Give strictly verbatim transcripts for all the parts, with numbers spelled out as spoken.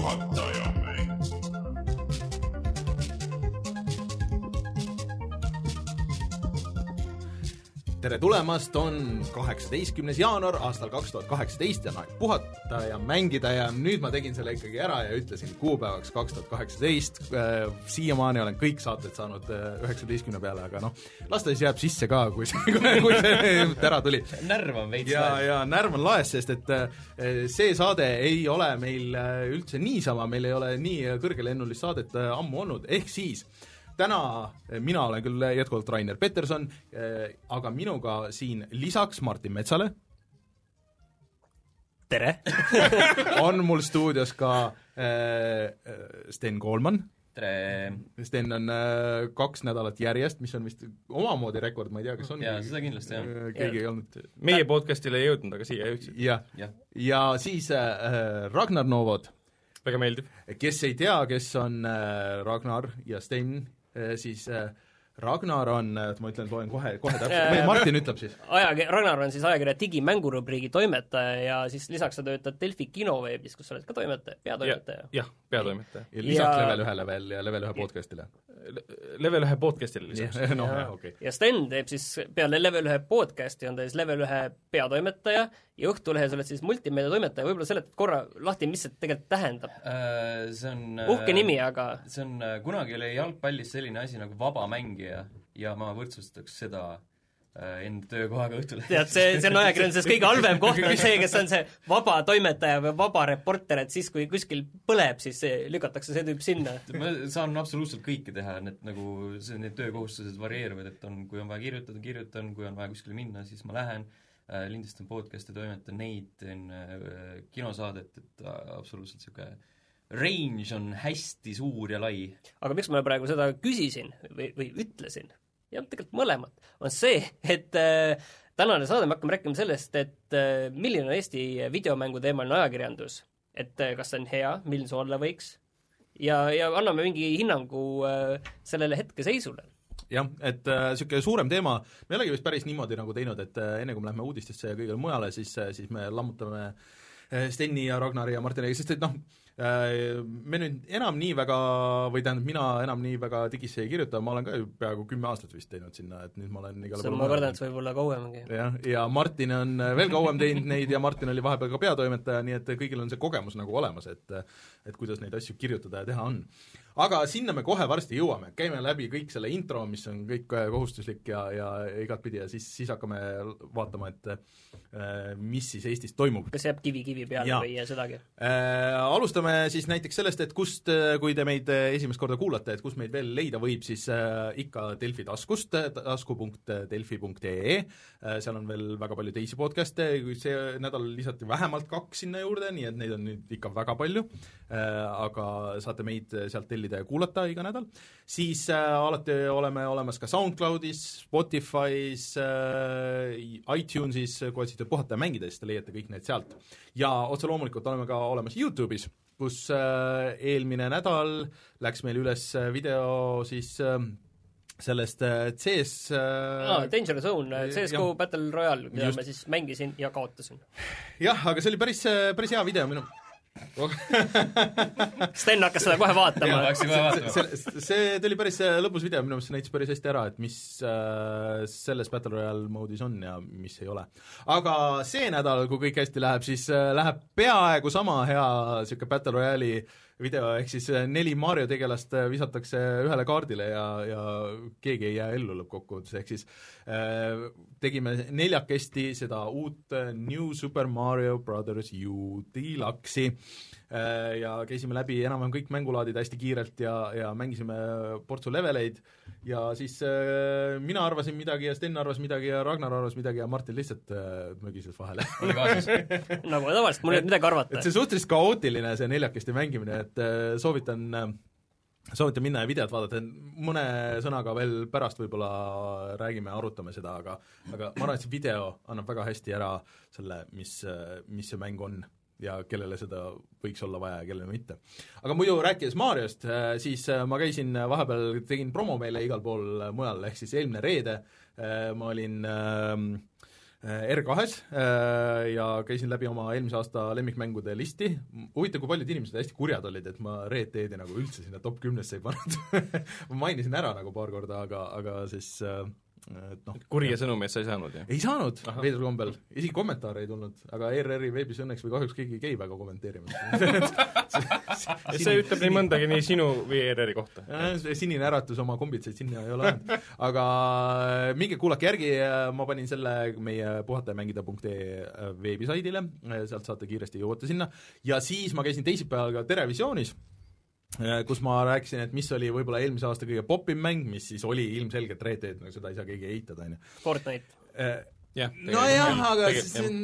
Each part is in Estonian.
puhataja mäng. Tere tulemast, on kaheksateistkümnes jaanuar aastal kaks tuhat kaheksateist ja aeg puhata ja mängida ja nüüd ma tegin selle ikkagi ära ja ütlesin kuupäevaks kaks tuhat kaheksateist. Siiamaani olen kõik saated saanud üheksateistkümne peale, aga noh, las ta siis jääb sisse ka, kui see, kui see ära tuli. Närv on veits ja, laes. ja närv on laes, sest et see saade ei ole meil üldse niisama, meil ei ole nii kõrgelennulist saadet ammu olnud, ehk siis täna mina olen küll jätkuvalt Rainer Peterson, aga minuga siin lisaks Martin Metsale tere on mul stuudios ka Sten Koolman. Tere! Sten on kaks nädalat järjest, mis on vist omamoodi rekord, ma ei tea, kas on. Jaa, seda kindlasti, jah. Keegi ei olnud. Meie podcastile ei jõudnud, aga siia jõudsid. Ja, ja. ja siis äh, Ragnar Novod. Väga meeldib. Kes ei tea, kes on äh, Ragnar ja Sten, äh, siis äh, Ragnar on, ma ütlen, loen kohe, kohe täpselt, Martin ütleb siis. Aja, Ragnar on siis ajakirja digimängurubriigi toimetaja ja siis lisaks sa töötad Delfi kinoveebis, kus sa oled ka toimetaja, peatoimetaja. Jah, peatoimetaja. Ja lisaks ja... level ühe level ja level ühe podcastile. Level ühe podcastile lisaks. Ja, no, ja, okay. ja Sten teeb siis peale level ühe podcasti, on ta siis level ühe peatoimetaja ja Õhtulehes oled siis multimeedia toimetaja, võib-olla seletad korra lahti, mis see tegelikult tähendab? See on uhke nimi, aga see on, kunagi oli jalgpallis selline asi nagu vaba mängija ja ma võrdsustaks seda enda töökohaga Õhtulehes. Tead, see, see on ajakirjanduses kõige halvem koht on see, kes on see vaba toimetaja või vaba reporter, et siis kui kuskil põleb, siis lükatakse see tüüp sinna. Ma saan absoluutselt kõike teha, need, nagu, see, need töökohustused varieeruvad, et on, kui on vaja kirjutada, kirjutan, kui on vaja kuskile minna, siis ma lähen, lindistan podcast'e, toimetan neid, teen kinosaadet, et absoluutselt siuke range on hästi suur ja lai. Aga miks ma praegu seda küsisin või, või ütlesin? Ja tegelikult mõlemat, on see, et äh, tänane saade me hakkame rääkima sellest, et äh, milline on Eesti videomängu teemaline ajakirjandus, et äh, kas see on hea, milline see olla võiks ja, ja anname mingi hinnangu äh, sellele hetkeseisule. Jah, et äh, niisugune suurem teema, me ei olegi vist päris niimoodi nagu teinud, et äh, enne kui me lähme uudistesse ja kõigile mujale, siis, äh, siis me lammutame äh, Steni ja Ragnari ja Martiniga, sest et noh, me nüüd enam nii väga, või tähendab, mina enam nii väga digisse ei kirjuta, ma olen ka ju peaaegu kümme aastat vist teinud sinna, et nüüd ma olen igale poole ma kardan, et see võib olla kauemgi. Ja, ja Martin on veel kauem teinud neid ja Martin oli vahepeal ka peatoimetaja, nii et kõigil on see kogemus nagu olemas, et, et kuidas neid asju kirjutada ja teha on. Aga sinna me kohe varsti jõuame, käime läbi kõik selle intro, mis on kõik kohustuslik ja, ja igat pidi ja siis, siis hakkame vaatama, et mis siis Eestis toimub. Kas jääb kivi-kivi peale ja. Või sedagi? Äh, alustame siis näiteks sellest, et kust, kui te meid esimest korda kuulate, et kust meid veel leida võib, siis äh, ikka Delfi taskust, tasku punkt delfi punkt ee, äh, seal on veel väga palju teisi podcast'e, see nädal lisati vähemalt kaks sinna juurde, nii et neid on nüüd ikka väga palju, äh, aga saate meid sealt tellida ja kuulata iga nädal, siis äh, alati oleme olemas ka SoundCloudis, Spotify's, äh, iTunesis, kui otsite puhata ja mängida, siis te leiate kõik need sealt. Ja otse loomulikult oleme ka olemas YouTube'is, kus äh, eelmine nädal läks meil üles video siis äh, sellest C S äh, ah, Danger Zone, C S G O Battle Royale, mida just. Ma siis mängisin ja kaotasin. Jah, aga see oli päris, päris hea video minu Sten hakkas seda kohe vaatama. see, see tuli päris lõbus video, minu meelest see näitas päris hästi ära, et mis äh, selles Battle Royale moodis on ja mis ei ole. Aga see nädal, kui kõik hästi läheb, siis äh, läheb peaaegu sama hea siuke Battle Royale'i video, ehk siis neli Mario tegelast visatakse ühele kaardile ja, ja keegi ei jää ellu lõppkokkuvõttes, ehk siis äh, tegime neljakesti seda uut New Super Mario Brothers U Deluxe'i äh, ja käisime läbi enam-vähem kõik mängulaadid hästi kiirelt ja, ja mängisime portsu leveleid ja siis äh, mina arvasin midagi ja Sten arvas midagi ja Ragnar arvas midagi ja Martin lihtsalt äh, mögises vahele. Nagu tavaliselt, mul ei olnud midagi arvata. Et see suhteliselt kaootiline, see neljakesti mängimine, et soovitan, soovitan minna ja videot vaadata, mõne sõnaga veel pärast võib-olla räägime, arutame seda, aga, aga ma arvan, et see video annab väga hästi ära selle, mis, mis see mäng on ja kellele seda võiks olla vaja ja kellele mitte. Aga muidu rääkides Mariost, siis ma käisin vahepeal, tegin promo meile igal pool mujal, ehk siis eelmine reede ma olin R kahes ja käisin läbi oma eelmise aasta lemmikmängude listi. Huvitav, kui paljud inimesed hästi kurjad olid, et ma Red Deadi nagu üldse sinna top kümnesse ei pannud ma mainisin ära nagu paar korda, aga, aga siis et noh. Kurja sõnumi, et sa ei saanud, jah? Ei saanud, veidral kombel. Isegi kommentaare ei tulnud, aga E R R-i veebis õnneks või kahjuks keegi ei käi väga kommenteerimas ja see ütleb nii mõndagi nii sinu või E R R-i kohta. Sinine äratus oma kombitseid sinna ei ole ainult. Aga minge kuulake järgi, ma panin selle meie puhatajamängida punkt ee veebisaidile, sealt saate kiiresti jõuata sinna, ja siis ma käisin teisipäeval ka Terevisioonis, kus ma rääkisin, et mis oli võib-olla eelmise aasta kõige popim mäng, mis siis oli ilmselgelt Red Dead, no seda ei saa keegi eitada, on ju. Fortnite. Ja, no jah, aga see on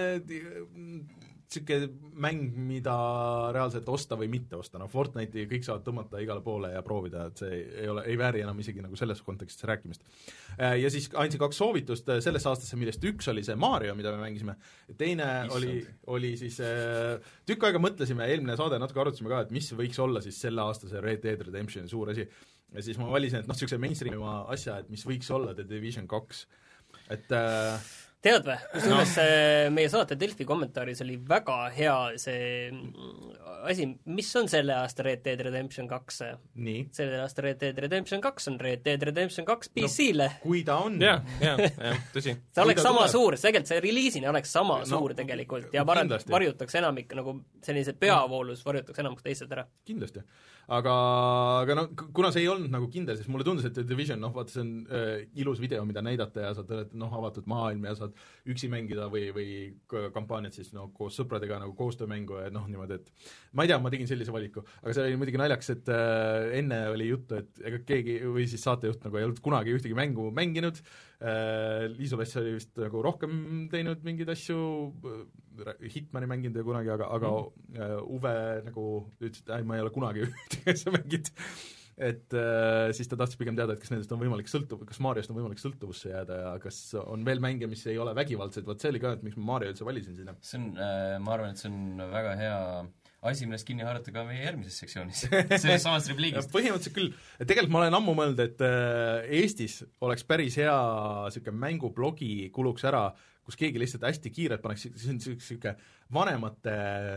niisugune mäng, mida reaalselt osta või mitte osta, no Fortnite'i kõik saavad tõmmata igale poole ja proovida, et see ei ole, ei vääri enam isegi nagu selles kontekstis rääkimist. Ja siis andsin kaks soovitust selles aastasse, millest üks oli see Mario, mida me mängisime, teine Issand. oli, oli siis tükk aega mõtlesime, eelmine saade natuke arutasime ka, et mis võiks olla siis selle aastase Red Dead Redemption suur asi, ja siis ma valisin, et noh, niisuguse mainstreamima asja, et mis võiks olla The Division kaks, et äh, tead või? Kusjuures no. meie saate Delfi kommentaaris oli väga hea see asi, mis on selle aasta Red Dead Redemption kaks? Nii? Selle aasta Red Dead Redemption kaks on Red Dead Redemption kaks P C-le. No, kui ta on. Jah, jah, jah, tõsi. see oleks sama tuleb. Suur, tegelikult see releasina oleks sama no, suur tegelikult ja varem varjutaks enamik, nagu sellise peavoolus varjutaks enamik teised ära. Kindlasti. Aga, aga no kuna see ei olnud nagu kindel, siis mulle tundus, et Division, noh vaata, see on äh, ilus video, mida näidata ja saad noh, avatud maailm ja saad üksi mängida või, või kampaaniat siis no, koos sõpradega nagu koostöömängu ja noh, niimoodi, et ma ei tea, ma tegin sellise valiku, aga see oli muidugi naljaks, et äh, enne oli juttu, et ega keegi või siis saatejuht nagu ei olnud kunagi ühtegi mängu mänginud, äh, Liisu-Less oli vist nagu rohkem teinud mingeid asju, Hitmani mänginud ja kunagi, aga, aga mm. uh, Uwe nagu ütles, et ei, ma ei ole kunagi ühtegi asja mänginud, et uh, siis ta tahtis pigem teada, et kas nendest on võimalik sõltuv, kas Mariost on võimalik sõltuvusse jääda ja kas on veel mänge, mis ei ole vägivaldsed, vaat see oli ka, et miks ma Mario üldse valisin sinna. See on äh,, ma arvan, et see on väga hea asi, millest kinni haarata ka meie järgmises sektsioonis selles samast repliigist. Põhimõtteliselt küll, et tegelikult ma olen ammu mõelnud, et äh, Eestis oleks päris hea niisugune mängublogi kuluks ära, kus keegi lihtsalt hästi kiirelt paneks, see on niisugune vanemate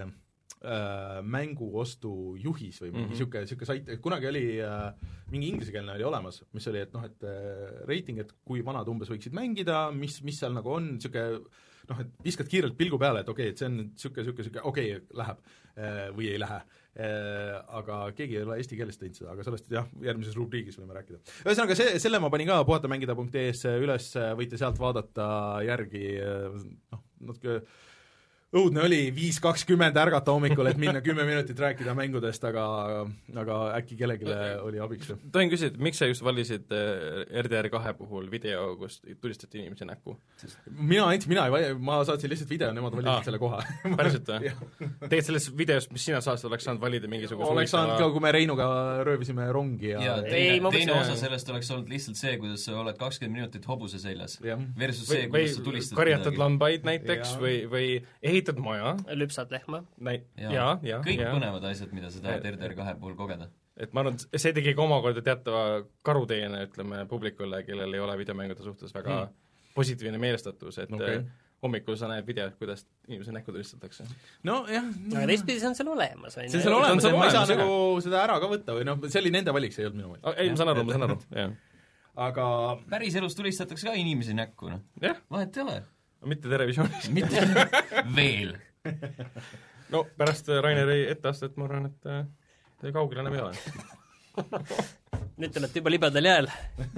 äh, mänguostujuhis või mingi niisugune mm -hmm. sait, kunagi oli äh, mingi inglisekeelne oli olemas, mis oli, et noh, et äh, reiting, et kui vanad umbes võiksid mängida, mis, mis seal nagu on, niisugune noh, et viskad kiirelt pilgu peale, et okei okay,, et see on niisugune, niisugune, niisugune, okei okay,, läheb äh, või ei lähe äh,, aga keegi ei ole eesti keeles teinud seda, aga sellest jah, järgmises rubriigis võime rääkida. Ühesõnaga, see, selle ma panin ka puhatamängida punkt ee-s üles, võite sealt vaadata järgi, noh, natuke õudne oli viis kakskümmend ärgata hommikul, et minna kümme minutit rääkida mängudest, aga, aga äkki kellelegi oli abiks. Tohin küsida, et miks sa just valisid R D R kahe puhul video, kus tulistati inimese näkku? Mina ainult, mina ei vali, ma saatsin lihtsalt video, nemad valisid ah, selle koha. Päriselt või? Tegelikult selles videos, mis sina saad, oleks saanud valida mingisuguse oleks saanud ka, kui me Reinuga röövisime rongi ja, ja teine, teine osa sellest oleks olnud lihtsalt see, kuidas sa oled kakskümmend minutit hobuse seljas ja. Versus see, kuidas sa tulistad karjatad midagi. Lambaid näiteks ja. või, või ehitad maja. Lüpsad lehma. Näit- ja, ja, ja, kõik ja. põnevad asjad, mida sa tahad R D R kahe puhul kogeda. Et ma arvan, see tegi ka omakorda teatava karuteene, ütleme, publikule, kellel ei ole videomängude suhtes väga hmm. positiivne meelestatus, et okay. hommikul sa näed videot, kuidas inimese näkku tulistatakse. No jah. Aga teistpidi see on seal olemas. See on seal olemas, ma ei saa nagu seda ära ka võtta või noh, see oli nende valik, see ei olnud minu valik. Ei, ma saan aru, ma saan aru, jah. Aga päris elus tulistatakse ka inimesi näkku, noh. Vahet ei ole. Mitte Terevisioonis. Mitte veel. No pärast Raineri etteastet ma arvan, et te kaugel enam ei ole. Nüüd te olete juba libedal jääl.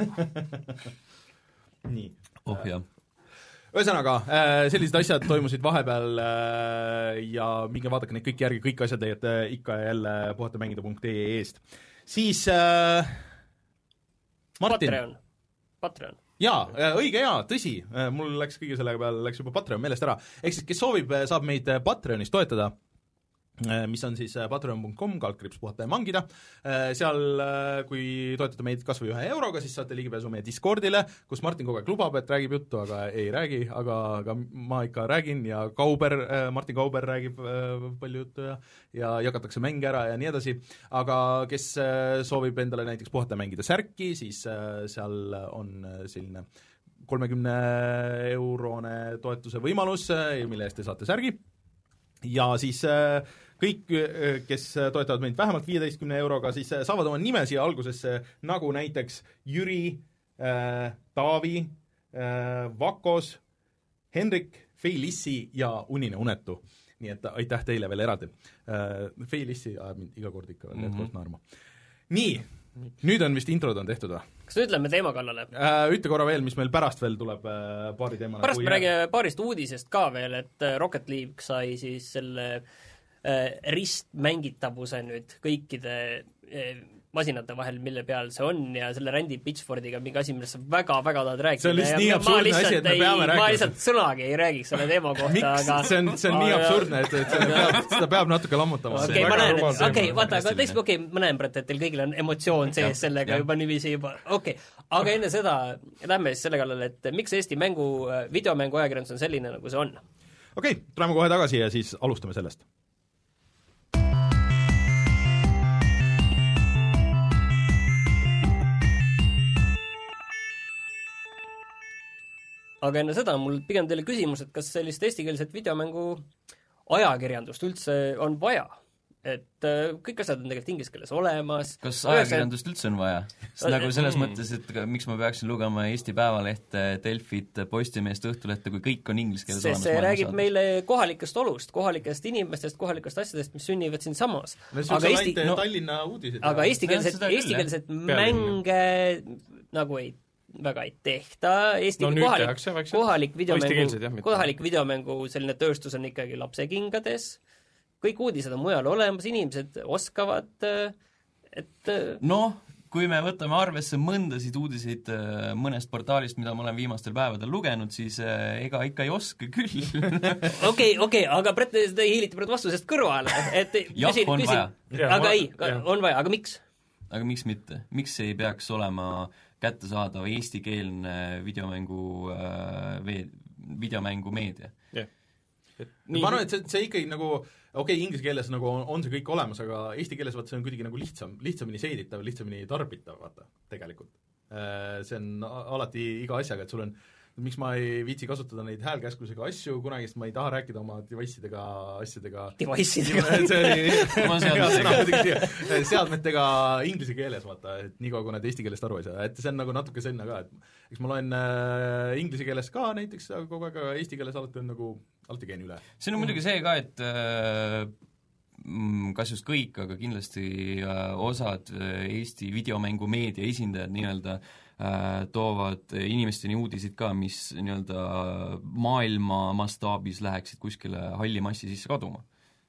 Nii. Oh jah. Ühesõnaga, sellised asjad toimusid vahepeal ja minge vaadake neid kõik järgi, kõik asjad leiate ikka ja jälle puhatamängida punkt ee eest. Siis äh, Martin. Patreon. Patreon. Jaa, õige jaa, tõsi, mul läks kõige selle peale, läks juba Patreon meelest ära. Ehk siis, kes soovib, saab meid Patreonis toetada, mis on siis patreon punkt com kaldkriips puhata ja mangida. Seal, kui toetate meid kas või ühe euroga, siis saate ligipääsu meie Discordile, kus Martin kogu aeg lubab, et räägib juttu, aga ei räägi, aga, aga ma ikka räägin ja Kauber, Martin Kauber räägib palju juttu ja, ja jagatakse mänge ära ja nii edasi. Aga kes soovib endale näiteks puhata ja mängida särki, siis seal on selline kolmekümne eurone toetuse võimalus, mille eest te saate särgi, ja siis kõik, kes toetavad meid vähemalt viieteistkümne euroga, siis saavad oma nime siia algusesse, nagu näiteks Jüri, Taavi, Vakos, Henrik, Fei-Lissi ja Unine Unetu. Nii et aitäh teile veel eraldi. Fei-Lissi ajab mind iga kord ikka veel mm-hmm. jätkuvalt naerma. Nii, nüüd on vist introd on tehtud või? Kas ütleme teema kallale? Ütle korra veel, mis meil pärast veel tuleb paari teemana. Pärast me räägime paarist uudisest ka veel, et Rocket League sai siis selle ristmängitavuse nüüd kõikide masinate vahel, mille peal see on ja selle Randy Pitchfordiga mingi asi, millest sa väga-väga tahad rääkida. See on lihtsalt nii absurdne asi, et me peame rääkima. Ma lihtsalt sõnagi ei räägiks selle teema kohta. Miks? Aga... See on, see on nii absurdne, et, et seda, peab, seda peab natuke lammutama. Okei, okay, ma näen, et okay, vaata, aga teist, okei, okay, ma näen, Brett, et teil kõigil on emotsioon sees sellega juba niiviisi juba, okei okay.. Aga enne seda lähme siis selle kallale, et miks Eesti mängu, videomängu ajakirjandus on selline, nagu see on? Okei, okay, tuleme kohe tagasi ja siis alustame sellest. Aga enne seda on mul pigem teile küsimus, et kas sellist eestikeelset videomängu ajakirjandust üldse on vaja? Et kõik asjad on tegelikult inglise keeles olemas. Kas ajakirjandust üldse on vaja? Sest nagu selles mm. mõttes, et miks ma peaksin lugema Eesti Päevalehte, Delfit, Postimeest, Õhtulehte, kui kõik on inglise keeles olemas? See räägib saada. Meile kohalikest olust, kohalikest inimestest, kohalikest asjadest, mis sünnivad siin samas. No, aga Eesti, no, Tallinna uudised. Aga eestikeelset, eestikeelset mänge nagu ei väga ei tehta, Eesti no, kohalik, tehakse, kohalik videomängu, kohalik videomängu selline tööstus on ikkagi lapsekingades, kõik uudised on mujal olemas, inimesed oskavad, et noh, kui me võtame arvesse mõndasid uudiseid mõnest portaalist, mida ma olen viimastel päevadel lugenud, siis ega ikka ei oska küll. Okei, okei, aga Brett, te hiilite praegu vastusest kõrvale, et jah, küsin, on küsin, vaja. Aga ei, on vaja, aga miks? Aga miks mitte? Miks ei peaks olema kättesaadav eestikeelne videomängu äh, videomängu meedia? Yeah. Nii... Ma arvan, et see, see ikkagi nagu okei okay,, inglise keeles nagu on, on see kõik olemas, aga eesti keeles vaata see on kuidagi nagu lihtsam, lihtsamini seeditav, lihtsamini tarbitav, vaata, tegelikult. See on alati iga asjaga, et sul on miks ma ei viitsi kasutada neid häälkäsklusega asju kunagi, sest ma ei taha rääkida oma device'idega, asjadega device'idega seadmetega inglise keeles, vaata, et nii kaua, kui nad eesti keelest aru ei saa, et see on nagu natuke selline ka, et eks ma loen äh, inglise keeles ka näiteks, aga kogu aeg eesti keeles alati on nagu, alati käin üle. See on muidugi see ka, et äh, kas just kõik, aga kindlasti äh, osad Eesti videomängu meedia esindajad nii-öelda toovad inimesteni uudisid ka, mis nii-öelda maailma mastaabis läheksid kuskile halli massi sisse kaduma.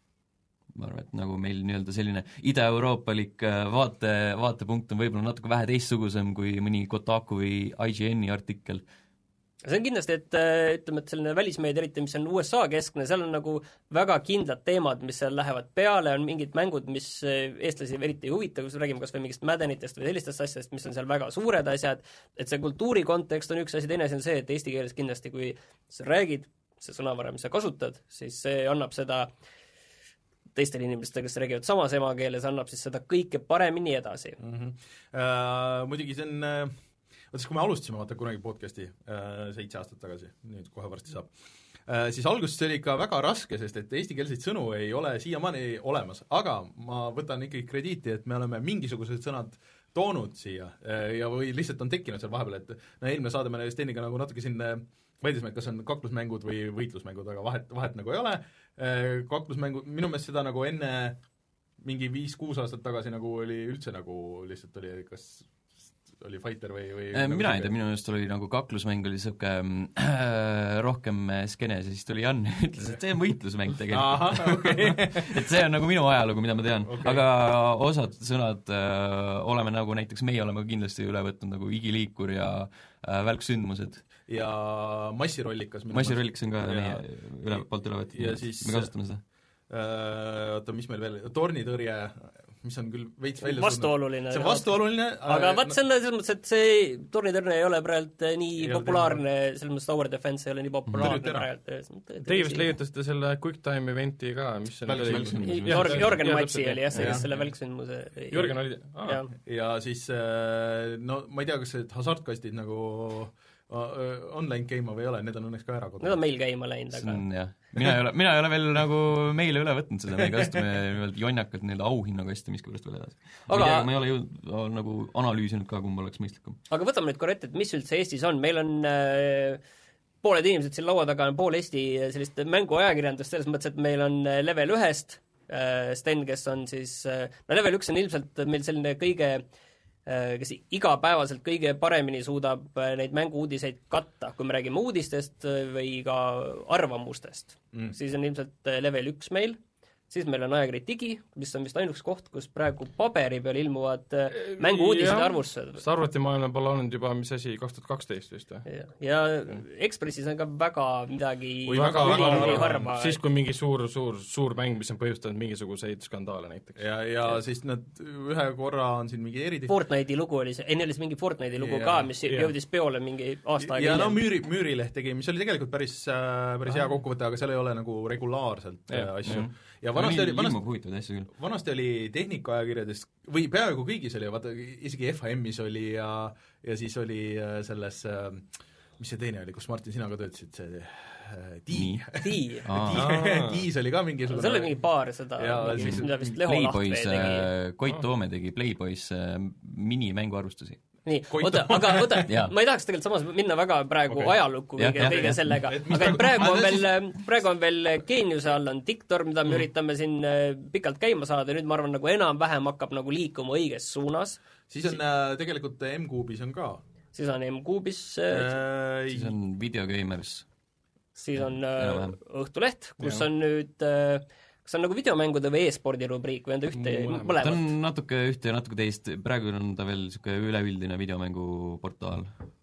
Ma arvan, et nagu meil nii-öelda selline ida-euroopalik vaate, vaatepunkt on võib-olla natuke vähe teistsugusem kui mõni Kotaku või I G N-i artikkel. See on kindlasti, et ütleme, et selline välismeedia eriti, mis on U S A keskne, seal on nagu väga kindlad teemad, mis seal lähevad peale, on mingid mängud, mis eestlasi eriti ei huvita, kus räägime kas või mingist Maddenitest või sellistest asjadest, mis on seal väga suured asjad, et see kultuuri kontekst on üks asi, teine asi on see, et eesti keeles kindlasti, kui sa räägid, see sõnavara, mis sa kasutad, siis see annab seda teistele inimestele, kes räägivad samas emakeeles, annab siis seda kõike paremini edasi. Mm-hmm. Uh, muidugi see on uh... Vaata, kui me alustasime, vaata kunagi podcasti äh, seitse aastat tagasi, nüüd kohe varsti saab, äh, siis alguses see oli ikka väga raske, sest et eestikeelseid sõnu ei ole siiamaani olemas, aga ma võtan ikkagi krediiti, et me oleme mingisugused sõnad toonud siia äh, ja või lihtsalt on tekkinud seal vahepeal, et no eelmine saade me Steniga nagu natuke siin vaidlesime, et kas on kaklusmängud või võitlusmängud, aga vahet, vahet nagu ei ole. Äh, kaklusmängud, minu meelest seda nagu enne mingi viis-kuus aastat tagasi nagu oli üldse nagu lihtsalt oli kas oli fighter või, või äh, mina ei tea, minu meelest oli nagu kaklusmäng oli siuke äh, rohkem skeenes ja siis tuli Jan ja ütles, et see on võitlusmäng tegelikult. Okay. et see on nagu minu ajalugu, mida ma tean okay.. Aga osad sõnad äh, oleme nagu näiteks meie oleme kindlasti üle võtnud nagu igiliikur ja äh, välksündmused. Ja massirollikas. Massirollikas on ka ja, meie üle, poolt üle võtnud, me kasutame seda. Äh, oota, mis meil veel, tornitõrje mis on küll veits välja vastuoluline. See on vastuoluline. Aga vaat see on selles mõttes, et see tornitõrne ei ole praegult nii ei populaarne, selles mõttes Tower Defense ei ole nii populaarne praegult. Teie vist leiutasite selle Quick Time eventi ka, mis on Jorgen, Jorgen Matsi oli jah, see, kes selle välksündmuse Jorgen oli, aa. Ja siis, no ma ei tea, kas see hasartkastid nagu online käima või ei ole, need on õnneks ka ära kodunud. Need on meil käima läinud, aga on, jah. Mina ei ole, mina ei ole veel nagu meile üle võtnud seda, me kasutame nii-öelda jonnakat nii-öelda auhinnakasti miskipärast veel edasi. Aga... ma ei ole ju nagu analüüsinud ka, kumb oleks mõistlikum. Aga võtame nüüd korra ette, et mis üldse Eestis on, meil on äh, pooled inimesed siin laua taga on pool Eesti sellist mänguajakirjandust, selles mõttes, et meil on level ühest äh, Sten, kes on siis äh, no level üks on ilmselt meil selline kõige kes igapäevaselt kõige paremini suudab neid mängu-uudiseid katta, kui me räägime uudistest või ka arvamustest mm., siis on ilmselt level üks meil, siis meil on ajakiri Digi, mis on vist ainuks koht, kus praegu paberi peal ilmuvad mängu-uudised ja arvustused. Sest arvutimaailma pole olnud juba, mis asi, kaks tuhat kaksteist vist või? Ja, ja Ekspressis on ka väga midagi Või väga, väga, väga harva. Siis kui mingi suur, suur, suur mäng, mis on põhjustanud mingisuguseid skandaale näiteks. Ja, ja, ja siis nad ühe korra on siin mingi eriti Fortnite'i lugu oli see, enne oli see mingi Fortnite'i lugu ja, ka, mis ja. jõudis peole mingi aasta aega. Ja no müüri, Müürileht tegi, mis oli tegelikult päris, päris hea kokkuvõte, aga seal ei ole nagu regulaarselt ja, asju. Ja. Ja vanasti oli, vanasti, vanasti oli tehnikaajakirjades, või peaaegu kõigis oli, vaata, isegi F H M-is oli ja, ja siis oli selles, mis see teine oli, kus Martin, sina ka töötasid, see Tii. Tii. Tiis oli ka mingisugune. See oli mingi paar seda, mingi, siis, mida vist Leho Lahtvee tegi. Koit Toome tegi Playboys minimänguarvustusi. Nii, oota, aga oota, ma ei tahaks tegelikult samas minna väga praegu okay. ajalukku kõige, kõige sellega, aga praegu on veel, praegu on veel Geeniuse all on Diktor, mida me mm. üritame siin pikalt käima saada, nüüd ma arvan, nagu enam-vähem hakkab nagu liikuma õiges suunas. Siis on äh, tegelikult M-Kuubis on ka. Siis on M-Kuubis äh, siis on Videogamers. Siis on äh, Õhtuleht, kus ja. on nüüd äh, kas on nagu videomängude või e-spordi rubriik või on ta ühte mõlemat? Ta on natuke ühte ja natuke teist, praegu on ta veel niisugune üleüldine videomänguportaal.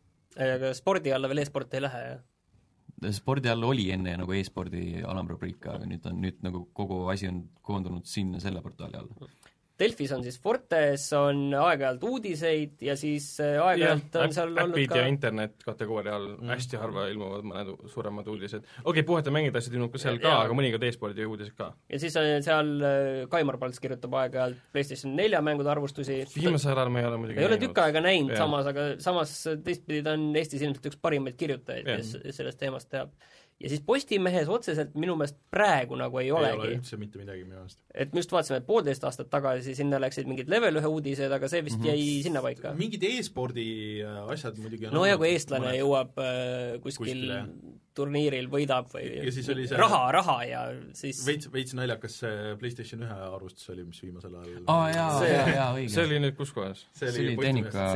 Aga spordi alla veel e-sport ei lähe, jah? Spordi all oli enne nagu e-spordi alamrubriik, aga nüüd on nüüd nagu kogu asi on koondunud sinna selle portaali alla. Delfis on siis Fortes, on aeg-ajalt uudiseid ja siis aeg-ajalt ja, on seal äp, olnud ka... ja internet kategooria all mm. hästi harva ilmuvad mõned suuremad uudised. Okei, okay, puhata mängida asjad ilmuvad ka seal ja, ka, ja. aga mõningad e-spordi uudised ka. Ja siis on seal Kaimar Palts kirjutab aeg-ajalt PlayStation nelja mängude arvustusi. Viimasel ajal me ei ole muidugi ei ole tükk aega näinud ja. samas, aga samas teistpidi ta on Eestis ilmselt üks parimaid kirjutajaid, kes sellest teemast teab. Ja siis Postimehes otseselt minu meelest praegu nagu ei, ei olegi. Ei ole üldse mitte midagi minu meelest. Et me just vaatasime poolteist aastat tagasi, sinna läksid mingid level ühe uudised, aga see vist mm -hmm. jäi sinna paika. Mingid e-spordi asjad muidugi on no ja kui eestlane mõned. jõuab äh, kuskil, kuskil turniiril võidab või see, raha, raha ja siis veits, veits naljakas see PlayStation ühe arvustus oli, mis viimasel ajal aa oh, jaa, see, jaa, jaa, õige see oli nüüd kus kohas? see oli tehnika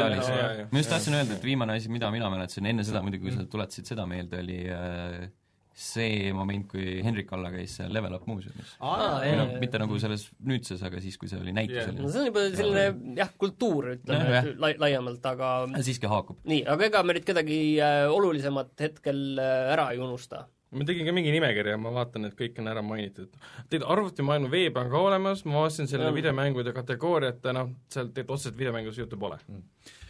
ma just tahtsin öelda, et viimane asi, mida mina mäletasin enne seda muidugi, kui sa tuletasid seda meelde, oli äh, see moment, kui Henrik Alla käis Level Up muuseumis. Ah, no, mitte nagu selles nüüdses, aga siis, kui see oli näitusel. Yeah. No see on juba selline jah, kultuur, ütleme no, jah. lai, laiemalt, aga siiski haakub. Nii, aga ega me nüüd kedagi äh, olulisemat hetkel äh, ära ei unusta. Ma tegin ka mingi nimekirja, ma vaatan, et kõik on ära mainitud. Teid arvutimaailma veeb on ka olemas, ma vaatasin selle no. videomängude kategooriat, noh, seal teid otseselt videomängus juttu pole. Mm.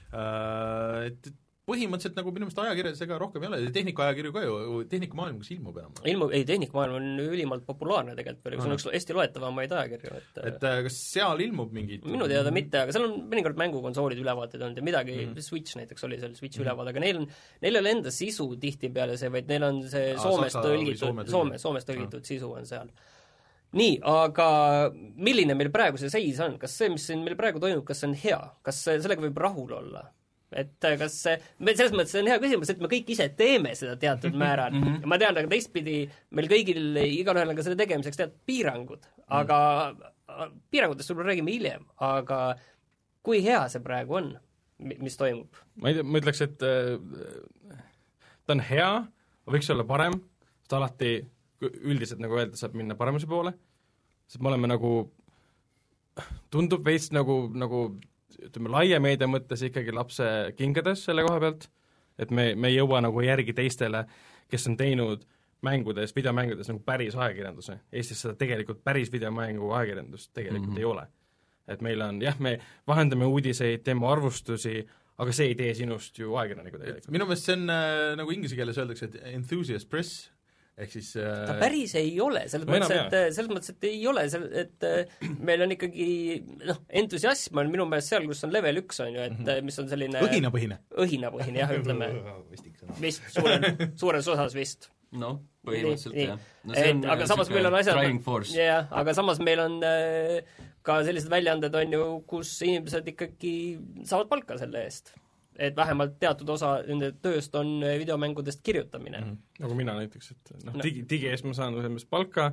Uh, et põhimõtteliselt nagu minu meelest ajakirjades ega rohkem ei ole, tehnikaajakirju ka ju, tehnikamaailm, kus ilmub enam? Ilmub, ei, tehnikamaailm on ülimalt populaarne tegelikult, see on üks hästi loetavamaid ajakirju. Et, et kas seal ilmub mingid? Minu teada mitte, aga seal on mõnikord mängukonsoolid ülevaated olnud ja midagi mm, -hmm. Switch näiteks oli seal Switch mm -hmm. ülevaade, aga neil on, neil ei ole enda sisu tihtipeale see, vaid neil on see Aa, Soomest tõlgitud, Soome, Soomest tõlgitud ja. sisu on seal. Nii, aga milline meil praegu see seis on? Kas see, mis siin meil praegu toimub, kas see on hea? Kas sellega võib rahul olla? Et kas see, selles mõttes see on hea küsimus, et me kõik ise teeme seda teatud määral mm -hmm. ja ma tean, aga teistpidi meil kõigil, igalühel on ka selle tegemiseks teatud piirangud, aga mm. piirangutest võib-olla räägime hiljem, aga kui hea see praegu on, mis toimub? Ma ei tea, ma ütleks, et äh, ta on hea, võiks olla parem, ta alati üldiselt, nagu öelda, saab minna paremuse poole, sest me oleme nagu, tundub veits nagu, nagu ütleme, laia meedia mõttes ikkagi lapse kingades selle koha pealt, et me, me ei jõua nagu järgi teistele, kes on teinud mängudes, videomängudes nagu päris ajakirjanduse. Eestis seda tegelikult päris videomängu ajakirjandust tegelikult mm -hmm. ei ole. Et meil on, jah, me vahendame uudiseid, teeme arvustusi, aga see ei tee sinust ju ajakirjaniku tegelikult. Minu meelest see on, äh, nagu inglise keeles öeldakse, et enthusiast press, ehk siis ta päris ei ole, selles Või mõttes, enam, et selles mõttes, et ei ole, et meil on ikkagi noh, entusiasm on minu meelest seal, kus on level üks, on ju, et mm -hmm. mis on selline õhinapõhine. õhinapõhine, jah, ütleme. vist suure, suures osas vist. noh, põhimõtteliselt nii, jah. No et, aga samas meil on asjad, jah, aga samas meil on äh, ka sellised väljaanded, on ju, kus inimesed ikkagi saavad palka selle eest. Et vähemalt teatud osa nende tööst on videomängudest kirjutamine. Mm -hmm. nagu mina näiteks, et noh no., digi, digi eest ma saan selles palka,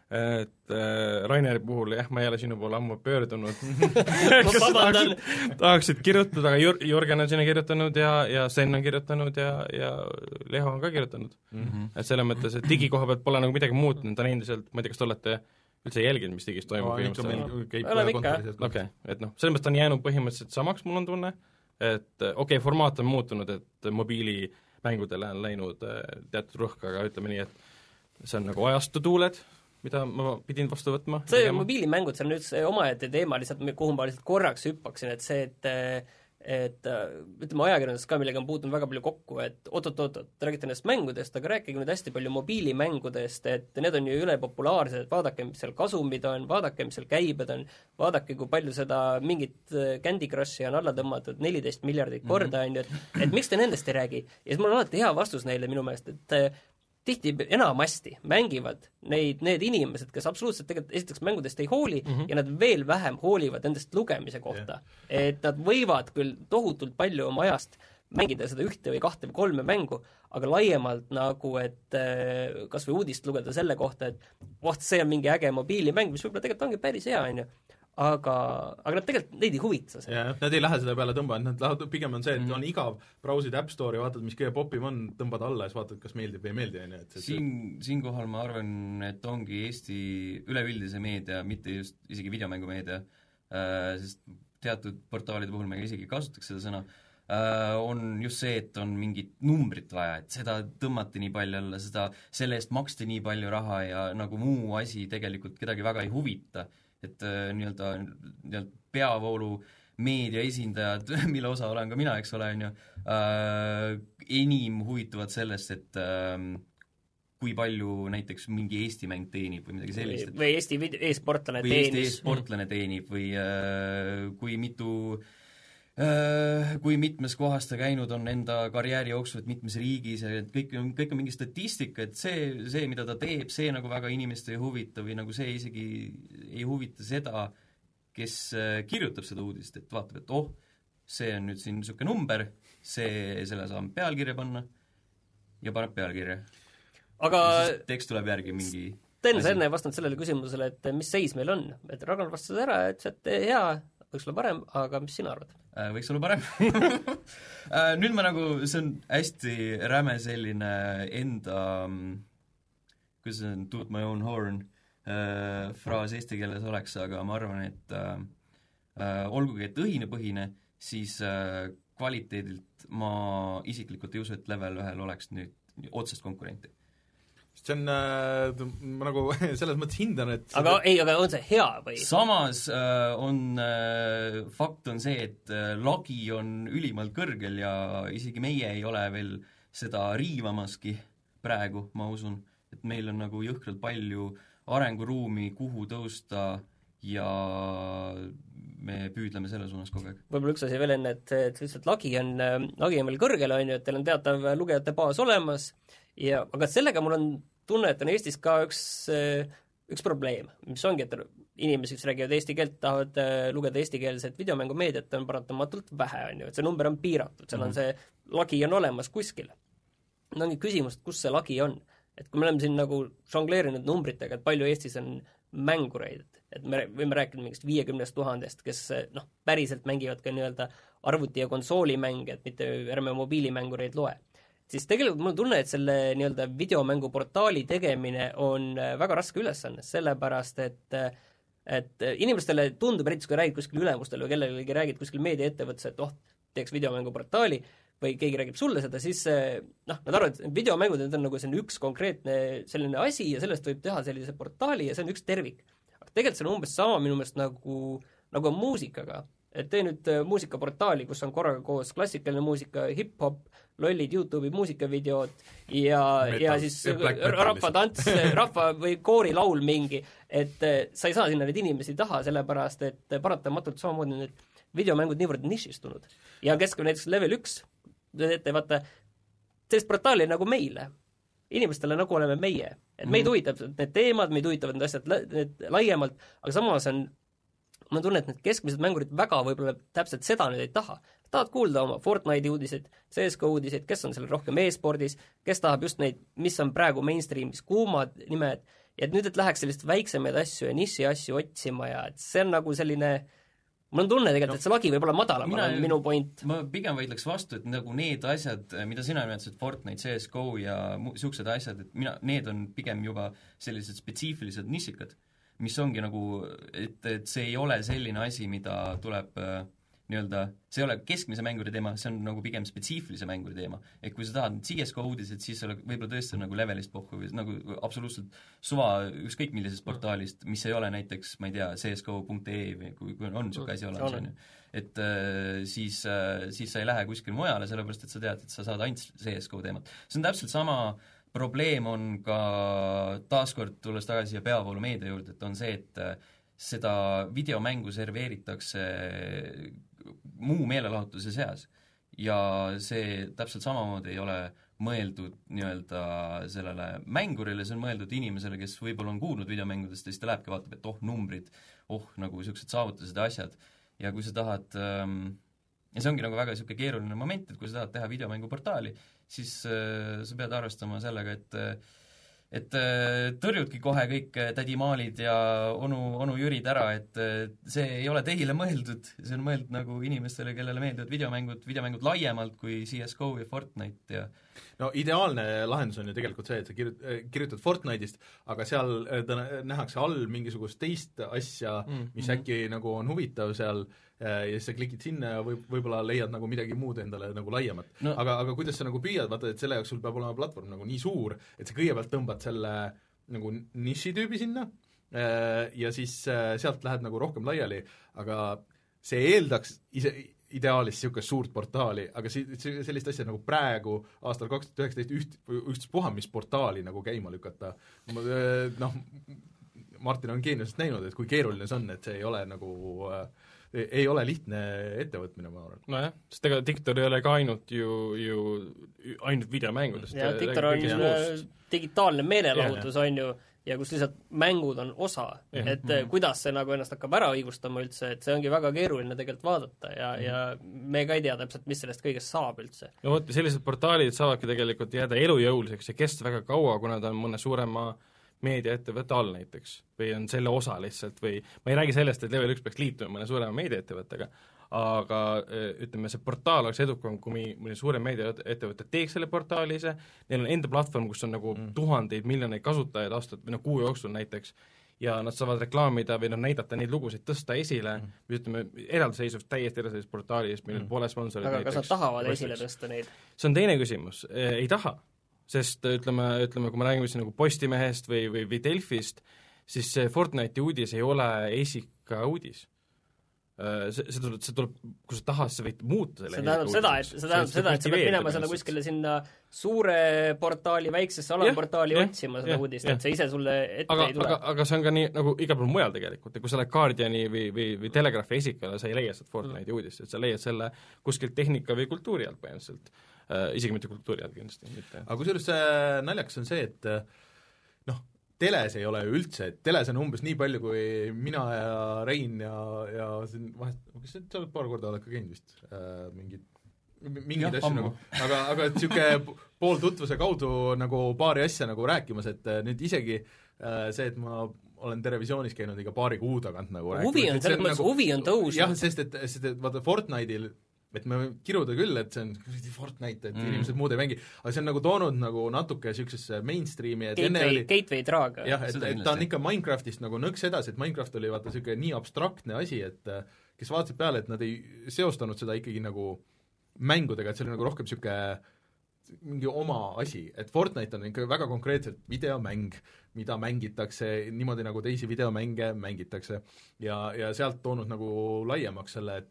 et äh, Raineri puhul jah, ma ei ole sinu poole ammu pöördunud kas tahaksid, tahaksid kirjutada, aga Jür-, Jürgen on sinna kirjutanud ja, ja Sten on kirjutanud ja, ja Leho on ka kirjutanud mm. -hmm. et selles mõttes, et digi koha pealt pole nagu midagi muutunud, ta on endiselt, ma ei tea, kas te olete üldse jälginud, mis digis toimub no,? okei okay., et noh, selles mõttes ta on jäänud põhimõtteliselt samaks, mul on tunne, et okei okay,, formaat on muutunud, et mobiilimängudele on läinud teatud rõhk, aga ütleme nii, et see on nagu ajastutuuled, mida ma pidin vastu võtma. see mobiilimängud, see on nüüd see omaette teema lihtsalt, kuhu ma lihtsalt korraks hüppaksin, et see, et et ütleme, ajakirjandus ka, millega on puutunud väga palju kokku, et oot-oot-oot, te räägite nendest mängudest, aga rääkige nüüd hästi palju mobiilimängudest, et need on ju ülepopulaarsed, vaadake, mis seal kasumid on, vaadake, mis seal käibed on, vaadake, kui palju seda mingit Candy Crushi on alla tõmmatud neliteist miljardit korda, on ju, et et miks te nendest ei räägi? ja siis mul on alati hea vastus neile minu meelest, et tihti enamasti mängivad neid, need inimesed, kes absoluutselt tegelikult esiteks mängudest ei hooli mm -hmm. ja nad veel vähem hoolivad nendest lugemise kohta. Yeah. Et nad võivad küll tohutult palju oma ajast mängida seda ühte või kahte või kolme mängu, aga laiemalt nagu, et kas või uudist lugeda selle kohta, et voht, see on mingi äge mobiilimäng, mis võib-olla tegelikult ongi päris hea, on ju. aga, aga nad tegelikult, neid ei huvita see. jah, nad ei lähe selle peale tõmbama, nad lähevad, pigem on see, et mm. on igav, brausid App Store'i, vaatad, mis kõige popim on, tõmbad alla ja siis vaatad, kas meeldib või ei meeldi, on ju, et siin, siinkohal ma arvan, et ongi Eesti üleüldise meedia, mitte just isegi videomängumeedia äh,, sest teatud portaalide puhul me isegi kasutaks seda sõna äh,, on just see, et on mingit numbrit vaja, et seda tõmmati nii palju alla, seda, selle eest maksti nii palju raha ja nagu muu asi tegelikult kedagi väga ei huvita, et äh, nii-öelda, nii-öelda peavoolu meedia esindajad, mille osa olen ka mina, eks ole, on ju, äh, enim huvituvad sellest, et äh, kui palju näiteks mingi Eesti mäng teenib või midagi sellist. või Eesti e-sportlane teenis. või Eesti e-sportlane teenib või äh, kui mitu äh, kui mitmes kohas ta käinud on enda karjääri jooksul, et mitmes riigis, et kõik on, kõik on mingi statistika, et see, see, mida ta teeb, see nagu väga inimest ei huvita või nagu see isegi ei huvita seda, kes kirjutab seda uudist, et vaatab, et oh, see on nüüd siin niisugune number, see, selle saame pealkirja panna ja paneb pealkirja. aga tekst tuleb järgi mingi Sten, sa enne ei vastanud sellele küsimusele, et mis seis meil on, et Ragnar vastas ära, et, et hea, võiks olla parem, aga mis sina arvad? Võiks olla parem nüüd ma nagu, see on hästi räme selline enda, kuidas see on, toot my own horn äh, fraas eesti keeles oleks, aga ma arvan, et äh, olgugi, et õhinapõhine, siis äh, kvaliteedilt ma isiklikult ei usu, et level ühel oleks nüüd otsest konkurenti. see on äh,, ma nagu selles mõttes hindan, et aga ei, aga on see hea või? Samas äh, on äh, fakt on see, et äh, lagi on ülimalt kõrgel ja isegi meie ei ole veel seda riivamaski praegu, ma usun, et meil on nagu jõhkralt palju arenguruumi, kuhu tõusta ja me püüdleme selle suunas kogu aeg. Võib-olla üks asi veel enne, et, et lihtsalt lagi on, lagi on veel kõrgel, on ju, et teil on teatav lugejate baas olemas ja aga sellega mul on tunne, et on Eestis ka üks, üks probleem, mis ongi, et inimesi, kes räägivad eesti keelt, tahavad lugeda eestikeelset videomängumeediat, on paratamatult vähe, on ju, et see number on piiratud, seal on see lagi on olemas kuskil. No ongi küsimus, et kus see lagi on. Et kui me oleme siin nagu žongleerinud numbritega, et palju Eestis on mängureid, et me võime rääkida mingist viiekümnest tuhandest, kes noh, päriselt mängivad ka nii-öelda arvuti- ja konsoolimänge, et mitte ärme mobiilimängureid loe. Siis tegelikult mul on tunne, et selle nii-öelda videomänguportaali tegemine on väga raske ülesanne, sellepärast et et inimestele tundub, eriti kui räägid kuskil ülemustele või kellelegi räägid kuskil meediaettevõttes, et oh, teeks videomänguportaali või keegi räägib sulle seda, siis noh, nad arvavad, et videomängud on nagu selline üks konkreetne selline asi ja sellest võib teha sellise portaali ja see on üks tervik. Aga tegelikult see on umbes sama minu meelest nagu, nagu on muusikaga. Et tee nüüd muusikaportaali, kus on korraga koos klassikaline muusika, hip-hop, lollid YouTube'i muusikavideod ja, Metal, ja siis rahvatants, rahva või koorilaul mingi, et sa ei saa sinna neid inimesi taha, sellepärast et paratamatult samamoodi need videomängud niivõrd nišistunud. Ja keskel näiteks level üks, ette vaata, sellist portaali nagu meile, inimestele nagu oleme meie, et meid mm. huvitab need teemad, meid huvitavad need asjad need laiemalt, aga samas on ma tunnen, et need keskmised mängurid väga võib-olla täpselt seda nüüd ei taha. Tahad kuulda oma Fortnite'i uudiseid, C S G O uudiseid, kes on seal rohkem e-spordis, kes tahab just neid, mis on praegu mainstreamis kuumad nimed, ja et nüüd, et läheks sellist väiksemaid asju ja niši asju otsima ja et see on nagu selline mul on tunne tegelikult, et see lagi võib olla madalam, on minu point. Ma pigem vaidleks vastu, et nagu need asjad, mida sina nimetasid, Fortnite, C S G O ja niisugused asjad, et mina, need on pigem juba sellised spetsiifilised nišikad, mis ongi nagu, et, et see ei ole selline asi, mida tuleb äh, nii-öelda, see ei ole keskmise mänguri teema, see on nagu pigem spetsiifilise mänguri teema. Et kui sa tahad C S G O uudised, siis see võib-olla tõesti nagu levelist pohku või nagu absoluutselt suva ükskõik millisest portaalist, mis ei ole näiteks, ma ei tea, C S G O punkt E või kui, kui on niisugune asi olemas, on ju. Et äh, siis, äh, siis sa ei lähe kuskil mujale, sellepärast et sa tead, et sa saad ainult C S G O teemat. See on täpselt sama probleem on ka taaskord tulles tagasi ja peavoolu meedia juurde, et on see, et seda videomängu serveeritakse muu meelelahutuse seas ja see täpselt samamoodi ei ole mõeldud nii-öelda sellele mängurile, see on mõeldud inimesele, kes võib-olla on kuulnud videomängudest ja siis ta lähebki vaatab, et oh, numbrid, oh, nagu niisugused saavutused ja asjad ja kui sa tahad ähm, ja see ongi nagu väga niisugune keeruline moment, et kui sa tahad teha videomänguportaali, siis äh, sa pead arvestama sellega, et et äh, tõrjudki kohe kõik tädi Maalid ja onu, onu Jürid ära, et äh, see ei ole teile mõeldud, see on mõeldud nagu inimestele, kellele meeldivad videomängud, videomängud laiemalt kui C S G O ja Fortnite ja no ideaalne lahendus on ju tegelikult see, et sa kirjut-, kirjutad Fortnite'ist, aga seal ta nähakse all mingisugust teist asja, mis mm-hmm. äkki nagu on huvitav seal ja siis sa klikid sinna ja võib, võib-olla leiad nagu midagi muud endale nagu laiemat no.. Aga, aga kuidas sa nagu püüad, vaata, et selle jaoks sul peab olema platvorm nagu nii suur, et sa kõigepealt tõmbad selle nagu niši-tüübi sinna ja siis sealt lähed nagu rohkem laiali, aga see eeldaks ise ideaalis niisugust suurt portaali, aga si-, sellist asja nagu praegu aastal kaks tuhat üheksateist üht, ühtspuha, mis portaali nagu käima lükata, noh, Martin on geeniusest näinud, et kui keeruline see on, et see ei ole nagu ei ole lihtne ettevõtmine, ma arvan. Nojah, sest ega Diktor ei ole ka ainult ju, ju ainult videomängudest. Ja Diktor on digitaalne meelelahutus, on ju, ja kus lihtsalt mängud on osa, ja, et mm-hmm. kuidas see nagu ennast hakkab ära õigustama üldse, et see ongi väga keeruline tegelikult vaadata ja mm-hmm. ja me ka ei tea täpselt, mis sellest kõigest saab üldse. no vot, sellised portaalid saavadki tegelikult jääda elujõuliseks ja kesta väga kaua, kuna ta on mõne suurema meediaettevõtte all näiteks või on selle osa lihtsalt või ma ei räägi sellest, et Level üks peaks liituma mõne suurema meediaettevõttega, aga ütleme, see portaal oleks edukam, kui mõne suurem meediaettevõte teeks selle portaali ise, neil on enda platvorm, kus on nagu mm. tuhandeid, miljoneid kasutajaid aastat või no kuu jooksul näiteks ja nad saavad reklaamida või noh, näidata neid lugusid, tõsta esile mm. või ütleme, eraldiseisvust täiesti eraldiseisvust portaalis, millel mm. pole sponsorid aga näiteks. Kas nad tahavad esile tõsta neid? See on teine küsimus, ei taha. Sest ütleme, ütleme, kui me räägime siin nagu Postimehest või, või, või Delfist, siis see Fortnite'i uudis ei ole esika uudis. See, see tuleb, see tuleb, kui sa tahad, sa võid muuta selle see tähendab seda, et, see tähendab seda, et sa pead minema selle kuskile sinna suure portaali, väiksesse alamportaali ja, otsima ja, seda ja, uudist, et see ise sulle ette aga, ei tule. Aga, aga see on ka nii, nagu igal pool mujal tegelikult, et kui sa lähed Guardiani või, või, või Telegraphi esikale, sa ei leia sealt Fortnite'i mm. uudist, et sa leiad selle kuskilt tehnika või kultuuri alt põhimõtteliselt. Uh, isegi mitte kultuuri all kindlasti mitte. Aga kusjuures naljakas on see, et noh, teles ei ole üldse, et teles on umbes nii palju, kui mina ja Rein ja, ja siin vahest, kas sa oled paar korda oled ka käinud vist äh, mingid mingid asju nagu, aga, aga et niisugune pool tutvuse kaudu nagu paari asja nagu rääkimas, et nüüd isegi äh, see, et ma olen Terevisioonis käinud iga paari kuu tagant nagu rääkimas. Huvi on, selles mõttes nagu, huvi on tõusnud. jah, sest et, sest et vaata Fortnite'il et me kiruda küll, et see on Fortnite, et mm. inimesed muud ei mängi, aga see on nagu toonud nagu natuke niisugusesse mainstreami, et gateway, oli, gateway draaga. jah, et, et ta on ikka Minecraftist nagu nõks edasi, et Minecraft oli vaata niisugune nii abstraktne asi, et kes vaatasid peale, et nad ei seostanud seda ikkagi nagu mängudega, et see oli nagu rohkem niisugune mingi oma asi, et Fortnite on ikka väga konkreetselt videomäng, mida mängitakse niimoodi, nagu teisi videomänge mängitakse ja, ja sealt toonud nagu laiemaks selle, et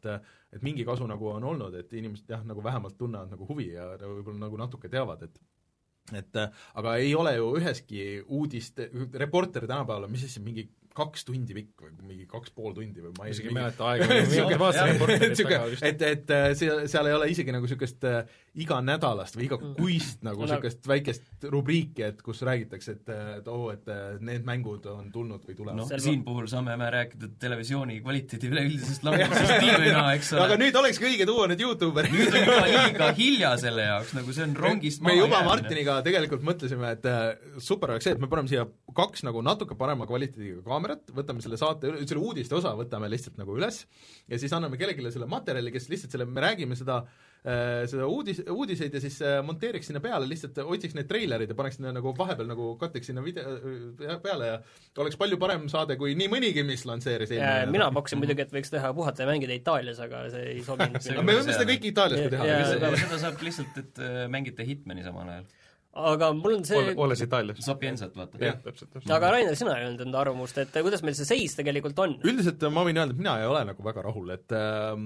et mingi kasu nagu on olnud, et inimesed jah, nagu vähemalt tunnevad nagu huvi ja võib-olla nagu natuke teavad, et et aga ei ole ju üheski uudist, reporter tänapäeval on, mis siis mingi kaks tundi pikk või mingi kaks pool tundi või ma ei isegi mäleta aega, et, et seal, seal ei ole isegi nagu niisugust iga nädalast või iga kuist nagu niisugust väikest rubriiki, et kus räägitakse, et, et oo, et need mängud on tulnud või tulevad. No, siin puhul saame me rääkida televisiooni kvaliteedi üleüldisest langusest tiimina, eks ole. aga nüüd olekski õige tuua need YouTuberi. nüüd on juba liiga hilja selle jaoks, nagu see on rongist me, me juba jäämine. Martiniga tegelikult mõtlesime, et super oleks see, et me paneme siia kaks nagu natuke parema kvaliteediga kaamerat, võtame selle saate, selle uudiste osa võtame lihtsalt nagu üles ja siis anname kellelegi selle materjali, kes lihtsalt selle, me räägime seda äh, seda uudis, uudiseid ja siis äh, monteeriks sinna peale, lihtsalt otsiks need treilerid ja paneks sinna nagu vahepeal nagu katteks sinna video äh, peale ja oleks palju parem saade kui nii mõnigi, mis lansseeris ja, mina pakkusin muidugi, et võiks teha puhata ja mängida Itaalias, aga see ei sobinud aga me võime seda kõik Itaalias ka teha. Seda, seda saab lihtsalt, et mängite Hitmani samal ajal. Aga mul on see olles Itaalias. Sapiensat, vaata. Täpselt, täpselt. Aga Rainer, sina ei olnud enda arvamust, et kuidas meil see seis tegelikult on? Üldiselt ma võin öelda, et mina ei ole nagu väga rahul, et äh,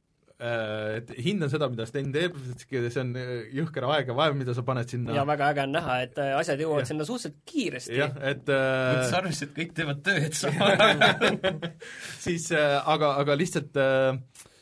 et hindan seda, mida Sten teeb, see on jõhker aeg ja vaev, mida sa paned sinna. Ja väga äge on näha, et asjad jõuavad ja. Sinna suhteliselt kiiresti. Jah, et äh, võttes arvesse, et kõik teevad tööd samal siis äh, aga, aga lihtsalt äh,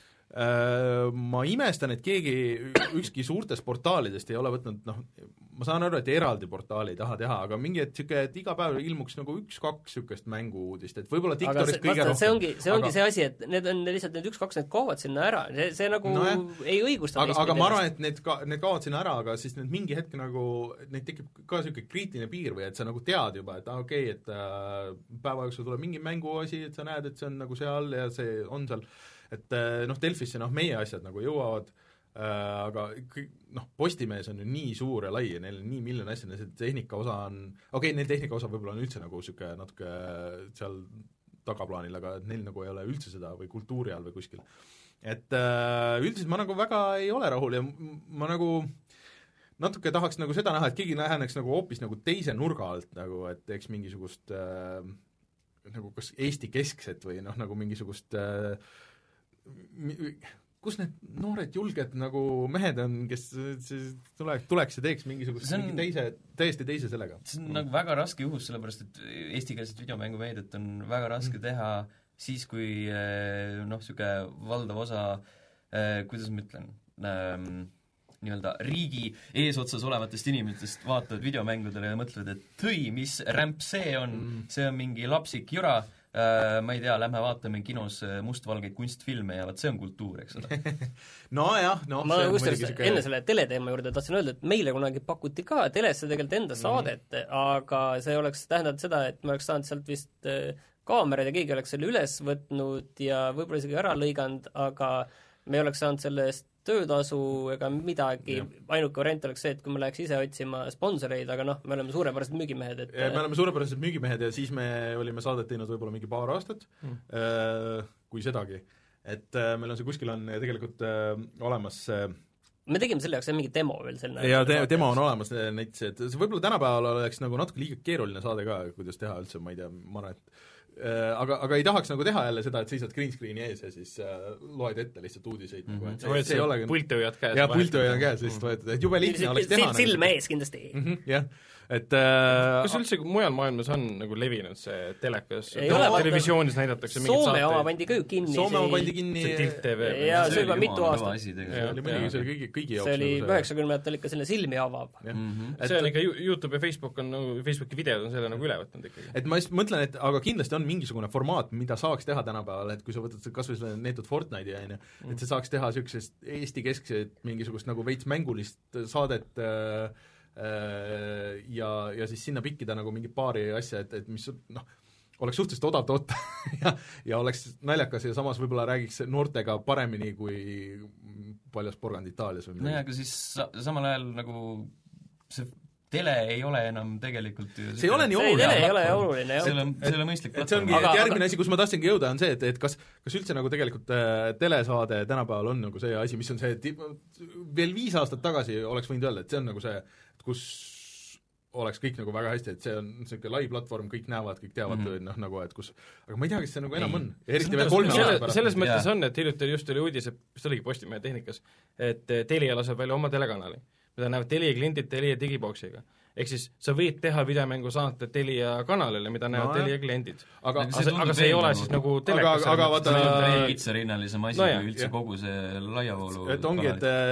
ma imestan, et keegi, ükski suurtest portaalidest ei ole võtnud, noh, ma saan aru, et eraldi portaali ei taha teha, aga mingi, et niisugune, et iga päev ilmuks nagu üks-kaks niisugust mängu-uudist, et võib-olla Tiktoris kõige vaata, rohkem. see ongi, see ongi aga... see asi, et need on lihtsalt need üks-kaks, need kaovad sinna ära, see, see nagu no, ei õigusta aga, aga ma arvan, et need, ka, need kaovad sinna ära, aga siis need mingi hetk nagu, neid tekib ka niisugune kriitiline piir või et sa nagu tead juba, et ah, okei okay,, et äh, päeva jooksul tuleb mingi mänguasi, et sa näed, et see on nagu seal ja see on seal, et noh, Delfisse noh, meie asjad nagu jõuavad äh,, aga noh, Postimees on ju nii suur ja lai ja neil on nii miljon asja, see tehnika osa on, okei okay,, neil tehnika osa võib-olla on üldse nagu niisugune natuke seal tagaplaanil, aga neil nagu ei ole üldse seda või kultuuri all või kuskil. Et äh, üldiselt ma nagu väga ei ole rahul ja ma nagu natuke tahaks nagu seda näha, et keegi läheneks nagu hoopis nagu teise nurga alt nagu, et teeks mingisugust äh, nagu kas Eesti keskset või noh, nagu mingisugust äh, kus need noored julged nagu mehed on, kes tuleks, tuleks ja teeks mingisugust on, mingi teise, täiesti teise sellega? See on mm. nagu väga raske juhus, sellepärast et eestikeelset videomängumeediat on väga raske mm. teha siis, kui noh, niisugune valdav osa, kuidas ma ütlen, ähm, nii-öelda riigi eesotsas olevatest inimestest vaatavad videomängudele ja mõtlevad, et tõi, mis rämp see on mm., see on mingi lapsik jura, Uh, ma ei tea, lähme vaatame kinos mustvalgeid kunstfilme ja vaat see on kultuur, eks ole. no jah, no ma kusjuures siuke... enne selle teleteema juurde tahtsin öelda, et meile kunagi pakuti ka telesse tegelikult enda saadet mm., aga see oleks tähendanud seda, et me oleks saanud sealt vist kaamerad ja keegi oleks selle üles võtnud ja võib-olla isegi ära lõiganud, aga me ei oleks saanud selle eest töötasu ega midagi, ainuke variant oleks see, et kui me läheks ise otsima sponsoreid, aga noh, me oleme suurepärased müügimehed, et ja, me oleme suurepärased müügimehed ja siis me olime saadet teinud võib-olla mingi paar aastat mm., äh, kui sedagi. Et äh, meil on see kuskil on tegelikult äh, olemas äh, me tegime selle jaoks mingi demo veel selline ja te, demo on olemas näiteks, et see võib-olla tänapäeval oleks nagu natuke liiga keeruline saade ka, kuidas teha üldse, ma ei tea, ma arvan, et aga, aga ei tahaks nagu teha jälle seda, et seisad green screen'i ees ja siis äh, loed ette lihtsalt uudiseid mm. -hmm. nagu, et see, see ei ole pulthoiad käes. jah, pulthoiad käes lihtsalt võetud, et jube lihtne oleks teha. silme ees kindlasti mm. -hmm, jah, et äh, kas üldse mujal maailmas on nagu levinud see telekas, televisioonis näidatakse mingid saate? Soome oma pandi ka ju kinni. Soome oma pandi kinni. see Tilt T V. ja see juba mitu aastat. see oli muidugi, see oli kõigi, kõigi jaoks. see oli üheksakümnendatel ikka selle silmi avav. see on ikka, YouTube ja Facebook on nagu, Facebooki videod on selle nagu üle võtnud ikkagi. et ma just mõtlen, et aga kindlasti on mingisugune formaat, mida saaks teha tänapäeval, et kui sa võtad kas või selle neetud Fortnite'i, on ju, et sa saaks teha niisugusest Eesti keskset mingisugust nagu veits mängulist saadet äh, äh, ja, ja siis sinna pikkida nagu mingi paari asja, et, et mis noh, oleks suhteliselt odav toota ja, ja oleks naljakas ja samas võib-olla räägiks noortega paremini kui paljas porgand Itaalias või midagi. nojah, aga siis sa, samal ajal nagu see tele ei ole enam tegelikult see ei ole nii oluline. Tele ei ole oluline, jah. See on, see on mõistlik. Et see ongi, et järgmine asi, kus ma tahtsingi jõuda, on see, et, et kas, kas üldse nagu tegelikult äh, telesaade tänapäeval on nagu see asi, mis on see, et veel viis aastat tagasi oleks võinud öelda, et see on nagu see, kus oleks kõik nagu väga hästi, et see on niisugune lai platvorm, kõik näevad, kõik teavad mm, -hmm. noh, nagu et kus, aga ma ei tea, kas see nagu enam on. Eriti veel kolme selle, pärast. selles mõttes on, et hiljuti just oli uudis, et mis oligi Postimehe Tehnikas, et Telia laseb välja oma telekanali, mida näevad Telia kliendid Telia digiboksiga. Ehk siis sa võid teha videomängu saate Telia kanalile, mida näevad no, Telia kliendid. Aga, aga, see, aga see ei ole siis nagu telekas. Aga, aga vaata... See on veel kitsarinnalisem asi no, kui üldse jah. Kogu see laiavoolu et ongi,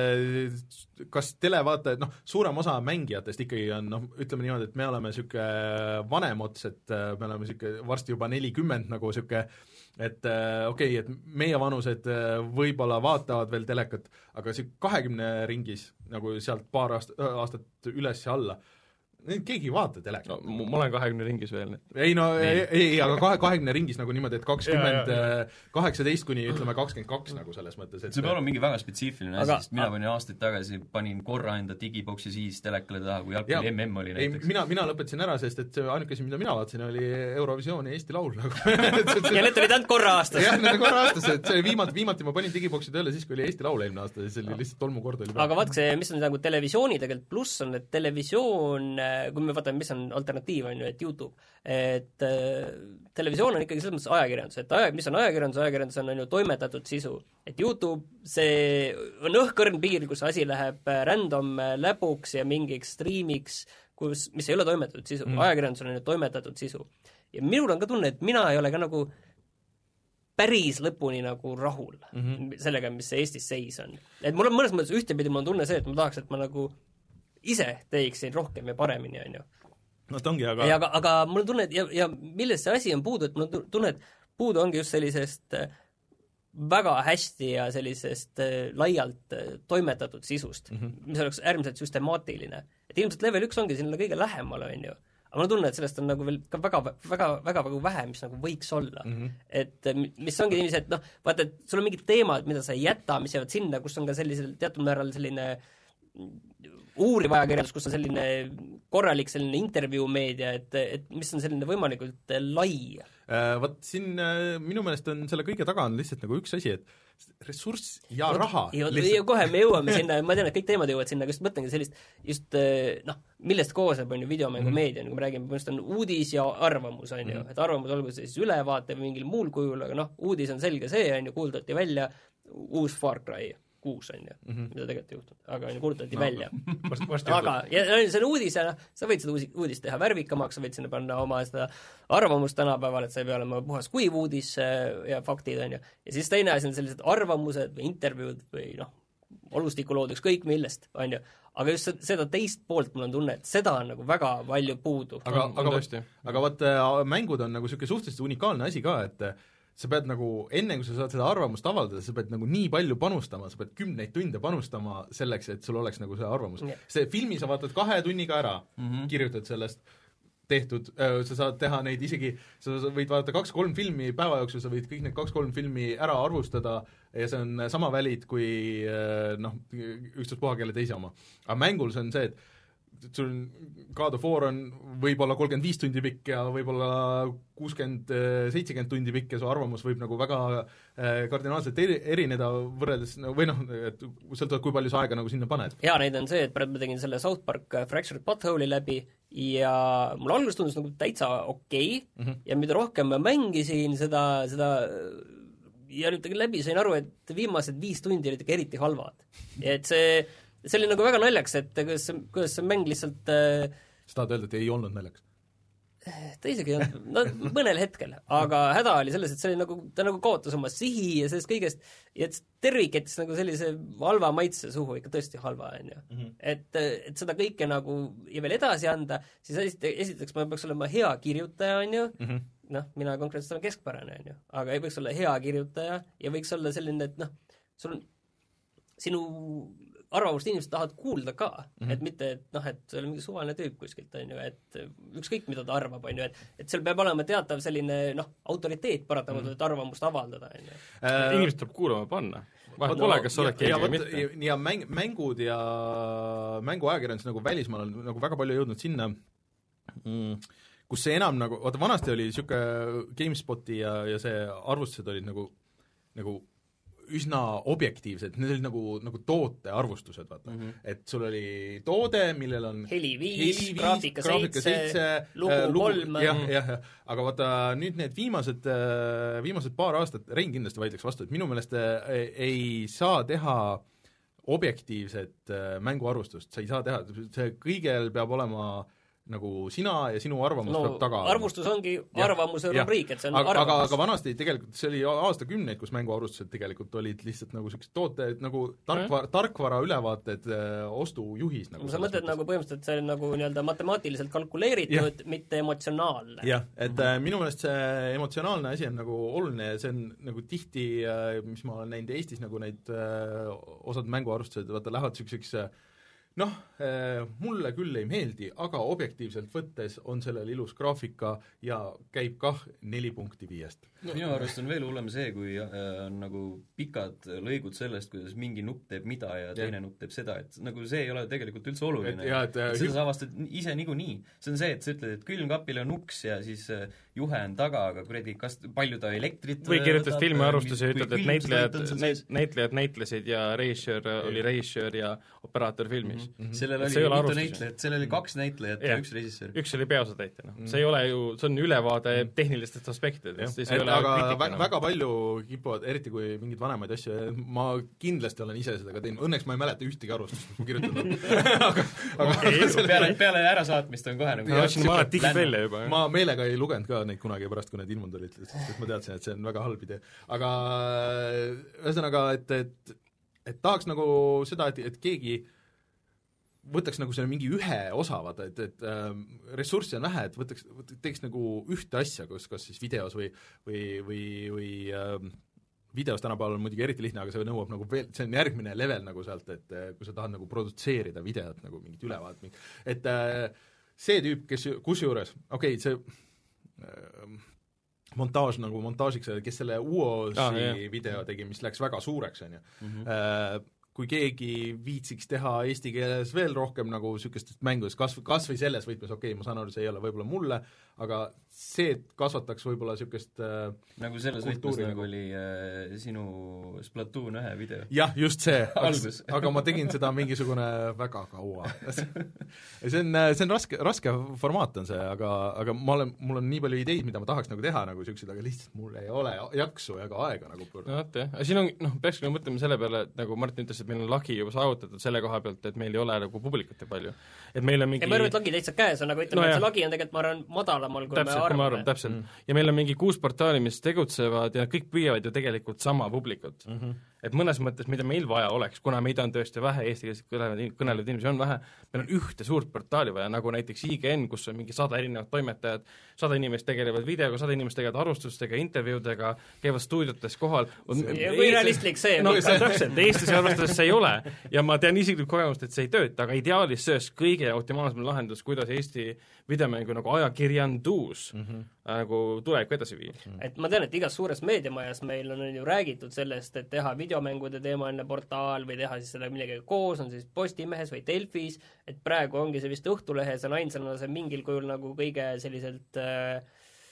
et kas televaatajad, noh, suurem osa mängijatest ikkagi on, noh, ütleme niimoodi, et me oleme niisugune vanem ots, et me oleme niisugune varsti juba nelikümmend nagu niisugune, et okei okay,, et meie vanused võib-olla vaatavad veel telekat, aga see kahekümne ringis, nagu sealt paar aastat, aastat üles ja alla, keegi ei vaata telekat. No, ma olen kahekümne ringis veel. Ei no, ei, ei, aga kahe, kahekümne ringis nagu niimoodi, et kakskümmend kaheksateist kuni ütleme kakskümmend kaks nagu selles mõttes, et see peab olema mingi väga spetsiifiline asi, sest mina panin aastaid tagasi, panin korra enda digiboksi siis telekale taha, kui jalgpalli M M oli näiteks. Ei, mina, mina lõpetasin ära, sest et ainuke asi, mida mina vaatasin, oli Eurovisioon ja Eesti Laul. ja need olid ainult korra aastas. jah, need korra aastas, et see viimati, viimati ma panin digiboksi tööle siis, kui oli Eesti Laul eelmine aasta, see oli lihtsalt tolmukord oli. aga vaatke see, mis on nagu televisiooni tegelikult pluss on, et televisioon, kui me vaatame, mis on alternatiiv, on ju, et YouTube, et äh, televisioon on ikkagi selles mõttes ajakirjandus, et aja, mis on ajakirjandus, ajakirjandus on, on ju toimetatud sisu, et YouTube, see on õhkõrn piir, kus asi läheb random läbuks ja mingiks striimiks, kus, mis ei ole toimetatud sisu mm., ajakirjandus on ju toimetatud sisu. Ja minul on ka tunne, et mina ei ole ka nagu päris lõpuni nagu rahul mm -hmm. sellega, mis see Eestis seis on. Et mul on mõnes mõttes ühtepidi, mul on tunne see, et ma tahaks, et ma nagu ise teeksin rohkem ja paremini, on ju. No ta ongi, aga... Ja, aga, aga mul on tunne, et ja, ja millest see asi on puudu, et mul on tunne, et puudu ongi just sellisest väga hästi ja sellisest laialt toimetatud sisust, mm -hmm. mis oleks äärmiselt süstemaatiline. Et ilmselt level üks ongi sinna kõige lähemal, on ju. Aga mul on tunne, et sellest on nagu veel ka väga, väga, väga, väga vähe, mis nagu võiks olla. Mm -hmm. Et mis ongi niiviisi, et noh, vaata, et sul on mingid teemad, mida sa ei jäta, mis jäävad sinna, kus on ka sellisel teatud määral selline uuriv ajakirjandus, kus on selline korralik selline intervjuumeedia, et, et mis on selline võimalikult lai. Vot siin minu meelest on selle kõige taga on lihtsalt nagu üks asi, et ressurss ja raha. Ja, ja kohe me jõuame sinna, ma tean, et kõik teemad jõuavad sinna, aga just mõtlengi sellist, just noh, millest koosneb, on ju, videomängumeedia, nagu me räägime, põhimõtteliselt on uudis ja arvamus, on ju, mm -hmm. et arvamus olgu siis ülevaate või mingil muul kujul, aga noh, uudis on selge see, on ju, kuulutati välja uus Far Cry kuus, on ju, mm -hmm. mida tegelikult ei juhtunud, aga on ju, kuulutati no, välja. aga, ja see on uudis ja noh, sa võid seda uudist teha värvikamaks, sa võid sinna panna oma seda arvamust tänapäeval, et see ei pea olema puhas kuiv uudis ja faktid, on ju. Ja siis teine asi on sellised arvamused või intervjuud või noh, olustikulood, ükskõik millest, on ju. Aga just seda teist poolt mul on tunne, et seda on nagu väga palju puudu. aga, aga, aga, aga vaata, mängud on nagu niisugune suhteliselt unikaalne asi ka, et sa pead nagu, enne kui sa saad seda arvamust avaldada, sa pead nagu nii palju panustama, sa pead kümneid tunde panustama selleks, et sul oleks nagu see arvamus. Yeah. See filmi sa vaatad kahe tunniga ära mm, -hmm. kirjutad sellest, tehtud, sa saad teha neid isegi, sa võid vaadata kaks-kolm filmi päeva jooksul, sa võid kõik need kaks-kolm filmi ära arvustada ja see on sama valid kui noh, ükstaspuha kelle teise oma. aga mängul see on see, et sul God of War on võib-olla kolmkümmend viis tundi pikk ja võib-olla kuuskümmend, seitsekümmend tundi pikk ja su arvamus võib nagu väga äh, kardinaalselt eri, erineda võrreldes, või noh, et sõltuvalt, kui palju sa aega nagu sinna paned. Jaa, neid on see, et praegu ma tegin selle South Park Fractured Butthole'i läbi ja mul alguses tundus nagu täitsa okei okay, mm -hmm. ja mida rohkem ma mängisin, seda, seda ja nüüd läbi sain aru, et viimased viis tundi olid ikka eriti halvad. Et see see oli nagu väga naljaks, et kuidas see, kuidas see mäng lihtsalt äh, sa tahad öelda, et ei olnud naljaks? Ta isegi ei olnud, no mõnel hetkel, aga häda oli selles, et see oli nagu, ta nagu kaotas oma sihi ja sellest kõigest ja et tervik jättis nagu sellise halva maitse suhu, ikka tõesti halva, on ju. Mm -hmm. et, et seda kõike nagu ja veel edasi anda, siis esite, esiteks ma peaks olema hea kirjutaja, on ju, mm -hmm. noh, mina konkreetselt olen keskpärane, on ju, aga ei võiks olla hea kirjutaja ja võiks olla selline, et noh, sul on sinu arvamust inimesed tahavad kuulda ka mm, -hmm. et mitte, et noh, et see oli mingi suvaline tüüp kuskilt, on ju, et ükskõik, mida ta arvab, on ju, et et seal peab olema teatav selline, noh, autoriteet paratamatult mm, -hmm. et arvamust avaldada, on ju. Inimesed tuleb kuulama panna. Vahet pole, kas sa oled keegi või mitte. Ja, ja mäng, mängud ja mänguajakirjandus nagu välismaal on nagu väga palju jõudnud sinna, mm, kus see enam nagu, vaata vanasti oli niisugune GameSpoti ja, ja see arvustused olid nagu, nagu üsna objektiivsed, need olid nagu, nagu tootearvustused, vaata mm. -hmm. et sul oli toode, millel on heli viis, graafika seitse, lugu äh, kolm. jah, jah, jah, aga vaata nüüd need viimased, viimased paar aastat, Rein kindlasti vaidleks vastu, et minu meelest ei saa teha objektiivset mänguarvustust, sa ei saa teha, see kõigel peab olema nagu sina ja sinu arvamus no, peab taga arvustus ongi ja, arvamuse rubriik, et see on aga, arvamus. Aga, aga vanasti tegelikult, see oli aastakümneid, kus mänguarvustused tegelikult olid lihtsalt nagu sellised tooted, nagu tarkvara, tarkvara ülevaated, ostujuhis nagu. sa mõtled nagu põhimõtteliselt, see on nagu nii-öelda matemaatiliselt kalkuleeritud, mitte emotsionaalne. jah, et mm-hmm. minu meelest see emotsionaalne asi on nagu oluline ja see on nagu tihti, mis ma olen näinud Eestis, nagu neid osad mänguarvustused, vaata, lähevad selliseks noh, mulle küll ei meeldi, aga objektiivselt võttes on sellel ilus graafika ja käib kah neli punkti viiest. No, minu arust on veel hullem see, kui on nagu pikad lõigud sellest, kuidas mingi nupp teeb mida ja teine ja. nupp teeb seda, et nagu see ei ole tegelikult üldse oluline. Et, ja, et, et seda sa avastad ise niikuinii. See on see, et sa ütled, et külmkapil on uks ja siis juhe on taga, aga kuradi, kas palju ta elektrit või kirjutad filmiarvustuse ja ütled, et näitlejad, näitlejad näitlesid ja reisjöör oli reisjöör ja operaator filmis. Mm-hmm. sellel oli mitu näitlejat, sellel oli kaks näitlejat ja, ja üks režissöör. Üks oli peaosatäitja, noh. See ei ole ju, see on ülevaade tehnilistest aspektidest. aga väga, väga palju kipuvad, eriti kui mingeid vanemaid asju, ma kindlasti olen ise seda ka teinud, õnneks ma ei mäleta ühtegi arvustust, mis ma kirjutanud aga, aga okay, peale, peale ärasaatmist on kohe nagu ja, ma olen digid välja juba. Ma meelega ei lugenud ka neid kunagi pärast, kui need ilmunud olid, sest ma teadsin, et see on väga halb idee. Aga ühesõnaga, et, et, et tahaks nagu seda, et, et keegi võtaks nagu selle mingi ühe osa, vaata, et, et äh, ressurssi on vähe, et võtaks, teeks nagu ühte asja, kas, kas siis videos või, või, või, või äh, videos tänapäeval on muidugi eriti lihtne, aga see nõuab nagu veel, see on järgmine level nagu sealt, et kui sa tahad nagu produtseerida videot, nagu mingit ülevaadet, et äh, see tüüp, kes, kusjuures, okei okay,, see äh, montaaž nagu montaažiks, kes selle U O S-i ah, video tegi, mis läks väga suureks, on ju mm-hmm. äh, kui keegi viitsiks teha eesti keeles veel rohkem nagu niisugustest mängudest, kas, kas või selles võtmes, okei okay,, ma saan aru, see ei ole võib-olla mulle, aga see kasvataks võib-olla niisugust äh, nagu selles võtmes nagu oli äh, sinu Splatoon ühe video. jah, just see, aga ma tegin seda mingisugune väga kaua see on, see on raske, raske formaat on see, aga, aga ma olen, mul on nii palju ideid, mida ma tahaks nagu teha, nagu niisugused, aga lihtsalt mul ei ole jaksu ega aega nagu no vaat jah, aga siin on, noh, peaks nagu mõtlema selle peale, et nagu Martin ütles, et meil on lagi juba saavutatud selle koha pealt, et meil ei ole nagu publikut ja palju. Et meil on mingi... ja ma arvan, et lagi täitsa käes on, nagu ütleme no, et see lagi on tegelikult, ma arvan, madalamal, kui täpselt, me arvame. Arvan, täpselt. Mm. Ja meil on mingi kuus portaali, mis tegutsevad ja kõik püüavad ju tegelikult sama publikut. Mm -hmm. Et mõnes mõttes, mida meil vaja oleks, kuna meid on tõesti vähe, eestikeelselt kõnelevad, kõnelevad inimesi on vähe, meil on ühte suurt portaali vaja, nagu näiteks I G N, kus on mingi sada erinevat toimetajat, sada inimest tegelevad videoga, sada inimest tegelevad arvustustega, intervjuudega, käivad stuudiotes kohal. ja kui realistlik see no, see täpselt, Eestis arvestades see ei ole ja ma tean isiklikult kogemust, et see ei tööta, aga ideaalis see oleks kõige optimaalsem lahendus, kuidas Eesti videomängu nagu ajakirjandus mm -hmm. nagu tuleviku edasi viia. Et ma tean, et igas suures meediamajas meil on ju räägitud sellest, et teha videomängude teemaline portaal või teha siis selle millegagi koos, on siis Postimehes või Delfis, et praegu ongi see vist Õhtulehes on ainsana see mingil kujul nagu kõige selliselt äh,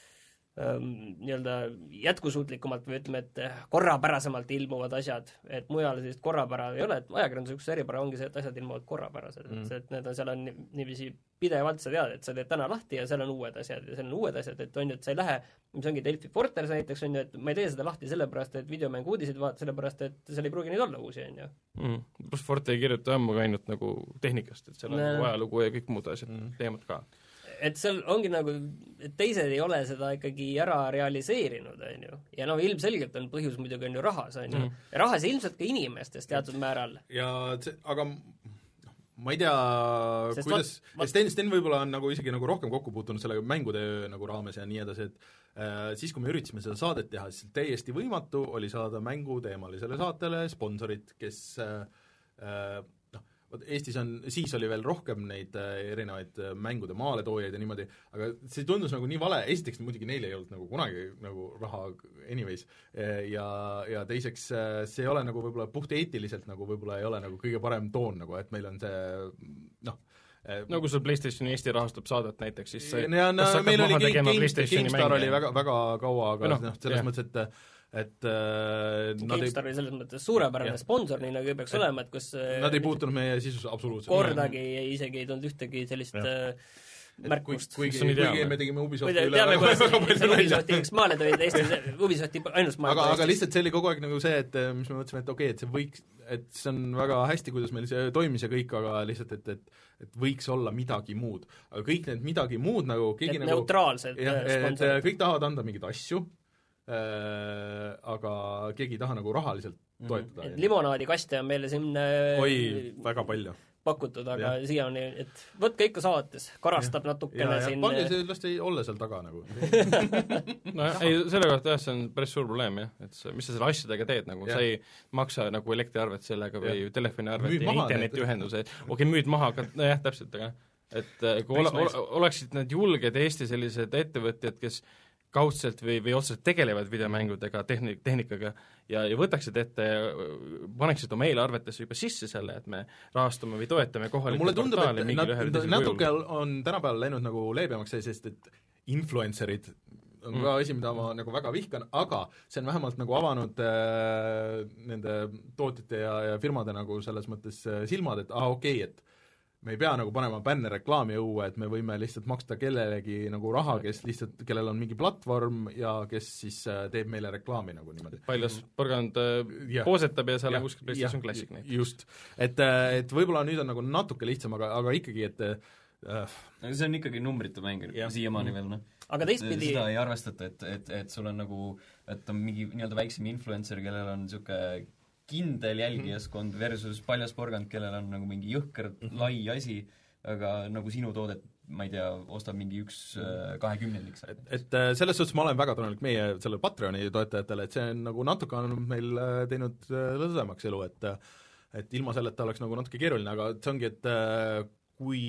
nii-öelda jätkusuutlikumalt või ütleme, et korrapärasemalt ilmuvad asjad, et mujal sellist korrapära ei ole, et ajakirjanduse üks eripära ongi see, et asjad ilmuvad korrapärased mm., et, et need on, seal on niiviisi pidevalt sa tead, et sa teed täna lahti ja seal on uued asjad ja seal on uued asjad, et on ju, et sa ei lähe, mis ongi Delfi Porters näiteks, on ju, et ma ei tee seda lahti sellepärast, et videomängu uudiseid vaata, sellepärast, et seal ei pruugi neid olla uusi, on ju mm.. Pluss Forte ei kirjuta ammu ka ainult nagu tehnikast, et seal on nagu ajalugu ja kõik muud asjad mm. teemad ka. Et seal ongi nagu, et teised ei ole seda ikkagi ära realiseerinud, on ju. Ja no ilmselgelt on põhjus muidugi on ju rahas, on ju. Mm. Ja rahas ilmselt ka inimestes teatud määral. Ja see, aga ma ei tea, sest kuidas, Sten, Sten võib-olla on nagu isegi nagu rohkem kokku puutunud selle mängude nagu raames ja nii edasi, et äh, siis, kui me üritasime seda saadet teha, siis täiesti võimatu oli saada mänguteemalisele saatele sponsorit, kes äh, äh, Võt Eestis on, siis oli veel rohkem neid erinevaid mängude maaletoojaid ja niimoodi, aga see tundus nagu nii vale, esiteks muidugi neil ei olnud nagu kunagi nagu raha anyways ja, ja teiseks see ei ole nagu võib-olla puht eetiliselt nagu võib-olla ei ole nagu kõige parem toon nagu, et meil on see noh, no kui sul PlayStationi Eesti rahastab saadet näiteks, siis see, ja, no, meil oli Game, GameStar oli väga, väga kaua, aga no, noh, selles jah. mõttes, et et äh, GameStar oli selles mõttes suurepärane jah. sponsor, nii nagu peaks et olema, et kus nad ei puutunud meie sisus absoluutselt kordagi isegi ei tulnud ühtegi sellist ja. märkust. Kuigi, kuigi, kuigi me tegime Ubisofti üle teame, kuidas Ubisofti üks maale tulid, Eestis Ubisofti ainus maale aga, aga lihtsalt see oli kogu aeg nagu see, et mis me mõtlesime, et okei okay,, et see võiks, et see on väga hästi, kuidas meil see toimis ja kõik, aga lihtsalt, et, et et võiks olla midagi muud. Aga kõik need midagi muud nagu keegi et nagu neutraalsed jah, sponsorid. Et kõik tahavad anda mingeid asju, äh, aga keegi ei taha nagu rahaliselt toetada. Et limonaadikaste on meile siin oi, väga palju pakutud, aga ja. siiani, et võtke ikka saates, karastab ja. natukene ja, siin pange see, las ei olla seal taga nagu no ei, selle kohta jah, see on päris suur probleem jah, et see, mis sa selle asjadega teed, nagu ja. sa ei maksa nagu elektriarvet sellega või ja. telefoniarvet ja internetiühenduse, okei okay,, müüd maha, aga nojah, täpselt, aga et kui ole, ole, oleksid need julged Eesti sellised ettevõtjad, kes kaudselt või, või otseselt tegelevad videomängudega, tehni-, tehnikaga ja, ja võtaksid ette ja paneksid oma eelarvetesse juba sisse selle, et me rahastame või toetame kohalikke mulle tundub, et nad, natuke on tänapäeval läinud nagu leebemaks see, sest et influencerid on mm. ka asi, mida ma nagu väga vihkan, aga see on vähemalt nagu avanud äh, nende tootjate ja, ja firmade nagu selles mõttes äh, silmad, et ah okei okay,, et me ei pea nagu panema bännereklaami õue, et me võime lihtsalt maksta kellelegi nagu raha, kes lihtsalt, kellel on mingi platvorm ja kes siis äh, teeb meile reklaami nagu niimoodi. Paljas porgand äh, poosetab ja seal on kuskil PlayStation Classic neid. Just, et, et võib-olla nüüd on nagu natuke lihtsam, aga, aga ikkagi, et äh, see on ikkagi numbrite mäng siiamaani veel, noh. Aga teistpidi seda ei arvestata, et, et, et sul on nagu, et on mingi nii-öelda väiksem influencer, kellel on niisugune kindel jälgijaskond versus paljas porgand, kellel on nagu mingi jõhker mm -hmm. lai asi, aga nagu sinu toodet, ma ei tea, ostab mingi üks kahekümnendik. Et, et selles suhtes ma olen väga tänulik meie selle Patreoni toetajatele, et see on nagu natuke on meil teinud lõdvemaks elu, et et ilma selleta oleks nagu natuke keeruline, aga see ongi, et kui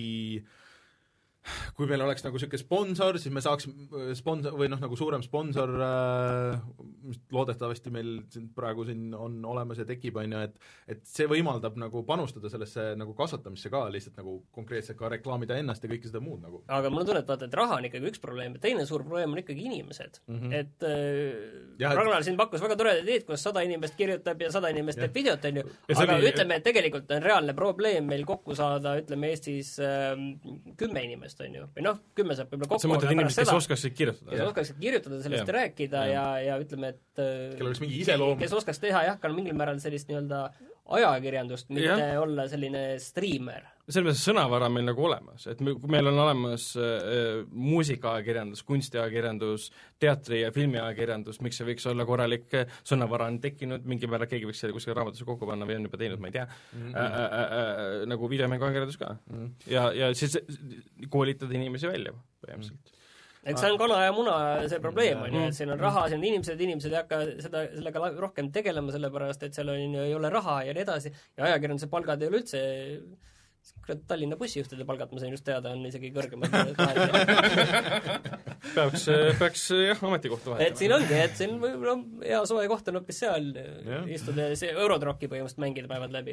kui meil oleks nagu niisugune sponsor, siis me saaks sponsor, või noh, nagu suurem sponsor, mis loodetavasti meil siin praegu siin on olemas ja tekib, on ju, et et see võimaldab nagu panustada sellesse nagu kasvatamisse ka, lihtsalt nagu konkreetselt ka reklaamida ennast ja kõike seda muud nagu. Aga mul on tunne, et vaata, et raha on ikkagi üks probleem, teine suur probleem on ikkagi inimesed. Mm -hmm. Et äh, ja, Ragnar siin pakkus väga toredad ideed, kus sada inimest kirjutab ja sada inimest teeb videot, on ju, aga oli, ütleme, et tegelikult on reaalne probleem meil kokku saada, ütleme Eestis äh, kümme inimest, on ju, või noh, kümme saab võib-olla kokku. sa mõtled inimesed, kes oskaksid kirjutada? kes oskaksid kirjutada, sellest ja. rääkida ja, ja, ja ütleme, et kellel oleks mingi iseloom. Kes oskaks teha jah, ka mingil määral sellist nii-öelda ajakirjandust, mitte ja. olla selline striimer. Selles mõttes sõnavara on meil nagu olemas, et me, meil on olemas äh, muusikaajakirjandus, kunstiajakirjandus, teatri- ja filmiajakirjandus, miks see võiks olla korralik sõnavara on tekkinud, mingi määral keegi võiks selle kuskil raamatusse kokku panna või on juba teinud, ma ei tea mm, -hmm. äh, äh, äh, nagu videomänguajakirjandus ka mm. -hmm. ja, ja siis koolitada inimesi välja põhimõtteliselt mm. -hmm. eks see on kana ja muna see probleem, on ju, et siin on raha, siin on inimesed, inimesed ei hakka seda, sellega rohkem tegelema, sellepärast et seal on, ei ole raha ja nii edasi, ja ajakirjanduse palgad ei ole üldse, Tallinna bussijuhtide palgad, ma sain just teada, on isegi kõrgemad peaks, peaks jah, ametikohta vahetama. Et siin ongi, et siin võib-olla hea soe koht on hoopis seal ja. istuda ja see Eurotrocki põhimõtteliselt mängida päevad läbi.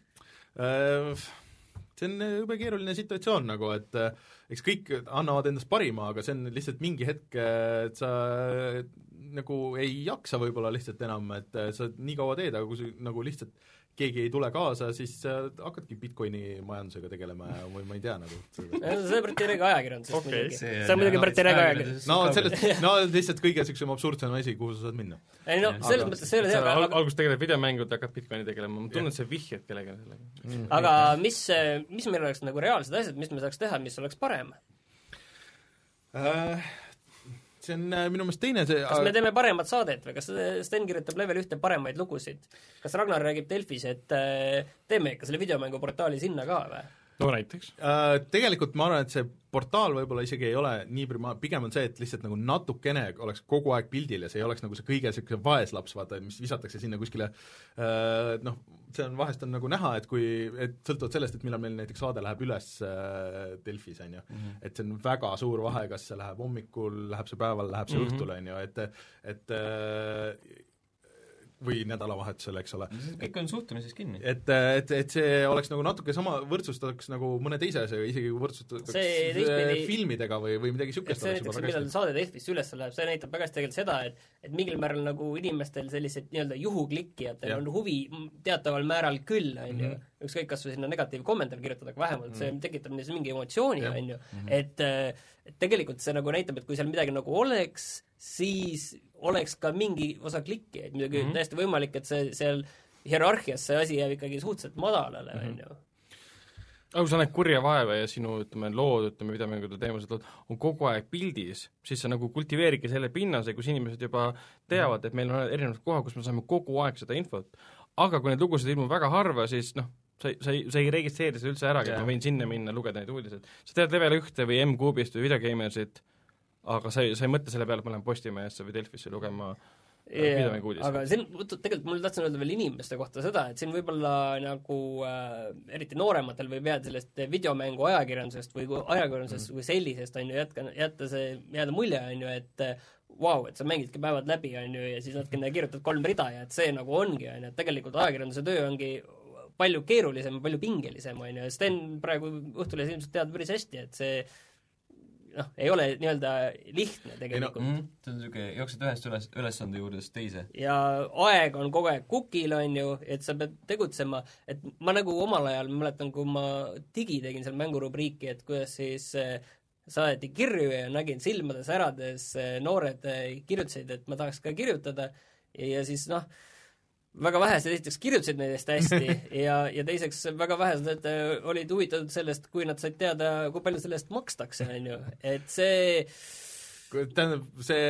See on jube keeruline situatsioon nagu, et eks kõik annavad endast parima, aga see on lihtsalt mingi hetk, et sa nagu ei jaksa võib-olla lihtsalt enam, et sa nii kaua teed, aga kui sa nagu lihtsalt keegi ei tule kaasa, siis hakkadki Bitcoini majandusega tegelema ja või ma ei tea nagu. see on Briti Reega ajakirjandusest okay. muidugi. See on muidugi Briti Reega ajakirjandusest. No, sellest, no lihtsalt kõige niisugusem absurdsem asi, kuhu sa saad minna. ei no, selles mõttes see ei ole hea, aga alguses tegeled videomängude, hakkad Bitcoini tegelema, ma tunnen, et see vihjad kellega sellega. Mm. Aga mis, mis meil oleks nagu reaalsed asjad, mis me saaks teha, mis oleks parem? Uh... see on minu meelest teine see kas me teeme paremat saadet või kas Sten kirjutab level ühte paremaid lugusid? Kas Ragnar räägib Delfis, et teeme ikka selle videomänguportaali sinna ka või? No näiteks. Tegelikult ma arvan, et see portaal võib-olla isegi ei ole nii prima-, pigem on see, et lihtsalt nagu natukene oleks kogu aeg pildil ja see ei oleks nagu see kõige niisugune vaeslaps, vaata, mis visatakse sinna kuskile noh, see on vahest on nagu näha, et kui, et sõltuvalt sellest, et millal meil näiteks saade läheb üles Delfis, on ju, mm-hmm. et see on väga suur vahe, kas see läheb hommikul, läheb see päeval, läheb see mm-hmm. õhtul, on ju, et et või nädalavahetusel, eks ole. kõik on suhtumises kinni. et, et, et see oleks nagu natuke sama, võrdsustaks nagu mõne teise asjaga, isegi võrdsustaks teistpidi... filmidega või, või midagi sükest. see näiteks, millal saade Delfisse üles läheb, see näitab väga hästi tegelikult seda, et et mingil määral nagu inimestel sellised nii-öelda juhuklikkijatel on huvi teataval määral küll, on ju, ükskõik kas või sinna negatiivkommentaar kirjutada, aga vähemalt see tekitab neis mingi emotsiooni, on ju, et, et tegelikult see nagu näitab, et kui seal midagi nagu oleks, siis oleks ka mingi osa klikki, et midagi mm -hmm. täiesti võimalik, et see seal hierarhias see asi jääb ikkagi suhteliselt madalale, on ju. aga kui sa näed kurja vaeva ja sinu, ütleme, lood, ütleme, videomängude teemased lood on kogu aeg pildis, siis sa nagu kultiveeridki selle pinnase, kus inimesed juba teavad, et meil on erinevad kohad, kus me saame kogu aeg seda infot. Aga kui need lugusid ilmub väga harva, siis noh, sa ei, sa ei, sa ei registreeri seda üldse ära, et ma võin sinna minna, lugeda neid uudiseid. Sa tead Level ühte või M-Kuubist või Videogamersit, aga sa ei, sa ei mõtle selle peale, et ma lähen Postimehesse või Delfisse lugema yeah, aga siin, tegelikult mul tahtsin öelda veel inimeste kohta seda, et siin võib-olla nagu äh, eriti noorematel võib jääda sellest videomängu ajakirjandusest või ajakirjandusest mm. kui sellisest, on ju, jätka, jätta see, jääda mulje, on ju, et vau wow,, et sa mängidki päevad läbi, on ju, ja siis natukene kirjutad kolm rida ja et see nagu ongi, on ju, et tegelikult ajakirjanduse töö ongi palju keerulisem, palju pingelisem, on ju, Sten praegu Õhtulehes ilmselt tead päris hästi, et see noh, ei ole nii-öelda lihtne tegelikult. No, mm, see on niisugune, jooksed ühest üles, ülesande juurdest teise. Ja aeg on kogu aeg kukil, on ju, et sa pead tegutsema, et ma nagu omal ajal mäletan, kui ma digi tegin seal mängurubriiki, et kuidas siis äh, saadi kirju ja nägin silmades ärades äh, noored äh, kirjutasid, et ma tahaks ka kirjutada ja, ja siis noh, väga vähesed esiteks kirjutasid nendest hästi ja, ja teiseks väga vähesed olid huvitatud sellest, kui nad said teada, kui palju sellest makstakse, on ju, et see tähendab, see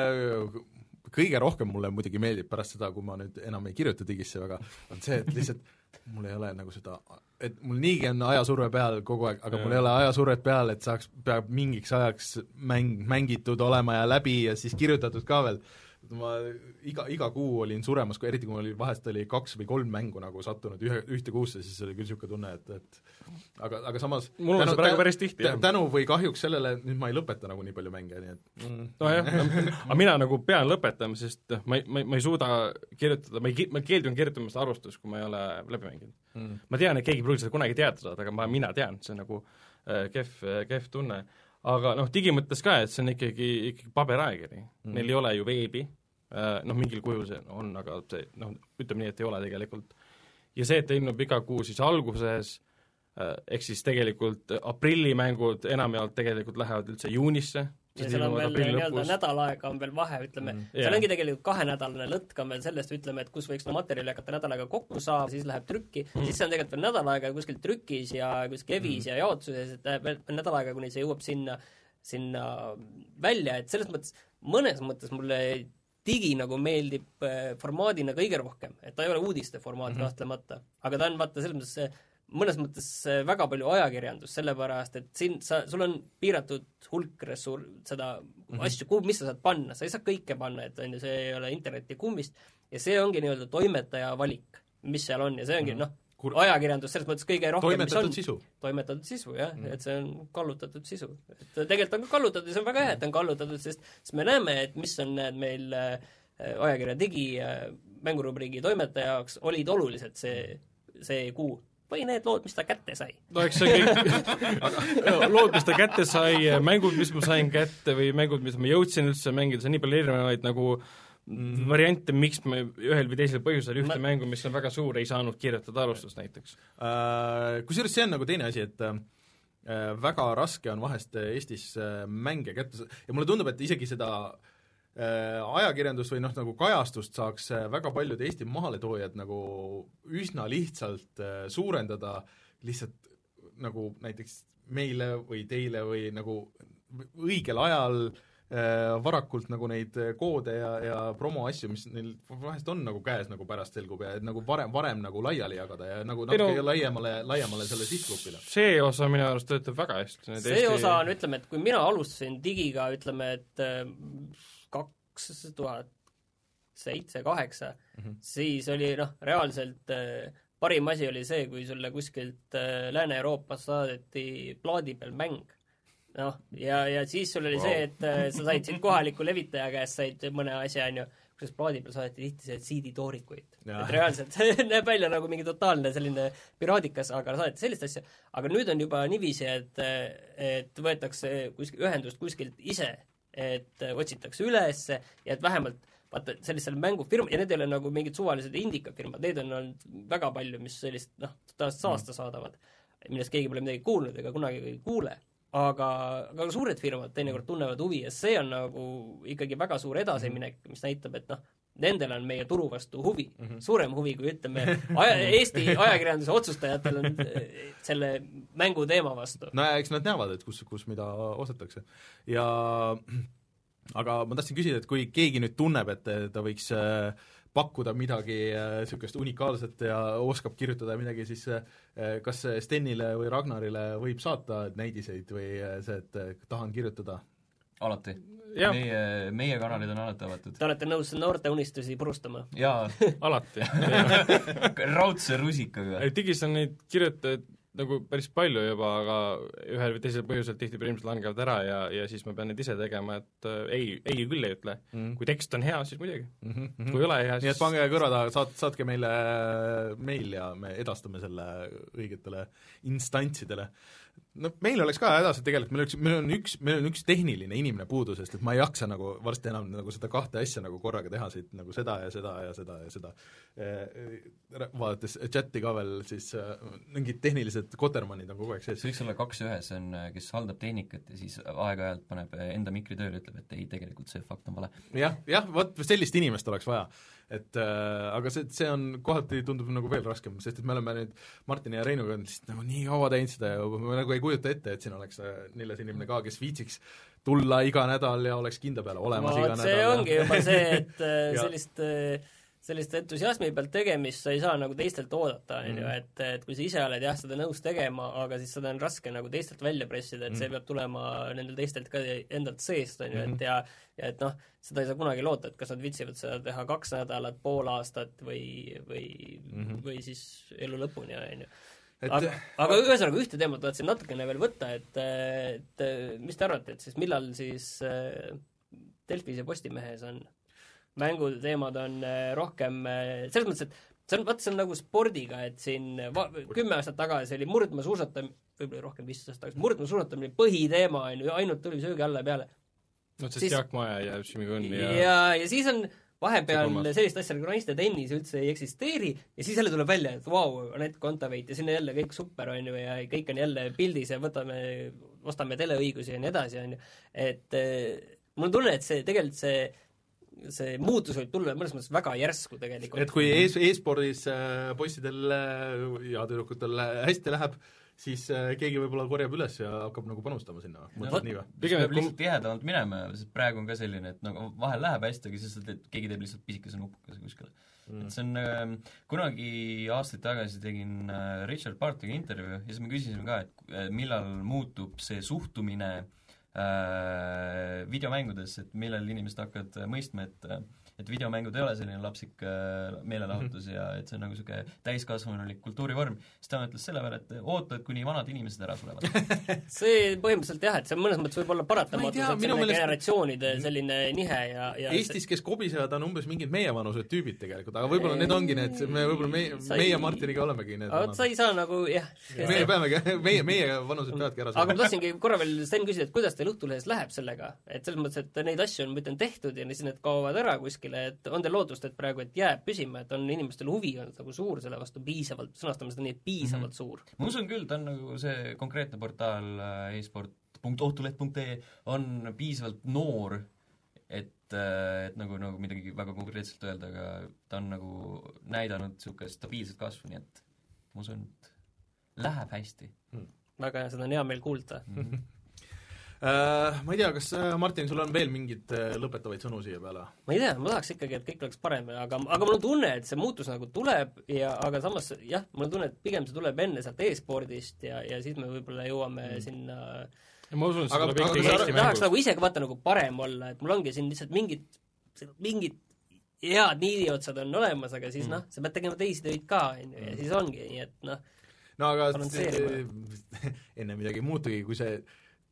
kõige rohkem mulle muidugi meeldib pärast seda, kui ma nüüd enam ei kirjuta digisse väga, on see, et lihtsalt mul ei ole nagu seda, et mul niigi on ajasurve peal kogu aeg, aga ja. mul ei ole ajasurvet peal, et saaks, peab mingiks ajaks mäng, mängitud olema ja läbi ja siis kirjutatud ka veel. Ma iga, iga kuu olin suremas, kui eriti kui oli, vahest oli kaks või kolm mängu nagu sattunud ühe, ühte kuusse, siis oli küll niisugune tunne, et, et aga, aga samas mul on tänu, see praegu päris tihti, jah. Tänu või kahjuks sellele, nüüd ma ei lõpeta nagu nii palju mänge, nii et mm. no jah, aga mina nagu pean lõpetama, sest ma ei, ma ei, ma ei suuda kirjutada, ma, ei, ma keeldun kirjutamast arvustust, kui ma ei ole läbi mänginud mm.. ma tean, et keegi pruugi seda kunagi teada saada, aga ma, mina tean, see on nagu äh, kehv, kehv tunne. Aga noh, digi mõttes ka, et see on ikkagi, ikkagi paberaegeri mm., neil ei ole ju veebi, noh, mingil kujul see on, aga see, noh, ütleme nii, et ei ole tegelikult. Ja see, et ta ilmub iga kuu siis alguses, ehk siis tegelikult aprillimängud enamjaolt tegelikult lähevad üldse juunisse. Ja seal on veel nii-öelda nädal aega on veel vahe, ütleme, mm. seal yeah. ongi tegelikult kahenädalane lõtk on veel sellest, ütleme, et kus võiks no materjali hakata nädal aega kokku saama, siis läheb trükki, mm. siis see on tegelikult veel nädal aega kuskil trükis ja kuskil evis mm. ja jaotuses, et läheb veel nädal aega, kuni see jõuab sinna, sinna välja, et selles mõttes, mõnes mõttes mulle digi nagu meeldib formaadina kõige rohkem, et ta ei ole uudiste formaat mm-hmm. kahtlemata, aga ta on vaata selles mõttes mõnes mõttes väga palju ajakirjandus, sellepärast, et siin sa, sul on piiratud hulk ressur-, seda mm-hmm. asju, kuhu, mis sa saad panna, sa ei saa kõike panna, et on ju, see ei ole interneti kummist, ja see ongi nii-öelda toimetaja valik, mis seal on, ja see ongi, mm-hmm. noh, Kur... ajakirjandus selles mõttes kõige rohkem, toimetatud mis on sisu. Toimetatud sisu, jah mm., et see on kallutatud sisu. Et tegelikult on ka kallutatud ja see on väga hea, et on kallutatud, sest, sest me näeme, et mis on need meil äh, ajakirja digi äh, mängurubriigi toimetaja jaoks olid oluliselt see, see kuu. Või need lood, mis ta kätte sai. No eks see kõik lood, mis ta kätte sai, mängud, mis ma sain kätte või mängud, mis ma jõudsin üldse mängida, see on nii palju erinevaid nagu mm-hmm. variante, miks me ühel või teisel põhjusel ühte ma... mängu, mis on väga suur, ei saanud kirjutada alustust näiteks uh,. Kusjuures see on nagu teine asi, et uh, väga raske on vahest Eestis uh, mänge kätte sa- ja mulle tundub, et isegi seda ajakirjandus või noh, nagu kajastust saaks väga paljud Eesti mahaaletoojad nagu üsna lihtsalt suurendada lihtsalt nagu näiteks meile või teile või nagu õigel ajal varakult nagu neid koode ja, ja promo asju, mis neil vahest on nagu käes nagu pärast selgub ja et nagu varem, varem nagu laiali jagada ja nagu natuke no, laiemale, laiemale selle sihtgrupile. See osa minu arust töötab väga hästi. See Eesti... osa on, ütleme, et kui mina alustasin digiga, ütleme, et kaks tuhat seitse, kaheksa, mm-hmm. siis oli noh, reaalselt äh, parim asi oli see, kui sulle kuskilt äh, Lääne-Euroopas saadeti plaadi peal mäng. Noh, ja, ja siis sul oli wow. see, et äh, sa said siit kohaliku levitaja käest said mõne asja, on ju, kus plaadi peal saadeti tihti see C D-toorikuid. Et reaalselt näeb välja nagu mingi totaalne selline piraadikas, aga saadeti sellist asja. Aga nüüd on juba niiviisi, et, et võetakse kuskil, ühendust kuskilt ise, et otsitakse üles ja et vähemalt vaata sellisel mängufirma, ja need ei ole nagu mingid suvalised indikafirmad, need on olnud väga palju, mis sellist, noh, totaalselt saasta saadavad, millest keegi pole midagi kuulnud ega kunagi ei kuule. Aga, aga suured firmad teinekord tunnevad huvi ja see on nagu ikkagi väga suur edasiminek, mis näitab, et noh, nendel on meie turu vastu huvi, mm-hmm. suurem huvi, kui ütleme, aja, Eesti ajakirjanduse otsustajatel on selle mängu teema vastu. No ja eks nad näevad, et kus, kus mida ostetakse. Ja aga ma tahtsin küsida, et kui keegi nüüd tunneb, et ta võiks pakkuda midagi niisugust unikaalset ja oskab kirjutada midagi, siis kas Stenile või Ragnarile võib saata näidiseid või see, et tahan kirjutada? Alati. Meie, meie kanalid on alati avatud. Te olete nõus noorte unistusi purustama? Jaa. Alati. Raudse rusikaga. Digis on neid kirjutajaid nagu päris palju juba, aga ühel või teisel põhjusel tihti ilmselt langevad ära ja, ja siis ma pean neid ise tegema, et äh, ei, ei küll ei ütle mm.. kui tekst on hea, siis muidugi mm. -hmm. kui ei ole hea, siis nii et pange kõrva taha, saat, saatke meile meil ja me edastame selle õigetele instantsidele. No meil oleks ka hädas, et tegelikult meil, üks, meil, on üks, meil on üks tehniline inimene puudu, sest et ma ei jaksa nagu varsti enam nagu seda kahte asja nagu korraga teha siit, nagu seda ja seda ja seda ja seda. Vaadates chati ka veel, siis mingid tehnilised kotermannid on kogu aeg sees. See võiks olla kaks ühes, on, kes haldab tehnikat ja siis aeg-ajalt paneb enda mikri tööle, ütleb, et ei, tegelikult see fakt on vale. jah, jah, vot sellist inimest oleks vaja. Et äh, aga see, see on kohati tundub nagu veel raskem, sest et me oleme nüüd Martini ja Reinuga lihtsalt nagu nii kaua teinud seda ja me nagu ei kujuta ette, et siin oleks neljas inimene ka, kes viitsiks tulla iga nädal ja oleks kinda peale olemas no, iga see nädal. See ongi juba see, et sellist sellist entusiasmi pealt tegemist sa ei saa nagu teistelt oodata, mm. ju, et, et kui sa ise oled jah, seda nõus tegema, aga siis seda on raske nagu teistelt välja pressida, et mm. see peab tulema nendel teistelt ka endalt seest, on ju, et ja, ja et noh, seda ei saa kunagi loota, et kas nad vitsivad seda teha kaks nädalat, pool aastat või, või, mm-hmm. või siis elu lõpuni, on ju. Et... aga, aga ühesõnaga ühte teemat tahtsin natukene veel võtta, et, et mis te arvate, et siis millal siis Delfis ja Postimehes on mänguteemad on rohkem, selles mõttes, et see on, vaat see on nagu spordiga, et siin va, kümme aastat tagasi oli murdmaasuusatamine, võib-olla rohkem viis aastat tagasi, murdmaasuusatamine põhiteema, ainult tuli söögi alla ja peale. No sest siis, Jaak Maja ja Jimmy Gunn ja ja, ja siis on vahepeal sellist asja nagu naiste tennis üldse ei eksisteeri ja siis jälle tuleb välja, et vau, wow, Anett Kontaveit ja sinna jälle kõik super, on ju, ja kõik on jälle pildis ja võtame, ostame teleõigusi ja nii edasi, on ju. Et mul on tunne, et see tegelikult see see muutus võib tulla mõnes mõttes väga järsku tegelikult. Et kui e- e-spordis äh, poissidel ja tüdrukutel hästi läheb, siis äh, keegi võib-olla korjab üles ja hakkab nagu panustama sinna. No, nii või? Pigem peab lihtsalt tihedamalt minema, sest praegu on ka selline, et nagu vahel läheb hästi, aga siis et keegi teeb lihtsalt pisikese nupukese kuskile. Mm. Et see on äh, kunagi aastaid tagasi tegin äh, Richard Bartiga intervjuu ja siis me küsisime ka, et äh, millal muutub see suhtumine Äh, videomängudes, et millal inimesed hakkavad mõistma, et et videomängud ei ole selline lapsik äh, meelelahutus ja et see on nagu niisugune täiskasvanulik kultuurivorm, siis ta mõtles selle peale, et ootad, kuni vanad inimesed ära sulevad. see põhimõtteliselt jah, et see mõnes mõttes võib olla paratamatus, et selline meelest... generatsioonide selline nihe ja, ja Eestis, kes kobisevad, on umbes mingid meievanused tüübid tegelikult, aga võib-olla need ongi need, me võib-olla meie, sai... meie Martiniga olemegi need aga sa ei saa nagu, jah. meie peamegi, meie, meie vanused peavadki ära. aga ma tahtsingi korra veel Sten küsida, et kuidas teil Õhtulehes läheb sellega, et selles mõttes, et neid asju on, ma ütlen, tehtud ja siis need kaovad ära kuskile, et on teil lootust, et praegu, et jääb püsima, et on inimestel huvi on nagu suur selle vastu piisavalt, sõnastame seda nii, et piisavalt mm-hmm. suur? Ma usun küll, ta on nagu see konkreetne portaal e-sport punkt ohtuleht punkt ee on piisavalt noor, et, et nagu, nagu midagi väga konkreetselt öelda, aga ta on nagu näidanud niisugust stabiilset kasvu, nii et ma usun, et läheb hästi mm.. väga hea, seda on hea meil kuulda mm-hmm. Uh, ma ei tea, kas Martin, sul on veel mingid lõpetavaid sõnu siia peale? Ma ei tea, ma tahaks ikkagi, et kõik oleks parem, aga, aga mul on tunne, et see muutus nagu tuleb ja aga samas jah, mul on tunne, et pigem see tuleb enne sealt e-spordist ja, ja siis me võib-olla jõuame mm. sinna ja ma usun, et see tuleb ikkagi Eesti mängus. Tahaks nagu isegi vaata nagu parem olla, et mul ongi siin lihtsalt mingid, mingid head niidiotsad on olemas, aga siis mm. noh, sa pead tegema teisi töid ka, ja siis ongi, nii et noh no aga enne midagi muutugi, kui see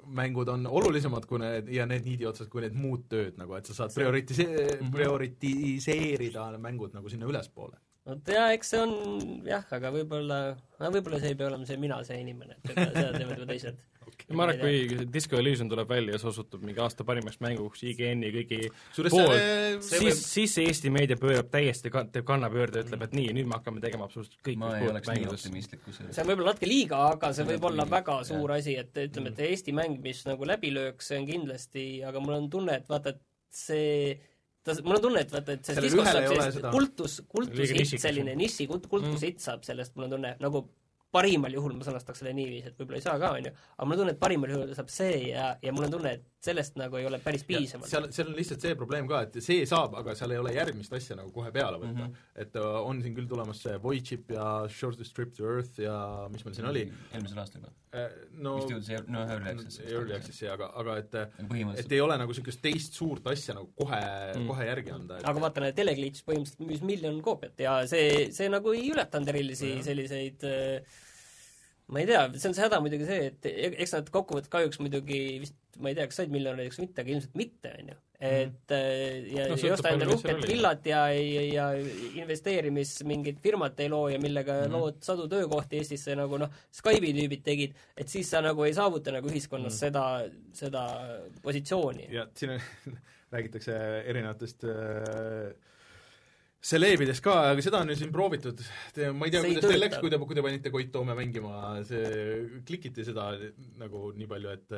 mängud on olulisemad kui need ja need niidi otsas kui need muud tööd nagu, et sa saad prioritise- mm -hmm. prioritiseerida mängud nagu sinna ülespoole. no jaa, eks see on jah, aga võib-olla, no võib-olla see ei pea olema see mina, see inimene, et võib-olla seda teevad juba teised. Okay. ma arvan, kui Disco Elysium tuleb välja ja see osutub mingi aasta parimaks mänguks I G N-i kõigi Suures poolt, see, siis, võib... siis see Eesti meedia pöörab täiesti, teeb kannapöörde ja ütleb, et nii, nüüd me hakkame tegema absoluutselt kõik ma ei oleks nii optimistlik kui see. see on võib-olla natuke liiga, aga see võib olla väga suur asi, et ütleme, et Eesti mäng, mis nagu läbi lööks, see on kindlasti, aga mul on tunne, et vaata, et see ta, mul on tunne, et vaata, et see Discos saab sellist kultus, kultushitt, selline niši, kultushitt saab sellest, mul on tunne, nagu parimal juhul ma sõnastaks selle niiviisi, et võib-olla ei saa ka, on ju, aga mul on tunne, et parimal juhul saab see ja, ja mul on tunne, et sellest nagu ei ole päris piisavalt. seal, seal on lihtsalt see probleem ka, et see saab, aga seal ei ole järgmist asja nagu kohe peale võtta mm. -hmm. et on siin küll tulemas see Void Chip ja Shortest Trip to Earth ja mis meil siin oli? Eelmisel aastal ka? No, vist jõudis, no Early Access. Early Accessi, aga, aga et et ei ole nagu niisugust teist suurt asja nagu kohe mm., kohe järgi anda. aga vaata, need Teleglitch põhimõtteliselt müüs miljon koopiat ja see, see nagu ei ületanud erilisi ja. selliseid ma ei tea, see on see häda muidugi see, et eks nad kokkuvõttes kahjuks muidugi vist, ma ei tea, kas said miljonäriks mitte, aga ilmselt mitte, on ju. Et mm. ja no, ei osta endale uhket villad ja, ja, ja investeerimis mingid firmad ei loo ja millega mm. lood sadu töökohti Eestisse, nagu noh, Skype'i tüübid tegid, et siis sa nagu ei saavuta nagu ühiskonnas mm. seda, seda positsiooni. ja siin räägitakse erinevatest äh, Celeebidest ka, aga seda on ju siin proovitud. Te, ma ei tea, see kuidas teil läks, kui te, kui te panite Koit Toome mängima, see klikiti seda nagu nii palju, et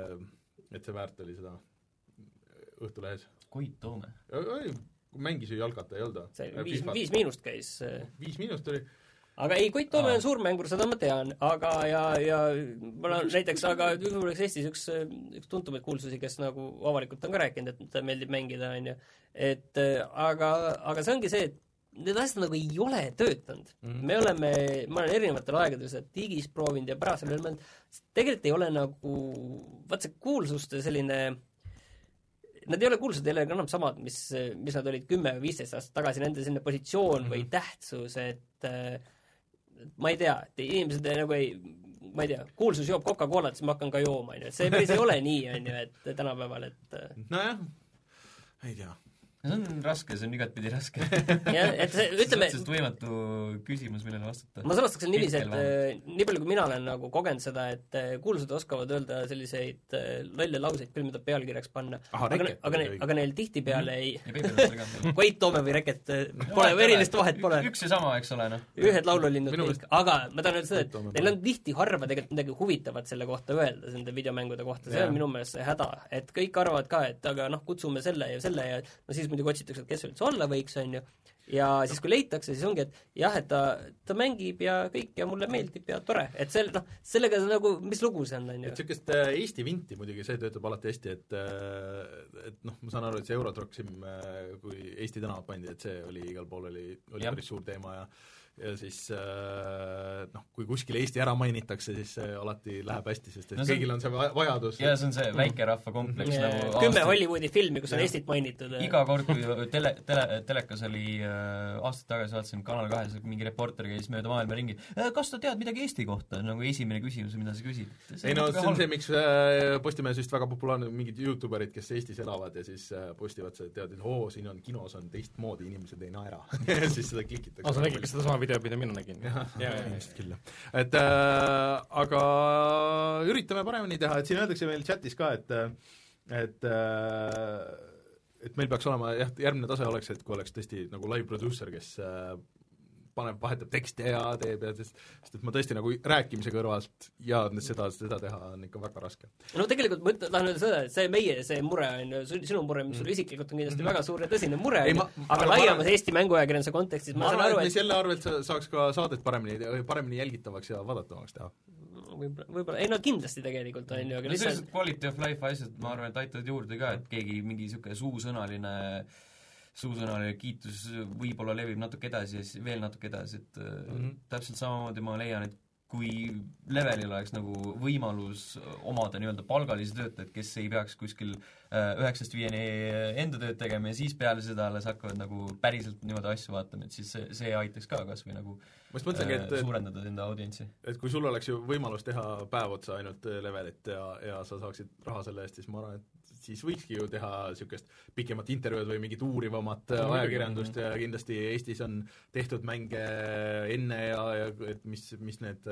et see väärt oli seda Õhtulehes. Koit Toome? Mängis ju jalgata, ei olnud? See viis, viis miinust käis. Viis miinust oli? Aga ei, Koit Toome on suurmängur, seda ma tean, aga ja, ja mul on näiteks, aga võib-olla Eestis üks, üks tuntumaid kuulsusi, kes nagu avalikult on ka rääkinud, et ta meeldib mängida, on ju, et aga, aga see ongi see, et need asjad nagu ei ole töötanud mm. -hmm. me oleme, ma olen erinevatel aegadel seda digis proovinud ja pärast veel mõelnud, tegelikult ei ole nagu, vaat see kuulsuste selline, nad ei ole kuulsud, ei ole enam samad, mis, mis nad olid kümme või viisteist aastat tagasi, nende selline positsioon mm -hmm. või tähtsus, et ma ei tea, et inimesed nagu ei, ma ei tea, kuulsus joob Coca-Colat, siis ma hakkan ka jooma, on ju, et see päris ei ole nii, on ju, et tänapäeval, et nojah, ei tea. see on raske, see on igatpidi raske. jah, et see, ütleme sest võimatu küsimus, millele vastata. ma sõnastaks selle niiviisi, et nii palju, kui mina olen nagu kogenud seda, et kuulsud oskavad öelda selliseid lolle lauseid küll, mida pealkirjaks panna. Aha, aga, reket, aga, ne, aga neil tihtipeale ei ja Koit Toome või Reket pole, erilist vahet pole. üks ja sama, eks ole, noh. ühed laululinnud kõik, aga ma tahan öelda seda, et neil on tihti harva tegelikult midagi huvitavat selle kohta öelda, nende videomängude kohta, see on minu meelest see häda, et kõik arvavad ka, et aga noh, kutsume selle ja selle ja no siis muidugi otsitakse, et kes üldse olla võiks, on ju, ja siis kui leitakse, siis ongi, et jah, et ta, ta mängib ja kõik ja mulle meeldib ja tore, et see, noh, sellega nagu, mis lugu see on, on ju. et niisugust Eesti vinti muidugi, see töötab alati hästi, et et noh, ma saan aru, et see Eurotruck Sim, kui Eesti tänavat pandi, et see oli igal pool, oli, oli päris suur teema ja ja siis noh, kui kuskil Eesti ära mainitakse, siis see alati läheb hästi, sest et no see, kõigil on see vajadus. jaa, see on see väikerahva kompleks mm. nagu kümme Hollywoodi filmi, kus ja. on Eestit mainitud. iga kord, kui tele, tele, telekas oli äh, aastaid tagasi, vaatasin Kanal kahes, mingi reporter käis mööda maailma ringi, kas ta tead midagi Eesti kohta, nagu esimene küsimus, mida sa küsid. ei no see on see, miks Postimehes vist väga populaarne mingid YouTuberid, kes Eestis elavad ja siis postivad seda, tead, et oo, siin on kinos on teistmoodi, inimesed ei naera ja siis seda klikitakse. aa, sa nägid seda sama video, mida mina nägin. jah, ilmselt küll. et äh, aga üritame paremini teha, et siin öeldakse meil chatis ka, et et äh, et meil peaks olema, jah, järgmine tase oleks, et kui oleks tõesti nagu live producer, kes äh, paneb, vahetab tekste ja teeb ja sest, sest et ma tõesti nagu rääkimise kõrvalt ja seda, seda teha on ikka väga raske. no tegelikult ma ütlen, tahan öelda seda, et see meie, see mure on ju, sinu mure, mis sul isiklikult on kindlasti väga suur ja tõsine mure, ei, ma, aga laiemas Eesti mänguajakirjanduse kontekstis ma, ma saan aru, et selle arvelt saaks ka saadet paremini, paremini jälgitavaks ja vaadatavaks teha. võib-olla, võib-olla, ei no kindlasti tegelikult on ju, aga no lihtsalt sellised quality of life asjad, ma arvan, et aitavad juurde ka, et keegi mingi niisugune suusõnaline suusõnaline kiitus võib-olla levib natuke edasi ja siis veel natuke edasi, et mm -hmm. täpselt samamoodi ma leian, et kui levelil oleks nagu võimalus omada nii-öelda palgalisi töötajaid, kes ei peaks kuskil üheksast viieni enda tööd tegema ja siis peale seda alles hakkavad nagu päriselt niimoodi asju vaatama, et siis see, see aitaks ka kas või nagu mõtlengi, et, suurendada enda audientsi. Et kui sul oleks ju võimalus teha päev otsa ainult levelit ja, ja sa saaksid raha selle eest, siis ma arvan, et siis võikski ju teha niisugust pikemat intervjuud või mingit uurivamat no, ajakirjandust ja kindlasti Eestis on tehtud mänge enne ja, ja et mis, mis need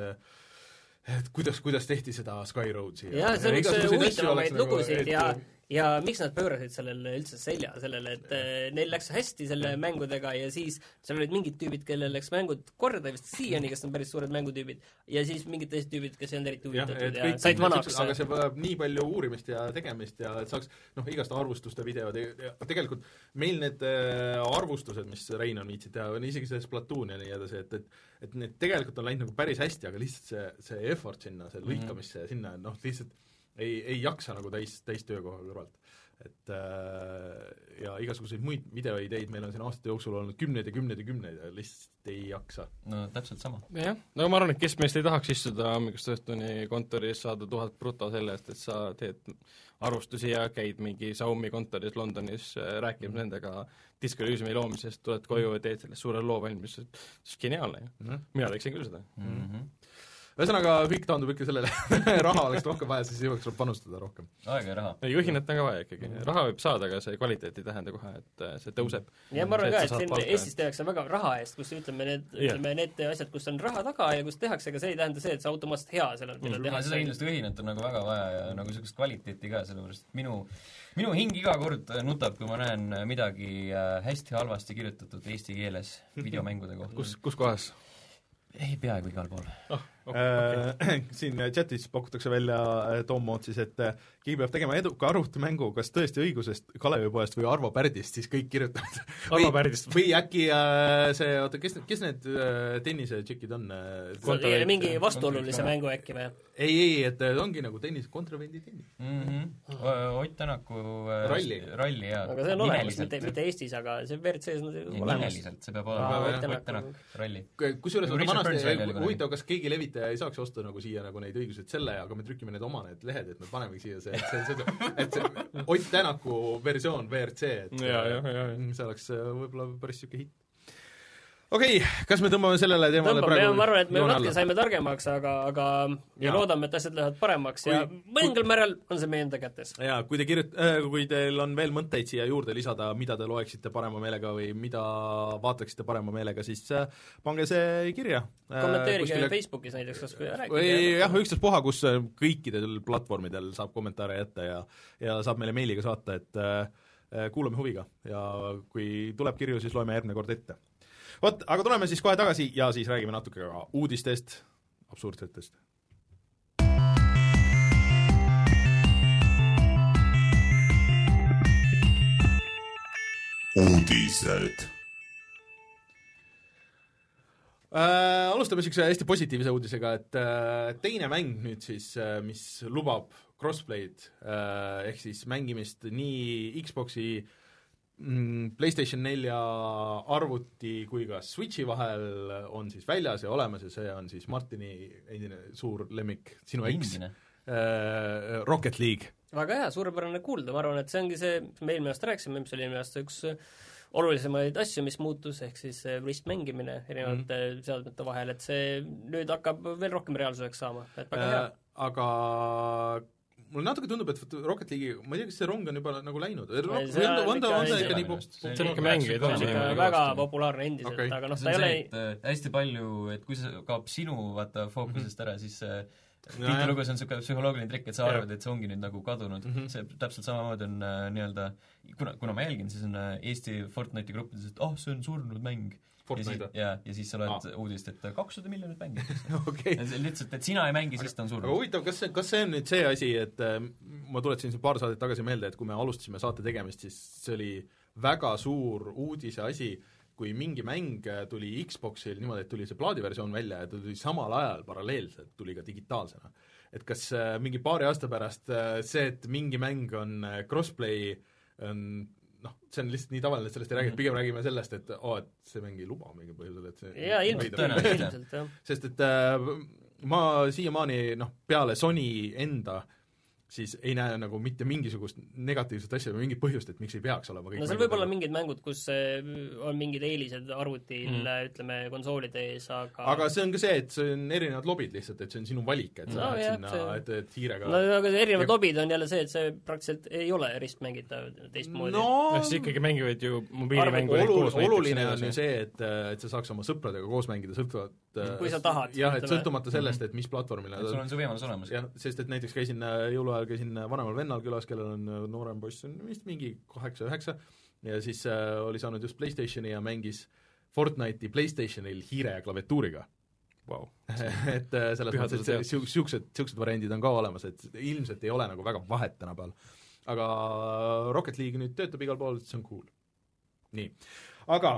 et kuidas, kuidas tehti seda Skyroadsi ja, ja see on üks huvitavamaid lugusid nagu, ja, ja miks nad pöörasid sellele üldse selja, sellele, et äh, neil läks hästi selle mängudega ja siis seal olid mingid tüübid, kellel läks mängud korda vist siiani, kes on päris suured mängutüübid, ja siis mingid teised tüübid, kes ei olnud eriti huvitatud ja, ja said vanaks. Aga see vajab nii palju uurimist ja tegemist ja et saaks noh, igast arvustuste videod ja tegelikult meil need äh, arvustused, mis Rein on viitsid teha, on isegi see Splatoon ja nii edasi, et, et et need tegelikult on läinud nagu päris hästi, aga lihtsalt see, see effort sinna, see lõikamisse ja sinna, noh, lihtsalt ei, ei jaksa nagu täis, täis töökoha kõrvalt. Et äh, ja igasuguseid muid videoideid meil on siin aastate jooksul olnud kümneid ja kümneid ja kümneid ja lihtsalt ei jaksa. No täpselt sama. jah, no ma arvan, et kes meist ei tahaks istuda hommikust õhtuni kontoris, saada tuhat bruto selle eest, et sa teed arvustusi ja käid mingi Xiaomi kontoris Londonis, rääkib mm-hmm. nendega Disco Elysiumi loomisest, tuled koju ja teed sellest suure loo valmis, see on geniaalne ju mm-hmm. mina teeksin küll seda mm-hmm. Ühesõnaga, kõik taandub ikka sellele raha oleks rohkem vaja, siis jõuaks tuleb panustada rohkem. Aega ja raha. ei, juhinat on ka vaja ikkagi. Raha võib saada, aga see kvaliteet ei tähenda kohe, et see tõuseb. Ja ma arvan ka, et siin Eestis tehakse väga raha eest, kus ütleme need, ütleme need asjad, kus on raha taga ja kus tehakse, aga see ei tähenda see, et see automaatselt hea seal on, mida tehakse. Seda kindlasti ühinat on nagu väga vaja ja nagu sellist kvaliteeti ka, sellepärast minu, minu hing iga kord nutab, kui ma näen midagi hästi halvasti kirjutatud eesti keeles videomängude kohta. Kus, kus kohas? Ei, peaaegu igal pool. Oh, okay, okay. Siin chatis pakutakse välja Tom Mootsis, et keegi peab tegema eduka arvutimängu, kas tõesti õigusest Kalevipoest või Arvo Pärdist, siis kõik kirjutavad. Arvo Pärdist. Või äkki äh, see, oota, kes, kes need äh, tennise tšikid on? Kontra mingi vastuolulise mängu äkki või? Ei, ei, et ongi nagu tennis, kontravendi tennis. Mm-hmm. Ott Tänaku ralli, ralli ja aga see on olemas, mitte, mitte Eestis, aga see V R C-s on olemas. Nimeliselt, see peab olema Ott Tänak ralli. Kusjuures on vanasti, huvitav, kas keegi levitaja ei saaks osta nagu siia nagu neid õigused selle, aga me trükime need oma need lehed, et me panemegi siia see, see, see, et see Ott Tänaku versioon V R C, et ja, ja, ja, ja. see oleks võib-olla päris siuke hitt. Okei, okay, kas me tõmbame sellele teemale tõmbame, praegu? Ma arvan, et me natuke saime targemaks, aga, aga ja. ja loodame, et asjad lähevad paremaks kui, ja mõningal määral on see meie enda kätes. Ja kui, te kirjut- äh, kui teil on veel mõtteid siia juurde lisada, mida te loeksite parema meelega või mida vaataksite parema meelega, siis äh, pange see kirja. Kommenteerige äh, kuskile... Facebookis näiteks, kas kui rääkige. Või jah, ükstaspuha, kus kõikidel platvormidel saab kommentaare jätta ja, ja saab meile meiliga saata, et äh, kuulame huviga ja kui tuleb kirju, siis loeme järgmine kord ette. Vot, aga tuleme siis kohe tagasi ja siis räägime natuke ka uudistest, absurdsetest. Uudised. Äh, alustame niisuguse hästi positiivse uudisega, et äh, teine mäng nüüd siis, äh, mis lubab crossplay'd äh, ehk siis mängimist nii Xboxi PlayStation nelja arvuti kui ka Switchi vahel on siis väljas ja olemas ja see on siis Martini endine suur lemmik, sinu eks, äh, Rocket League. Väga hea, suurepärane kuulda, ma arvan, et see ongi see, mis me eelmine aasta rääkisime, mis oli eelmine aasta üks olulisemaid asju, mis muutus, ehk siis rist mängimine erinevate mm. seadmete vahel, et see nüüd hakkab veel rohkem reaalsuseks saama, et väga hea. Äh, aga mulle natuke tundub, et Rocket League'i, ma ei tea, kas see rong on juba nagu läinud. See on ikka mängid, on ikka väga populaarne endiselt, okay. Aga noh, ta ei ole et, hästi palju, et kui see kaob sinu vaata fookusest ära, siis tihtilugu see on niisugune psühholoogiline trikk, et sa arvad, et see ongi nüüd nagu kadunud. Mm -hmm. See täpselt samamoodi on äh, nii-öelda, kuna, kuna ma jälgin, siis on äh, Eesti Fortnite'i gruppides, et oh, see on surnud mäng. Ja siis, ja, ja siis sa loed ah. uudist, et kakssada miljonit mängi. Okay. Lihtsalt, et sina ei mängi, siis ta on surnud. Aga huvitav, kas see, kas see on nüüd see asi, et äh, ma tuletasin siin paar saadet tagasi meelde, et kui me alustasime saate tegemist, siis see oli väga suur uudise asi, kui mingi mäng tuli Xboxil niimoodi, et tuli see plaadiversioon välja ja tuli samal ajal paralleelselt, tuli ka digitaalsena. Et kas äh, mingi paari aasta pärast äh, see, et mingi mäng on äh, crossplay, on noh, see on lihtsalt nii tavaline, et sellest ei räägi, pigem räägime sellest, et oh, et see mäng ei luba mingi põhjusel, et see jaa, ilmselt tõenäoliselt, jah. Sest et äh, ma siiamaani noh, peale Sony enda siis ei näe nagu mitte mingisugust negatiivset asja või mingit põhjust, et miks ei peaks olema kõik no seal võib olla mingid mängud, kus on mingid eelised arvutil mm., ütleme, konsoolide ees, aga aga see on ka see, et see on erinevad lobid lihtsalt, et see on sinu valik, et sa no, lähed jah, sinna see... et, et hiirega no aga erinevad ja... lobid on jälle see, et see praktiliselt ei ole ristmängitav teistmoodi. no siis ikkagi mängivad ju mobiilimängu olul, oluline on ju see, et, et sa saaks oma sõpradega koos mängida sõltuvalt kui sa tahad. jah, et sõltumata sellest, et mis platvormil et sul on see võimalus olemas. jah, sest et näiteks käisin jõuluajal käisin vanemal vennal külas, kellel on noorem poiss, on vist mingi kaheksa üheksa, ja siis äh, oli saanud just PlayStationi ja mängis Fortnite'i PlayStationil hiire ja klaviatuuriga wow. et äh, selles mõttes, et siuksed, siuksed variandid on ka olemas, et ilmselt ei ole nagu väga vahet tänapäeval. Aga Rocket League nüüd töötab igal pool, see on cool. Nii, aga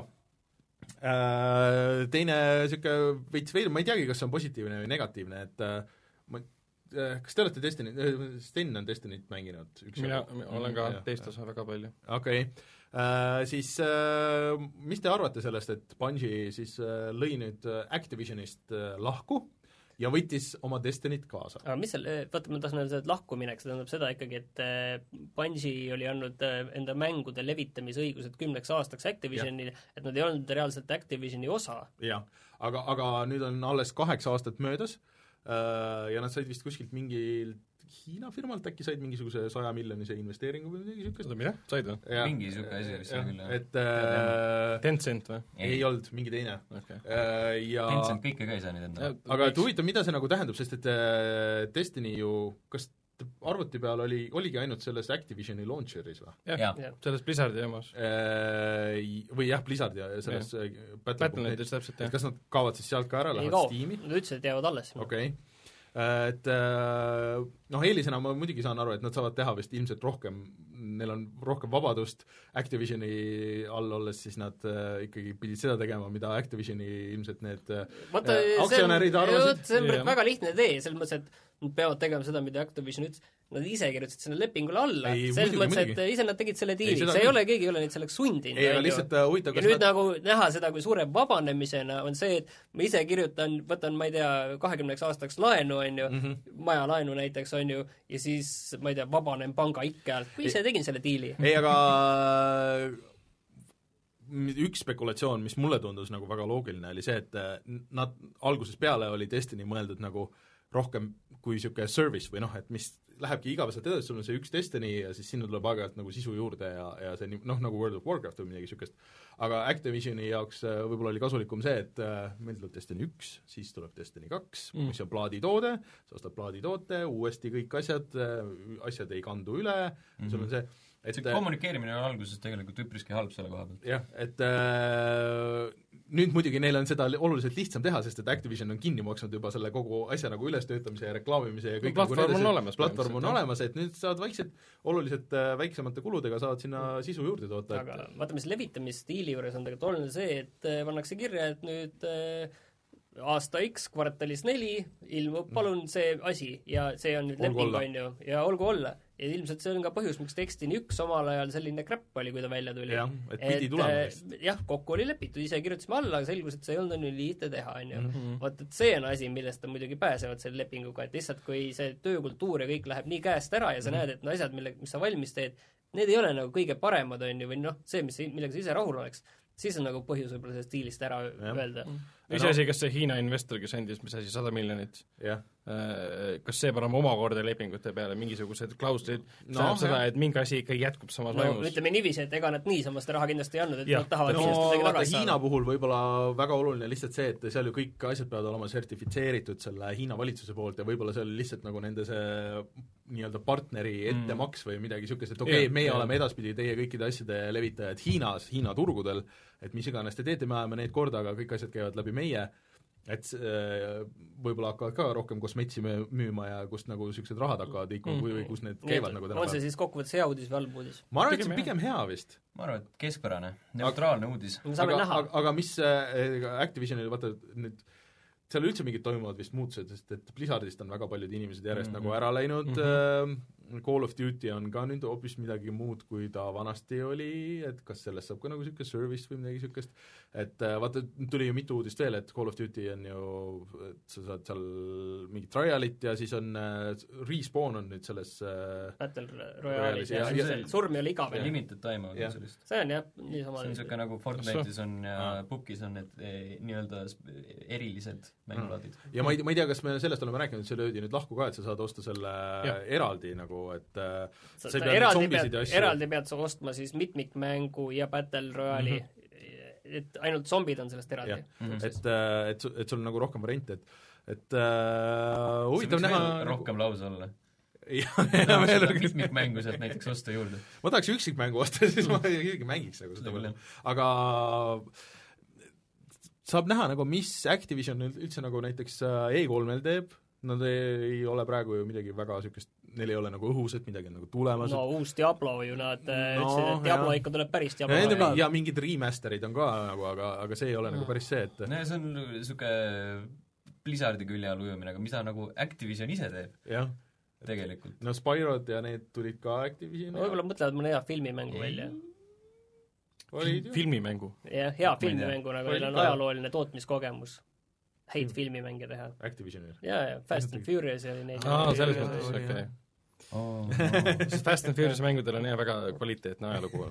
äh, teine siuke veits veel, ma ei teagi, kas see on positiivne või negatiivne, et äh, ma kas te olete Destiny, Sten on Destinyt mänginud? mina olen ka teist osa väga palju. Okei okay. uh,, siis uh, mis te arvate sellest, et Bungie siis uh, lõi nüüd Activisionist uh, lahku ja võttis oma Destinyt kaasa? aga mis seal, vaata ma tahan öelda, et lahkuminek, see tähendab seda ikkagi, et Bungie oli andnud enda mängude levitamisõigused kümneks aastaks Activisionile, et nad ei olnud reaalselt Activisioni osa. jah, aga, aga nüüd on alles kaheksa aastat möödas ja nad said vist kuskilt mingilt Hiina firmalt äkki said mingisuguse saja miljonise investeeringu või midagi niisugust. mida? Said või? mingi niisugune asi vist on küll. Et äh, Tencent või? ei olnud, mingi teine okay. äh, ja Tencent kõike ka ei saa nüüd enda. aga et huvitav, mida see nagu tähendab, sest et äh, Destiny ju, kas arvuti peal oli, oligi ainult selles Activisioni launcheris või? jah ja., selles Blizzardi jamas äh, või jah, Blizzard ja selles ja. Battle punkt netis täpselt, jah. kas nad kaovad siis sealt ka ära, lähevad Steam'i? Nad ütlesid, et jäävad alles. okei okay. Et noh, eelisena ma muidugi saan aru, et nad saavad teha vist ilmselt rohkem, neil on rohkem vabadust, Activisioni all olles siis nad äh, ikkagi pidid seda tegema, mida Activisioni ilmselt need Vaata, äh, aktsionärid arvasid. See on yeah. väga lihtne tee, selles mõttes, et nad peavad tegema seda, mida Activision ütles, nad ise kirjutasid selle lepingule alla, selles mõttes, et muidugi. Ise nad tegid selle diili, see ei ole, keegi ei ole neid selleks sundinud. ei, aga lihtsalt uh, huvitav, ja nüüd nad... nagu näha seda kui suure vabanemisena on see, et ma ise kirjutan, võtan, ma ei tea, kahekümneks aastaks laenu, on ju, mm -hmm. maja laenu näiteks, on ju, ja siis, ma ei tea, vabanen panga ikke alt, kui ise tegin selle diili. ei, aga üks spekulatsioon, mis mulle tundus nagu väga loogiline, oli see, et nad algusest peale oli Destiny mõeldud nagu rohkem kui niisugune service või noh, et mis lähebki igapäevaselt edasi, sul on see üks Destiny ja siis sinna tuleb aeg-ajalt nagu sisu juurde ja, ja see noh, nagu World of Warcraft või midagi niisugust. Aga Activisioni jaoks võib-olla oli kasulikum see, et meil tuleb Destiny üks, siis tuleb Destiny kaks mm., mis on plaaditoode, sa ostad plaaditoote, uuesti kõik asjad, asjad ei kandu üle mm, -hmm. sul on see et see kommunikeerimine on alguses tegelikult üpriski halb selle koha pealt. jah, et äh, nüüd muidugi neil on seda oluliselt lihtsam teha, sest et Activision on kinni maksnud juba selle kogu asja nagu ülestöötamise ja reklaamimise ja kõik no, platvorm on olemas. platvorm on olemas, et nüüd saavad vaikselt, oluliselt äh, väiksemate kuludega saavad sinna sisu juurde toota. aga et... vaata, mis levitamisstiili juures on tegelikult oluline see, et äh, pannakse kirja, et nüüd äh, aasta X, kvartalis neli, ilmub palun see asi ja see on nüüd leping, on ju, ja olgu olla. Ja ilmselt see on ka põhjus, miks Destiny üks omal ajal selline crap oli, kui ta välja tuli. jah, et pidi tulema vist. jah, kokku oli lepitud, ise kirjutasime alla, aga selgus, et see ei olnud nii lihtne teha, on ju. Vaat, et see on asi, millest nad muidugi pääsevad selle lepinguga, et lihtsalt kui see töökultuur ja kõik läheb nii käest ära ja sa mm -hmm. näed, et no asjad, mille, mis sa valmis teed, need ei ole nagu kõige paremad, on ju, või noh, see, mis, millega sa ise rahul oleks, siis on nagu põhjus võib-olla sellest stiilist ära ja. öelda. iseasi, kas see Hiina investor, kes andis, mis asi, sada miljonit, kas see paneb omakorda lepingute peale mingisugused klauslid, see tähendab no, seda, et mingi asi ikka jätkub samas no, vaimus. ütleme niiviisi, et ega nad niisama seda raha kindlasti ei andnud, et ja. nad tahavad no, midagi tagasi Hiina puhul võib-olla väga oluline lihtsalt see, et seal ju kõik asjad peavad olema sertifitseeritud selle Hiina valitsuse poolt ja võib-olla see oli lihtsalt nagu nende see nii-öelda partneri ettemaks või midagi niisugust, et okei okay,, meie ja. oleme edaspidi teie kõikide asjade levitajad Hiinas, Hiina turgudel, et mis iganes te teete, me ajame neid korda, aga kõik asjad käivad läbi meie, et võib-olla hakkavad ka rohkem kosmetsi müüma ja kust nagu niisugused rahad hakkavad liikuma mm. või kus need käivad Nii, nagu täna. On see siis kokkuvõttes hea uudis või halb uudis? ma arvan, et see pigem hea vist. ma arvan, et keskpärane, neutraalne aga, uudis. aga, aga, aga mis Activisionil, vaata nüüd seal üldse mingid toimuvad vist muutused, sest et Blizzardist on väga paljud inimesed järjest mm -hmm. nagu ära läinud mm, -hmm. Call of Duty on ka nüüd hoopis midagi muud, kui ta vanasti oli, et kas sellest saab ka nagu niisugune service või midagi niisugust, et vaata, tuli ju mitu uudist veel, et Call of Duty on ju, et sa saad seal mingit trialit ja siis on Respawn on nüüd selles Battle Royale'is ja, ja, ja surm ei ole igav. Limited time on sellist. See on jah, niisama. See on niisugune nagu Fortnite'is on ja Pukis on need e, nii-öelda erilised mängulaadid. Ja ma ei, ma ei tea, kas me sellest oleme rääkinud, see löödi nüüd lahku ka, et sa saad osta selle ja. eraldi nagu, et sa, sa ei pea zombisid ja asju. Eraldi pead sa ostma siis mitmikmängu ja Battle Royale'i mm-hmm. et ainult zombid on sellest eraldi. Mm-hmm. Et, et, et sul on nagu rohkem variante, et et uh, huvitav näha rohkem lause olla. jah, ja veel on mitmikmängu sealt näiteks osta juurde. Ma tahaks üksikmängu osta, siis ma isegi mängiks nagu seda veel. Aga saab näha nagu, mis Activision üldse nagu näiteks E kolmel teeb, nad ei ole praegu ju midagi väga niisugust, neil ei ole nagu õhus, et midagi on nagu tulemas. No uus Diablo ju nad no, ütlesid, et Diablo jah. Ikka tuleb päris Diablo. Ja, ja mingid remasterid on ka nagu, aga, aga see ei ole no. nagu päris see, et no, see on niisugune Blizzardi külje all ujumine, aga mida nagu Activision ise teeb. Jah. Tegelikult. No Spyrod ja need tulid ka Activision. No, võib-olla mõtlevad mõne hea filmimängu ei. välja. Fil- filmimängu? Jah, hea filmimängu, nagu neil on ajalooline tootmiskogemus. Häid hmm. filmimänge teha. Activisionil? Jaa, ja Fast and Furious oli neid. Aa, selles mõttes, okei okay. Oh, no. Fast and Furious mängudel on hea väga kvaliteetne ajalugu.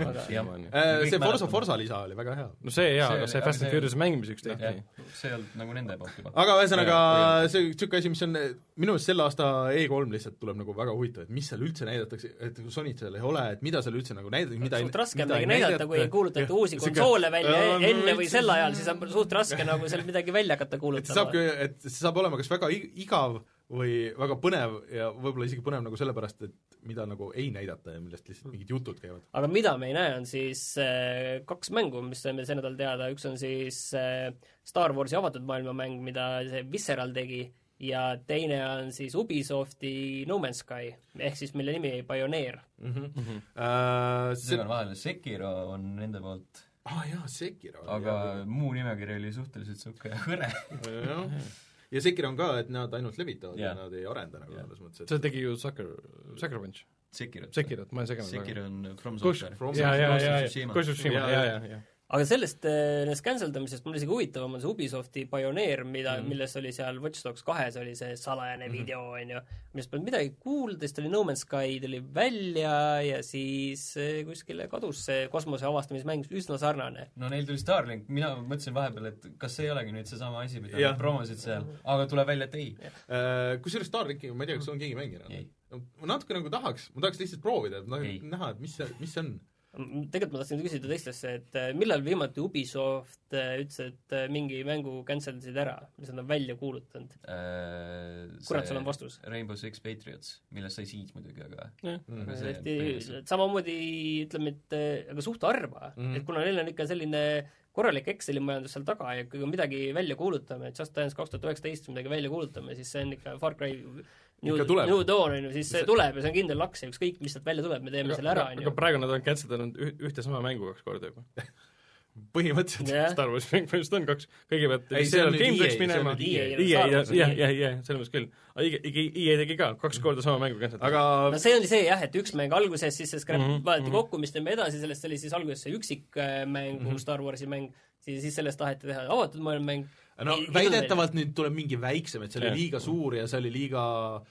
see Forza Forza lisa oli väga hea. No see hea, aga see Fast and Furious mängimiseks tehti. See on nagu nende poolt juba. Aga ühesõnaga, see niisugune asi, mis on minu meelest selle aasta E kolm lihtsalt tuleb nagu väga huvitav, et mis seal üldse näidatakse, et Sonyt seal ei ole, et mida seal üldse nagu näidata, mida suht raske on midagi näidata, kui ei kuulutata uusi konsoole välja enne või sel ajal, siis on suht raske nagu seal midagi välja hakata kuulutama. Et see saab olema kas väga igav või väga põnev ja võib-olla isegi põnev nagu sellepärast, et mida nagu ei näidata ja millest lihtsalt mingid jutud käivad. Aga mida me ei näe, on siis äh, kaks mängu, mis on meil see nädal teada, üks on siis äh, Star Warsi avatud maailma mäng, mida see Visceral tegi, ja teine on siis Ubisofti No Man's Sky, ehk siis mille nimi oli Pioneer. Mm-hmm. Mm-hmm. Uh, see on vahel, Sekiro on nende poolt. Ah jaa, Sekiro. Aga jah, muu nimekiri oli suhteliselt suhke hõre. Jah. Ja Sekiro on ka, et nad ainult levitavad yeah. ja nad ei arenda nagu selles mõttes, et see tegi ju Sucker, Sucker Punch. Sekirot. Sekirot, ma olen seganud. Sekiro on From Software. Ja, ja, ja, ja, Kosushima, ja, ja, ja. Aga sellest, nendest canceldamisest mul isegi huvitavam on see Ubisofti Pioneer, mida, mm. milles oli seal Watch Dogs kahes oli see salajane mm. video, on ju, millest polnud midagi kuulda, siis tuli No Man's Sky, tuli välja ja siis kuskile kadus see kosmose avastamismäng üsna sarnane. No neil tuli Starlink, mina mõtlesin vahepeal, et kas see ei olegi nüüd see sama asi, mida nad promosid seal, aga tuleb välja, et ei. Uh, kusjuures Starlinki, ma ei tea, kas on keegi mänginud? Ma natuke nagu tahaks, ma tahaks lihtsalt proovida, et ma tahaks näha, et mis see, mis see on. Tegelikult ma tahtsin küsida teistesse, et millal viimati Ubisoft ütles, et mingi mängu canceldasid ära, mis nad on välja kuulutanud? Äh, kurat, sul on vastus? Rainbow Six Patriots, millest sai siis muidugi, aga, ja. aga see Ehti, samamoodi ütleme, et aga suht harva, mm. et kuna neil on ikka selline korralik Exceli majandus seal taga ja kui midagi välja kuulutame, et Just Dance kaks tuhat üheksateist midagi välja kuulutame, siis see on ikka Far Cry New, New Dawn, on ju, siis see tuleb ja see on kindel laks ja ükskõik, mis sealt välja tuleb, me teeme aga, selle ära. Aga praegu nad on canceldanud ühte sama mängu kaks korda juba. Põhimõtteliselt yeah. Star Wars mäng põhimõtteliselt on kaks. Kõigepealt see on GameDex minema. I E, jah, jah, jah, selles mõttes küll. I E tegi ka kaks korda sama mängu canceldanud. Aga no see oli see jah, et üks mäng alguses, siis see scrap mm-hmm. vaadati kokku, mis teeme edasi, sellest oli siis alguses see üksikmäng mm-hmm. Star Warsi mäng, siis, siis sellest taheti teha avatud maailma mäng. No väidetavalt nüüd tuleb mingi väiksem, et see oli liiga suur ja see oli liiga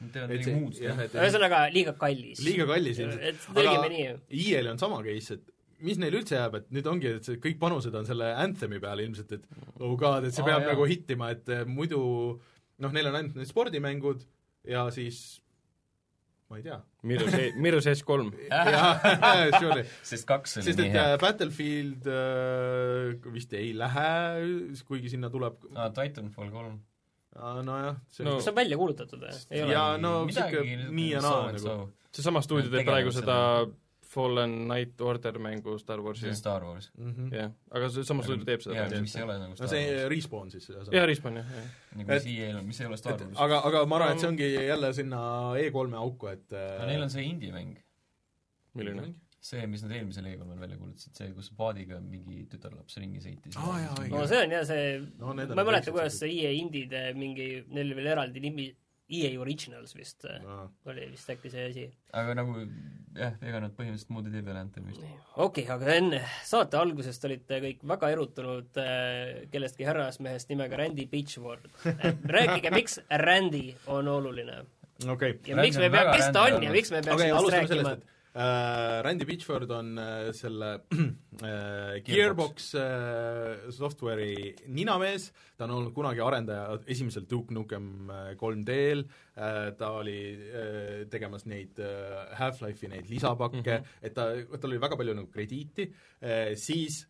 ühesõnaga liiga kallis. Liiga kallis ilmselt. Aga I E-l on sama case, et mis neil üldse jääb, et nüüd ongi, et see kõik panused on selle Anthemi peale ilmselt, et oh god, et see peab ah, nagu hittima, et muidu noh, neil on ainult need spordimängud ja siis ma ei tea. Mirror's Edge kolm. Jah, sure. Sest kaks oli Sest nii hea. Sest Battlefield äh, vist ei lähe, kuigi sinna tuleb ah, Titanfall kolm. Ah, no jah. See no. on välja kuulutatud, ei ole? Ja no siuke nii ja naa nagu. See sama stuudio teeb praegu seda Fallen Night Order mängu Star Warsi. See on Star Wars. Mm-hmm. Yeah. Aga see sama stuudio teeb seda. Jah, mis ei ole nagu Star Wars. No see Respawn siis. Jah, Respawn, jah. Nagu mis ei ole, mis ei ole Star Wars. Aga, aga ma arvan, et see ongi jälle sinna E kolme auku, et no neil on see indie-mäng. Milline? See, mis nad eelmisel E kolmel välja kuulutasid, see, kus paadiga mingi tütarlaps ringi sõitis. Ah, jah, no see on jah see, no, ma ei mäleta, kuidas see I E indide mingi, neil veel eraldi nimi, E A Originals vist no. oli vist äkki see asi. aga nagu jah, ega nad põhimõtteliselt muud ei tee peale Anthemist. Okei, okay, aga enne saate algusest olite kõik väga erutunud äh, kellestki härrasmehest nimega Randy Pitchford. Rääkige, miks Randy on oluline? Okay. Ja Randy miks me pea, kes ta on ja miks me peaks okay, sellest rääkima? Sellest, Uh, Randy Pitchford on uh, selle uh, Gearbox uh, software'i ninamees, ta on olnud kunagi arendaja esimesel Duke Nukem kolm D-l, uh, ta oli uh, tegemas neid uh, Half-Life'i neid lisapakke, mm -hmm. et ta, tal oli väga palju nagu krediiti, uh, siis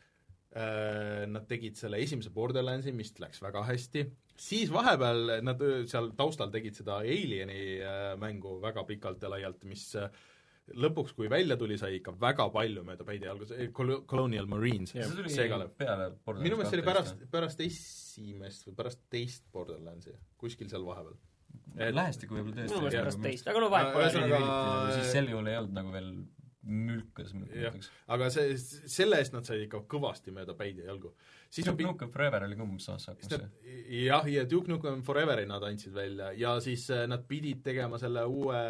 uh, nad tegid selle esimese Borderlandsi, mis läks väga hästi, siis vahepeal nad seal taustal tegid seda Alieni uh, mängu väga pikalt ja laialt, mis uh, lõpuks, kui välja tuli, sai ikka väga palju mööda päide jalgus, Colonial Marines. see tuli seegale. Peale Borderlands. Minu meelest see oli pärast, pärast esimest või pärast teist Borderlandsi, kuskil seal vahepeal. Lähestikku võib-olla tõesti. Minu meelest pärast teist, aga no vahet pole. Aga... siis sel juhul ei olnud nagu veel mülkas. Aga see, selle eest nad sai ikka kõvasti mööda päide jalgu. Duke Nukem Forever oli kumbus samas hakkas. Jah, ja Duke Nukem Foreveri nad andsid välja ja siis nad pidid tegema selle uue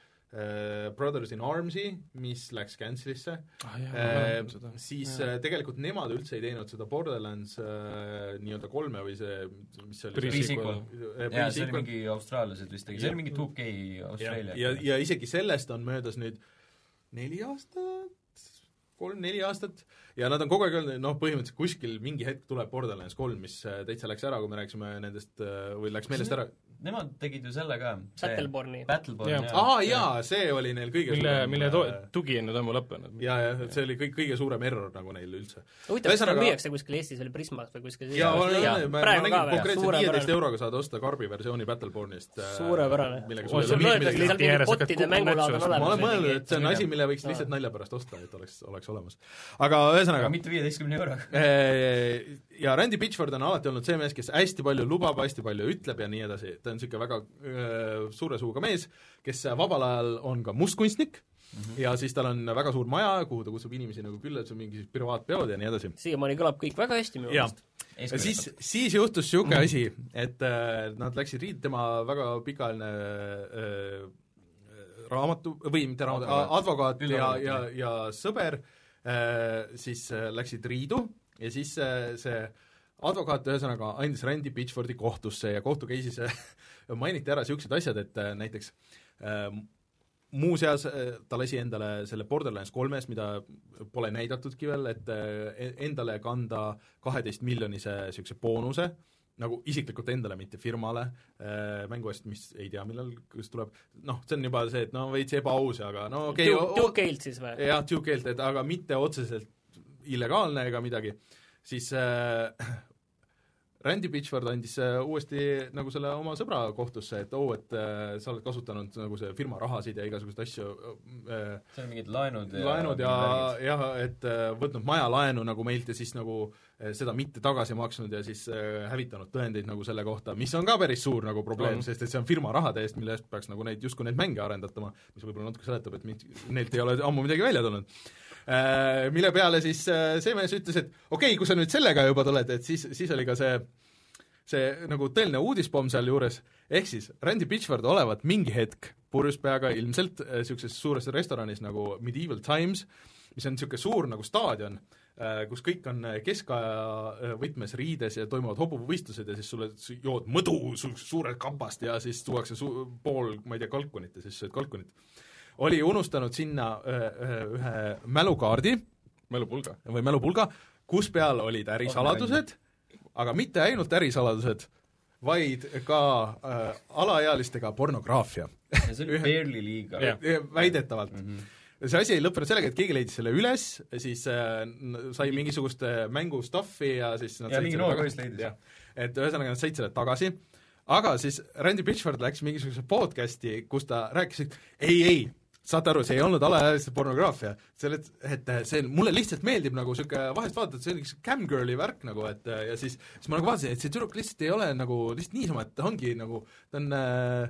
Uh, Brothers in Arms'i, mis läks cancel'isse ah, jah, uh, siis uh, tegelikult nemad üldse ei teinud seda Borderlands uh, nii-öelda kolme või see, mis see oli? Pre-sequel. Jaa, see oli mingi austraallased vist tegi, see oli mingi two K Austraalia. Ja, ja, ja isegi sellest on möödas nüüd neli aastat, kolm-neli aastat ja nad on kogu aeg öelnud, noh, põhimõtteliselt kuskil mingi hetk tuleb Borderlands kolm, mis täitsa läks ära, kui me rääkisime nendest, või läks meelest ära. Nemad tegid ju selle ka. Battleborni. Battleborni, jah. Aa, jaa, see oli neil kõige mille, suurem... Mille to- tugi enne tõmmu lõppenud. Jaa, jah, see oli kõik, kõige suurem error nagu neil üldse. Huvitav, kas seda müüakse kuskil Eestis või Prismas või kuskil... Jaa, ma, ma, ma nägin konkreetselt viieteist euroga saada osta karbi versiooni Battlebornist. Suurepärane. Sul mõeldakse lihtsalt mingi pottide mängulaad on olemas. Ma olen mõelnud, et see on asi, mille võiks lihtsalt nalja pärast osta, et oleks, oleks olemas. Aga ühesõnaga... mitte viieteistkümne euroga. Ja Randy Pitchford on alati olnud see mees, kes hästi palju lubab, hästi palju ütleb ja nii edasi. Ta on niisugune väga suure suuga mees, kes vabal ajal on ka mustkunstnik mm -hmm. ja siis tal on väga suur maja, kuhu ta kutsub inimesi nagu külla, et see on mingi privaatpeod ja nii edasi. Siiamaani kõlab kõik väga hästi minu meelest. Siis, siis juhtus niisugune mm -hmm. asi, et äh, nad läksid riid, tema väga pikaajaline äh, raamatu, või mitte raamatu, advokaat ja, ja, ja sõber äh, siis äh, läksid riidu ja siis äh, see advokaat ühesõnaga andis Randy Pitchfordi kohtusse ja kohtu case'is mainiti ära niisugused asjad, et äh, näiteks äh, muuseas äh, ta lasi endale selle Borderlands kolmes, mida pole näidatudki veel, et äh, endale kanda kaheteist miljonise niisuguse boonuse, nagu isiklikult endale, mitte firmale äh, mängu eest, mis ei tea, millal kus tuleb, noh, see on juba see, et no veits ebaaus, aga no okei okay, Duke-Ailt siis või? jah, Duke-Ailt, et aga mitte otseselt illegaalne ega midagi, siis äh, Randy Pitchford andis äh, uuesti nagu selle oma sõbra kohtusse, et oo, et äh, sa oled kasutanud nagu see firma rahasid ja igasuguseid asju äh, see on mingid laenud ja laenud ja, jah, et äh, võtnud majalaenu nagu meilt ja siis nagu äh, seda mitte tagasi maksnud ja siis äh, hävitanud tõendeid nagu selle kohta, mis on ka päris suur nagu probleem, sest et see on firma rahade eest, mille eest peaks nagu neid, justkui neid mänge arendatama, mis võib-olla natuke seletab, et mit, neilt ei ole ammu midagi välja tulnud. Äh, mille peale siis äh, see mees ütles, et okei okay,, kui sa nüüd sellega juba tuled, et siis, siis oli ka see see nagu tõeline uudispomm seal juures, ehk siis Randy Pitchford olevat mingi hetk purjus peaga ilmselt niisuguses äh, suures restoranis nagu Medieval Times, mis on niisugune suur nagu staadion, äh, kus kõik on keskaja võtmes riides ja toimuvad hobuvõistlused ja siis sulle jood mõdu su suurelt kapast ja siis tuuakse su pool, ma ei tea, kalkunit ja siis sööd kalkunit. Oli unustanud sinna ühe, ühe mälukaardi mälupulga või mälupulga, kus peal olid ärisaladused, aga mitte ainult ärisaladused, vaid ka äh, alaealistega pornograafia. Ja see oli barely liiga. Väidetavalt. Mm -hmm. See asi ei lõppenud sellega, et keegi leidis selle üles, siis äh, sai mingisugust mängu stuffi ja siis nad ja mingi noor koos leidis. Et ühesõnaga nad said selle tagasi, aga siis Randy Pitchford läks mingisuguse podcasti, kus ta rääkis, et ei, ei, saate aru, see ei olnud alaealiste pornograafia, selle, et see mulle lihtsalt meeldib nagu niisugune, vahest vaadata, see on üks camgirli värk nagu, et ja siis, siis ma nagu vaatasin, et see tüdruk lihtsalt ei ole nagu lihtsalt niisama, et ta ongi nagu, ta on äh,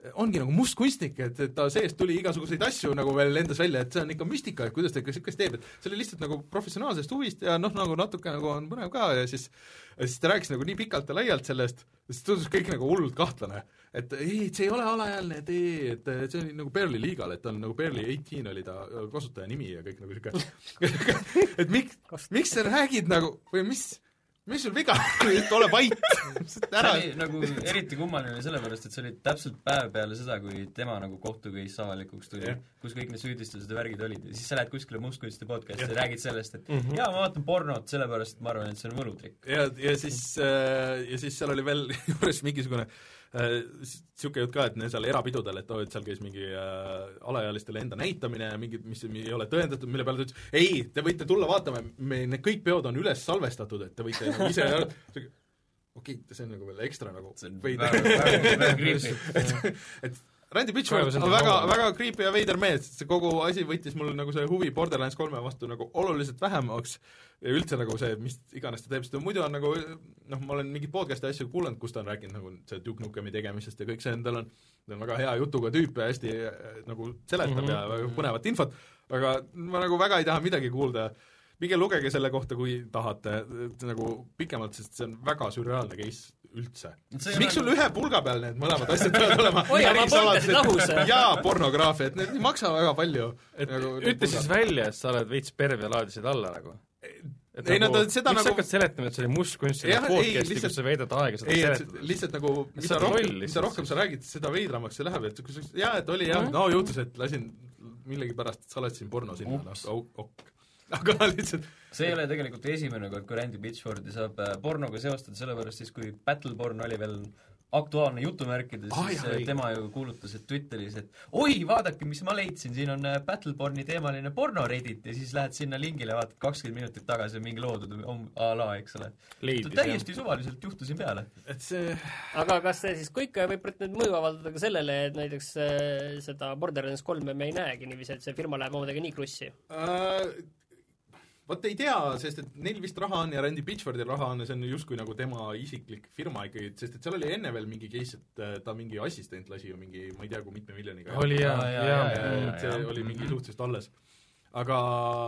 ongi nagu mustkunstnik, et, et ta seest tuli igasuguseid asju nagu veel lendas välja, et see on ikka müstika, et kuidas ta ikka niisugust teeb, et see oli lihtsalt nagu professionaalsest huvist ja noh, nagu natuke nagu on põnev ka ja siis ja siis ta rääkis nagu nii pikalt ja laialt sellest, siis tundus kõik nagu hullult kahtlane. Et ei, et see ei ole alaealine, et ei, et see on nagu barely legal, et on nagu barely eighteen oli ta kasutaja nimi ja kõik nagu niisugune et miks, miks sa räägid nagu, või mis mis sul viga, ole vait ära. See oli nagu eriti kummaline sellepärast, et see oli täpselt päev peale seda, kui tema nagu kohtukeis avalikuks tuli, yeah. kus kõik need süüdistused ja värgid olid ja siis sa lähed kuskile mustkunsti podcasti yeah. ja räägid sellest, et mm -hmm. jaa, ma vaatan pornot, sellepärast ma arvan, et see on võlutrikk. ja, ja siis äh, ja siis seal oli veel juures mingisugune niisugune jutt ka, et seal erapidudel, et, oh, et seal käis mingi äh, alaealistele enda näitamine ja mingid, mis ei ole tõendatud, mille peale ta ütles, ei, te võite tulla vaatama, me, need kõik peod on üles salvestatud, et te võite nagu ise okei okay,, see on nagu veel ekstra nagu see on väga, väga, väga creepy. et, et Randy Pitchford on väga, väga creepy ja veider mees, see kogu asi võttis mul nagu see huvi Borderlands kolme vastu nagu oluliselt vähemaks ja üldse nagu see, mis iganes ta teeb, sest muidu on nagu noh, ma olen mingit podcast'i asju kuulanud, kus ta on rääkinud nagu see Duke Nukemi tegemisest ja kõik see, tal on, tal on väga hea jutuga tüüp ja hästi nagu seletab mm -hmm. ja väga põnevat infot, aga ma nagu väga ei taha midagi kuulda. Minge lugege selle kohta, kui tahate nagu pikemalt, sest see on väga sürreaalne case üldse. Miks sul ühe pulga peal need mõlemad asjad peavad olema? Oi, ma polkasid lahus. Jaa, pornograafia, et need ei maksa väga palju. Et nagu, ütle siis välja, et sa oled veits perv ja laadisid alla nagu. Et ei, nagu, no ta seda miks nagu... hakkad seletama, et see oli mustkunst selle podcasti, lihtsalt... kus sa veedad aega seda ei, seletada? Lihtsalt nagu, mida rohkem, mida rohkem sa räägid, seda veidramaks see läheb, et kui sa, jaa, et oli jah, no juhtus, et lasin millegipärast saletasin porno sinna, noh, ok. Aga lihtsalt see ei ole tegelikult esimene kord, kui Randy Pitchfordi saab pornoga seostada, sellepärast siis, kui Battleborn oli veel aktuaalne jutumärkides, ah, siis jah, tema ju kuulutas, et Twitteris, et oi, vaadake, mis ma leidsin, siin on Battleborni teemaline porno Reddit ja siis lähed sinna lingile ja vaatad kakskümmend minutit tagasi mingi loodud a la, eks ole. täiesti jah. Suvaliselt juhtusin peale. Et see... aga kas see siis kõik võib nüüd mõju avaldada ka sellele, et näiteks äh, seda Borderlands kolme me ei näegi niiviisi, et see firma läheb omadega nii krussi? Uh... Vot ei tea, sest et neil vist raha on ja Randy Pitchfordi raha on ja see on justkui nagu tema isiklik firma ikkagi, sest et seal oli enne veel mingi case, et ta mingi assistent lasi ju mingi, ma ei tea, kui mitme miljoniga. Oli jah, jah, jah. Et see oli mingi suhteliselt alles. Aga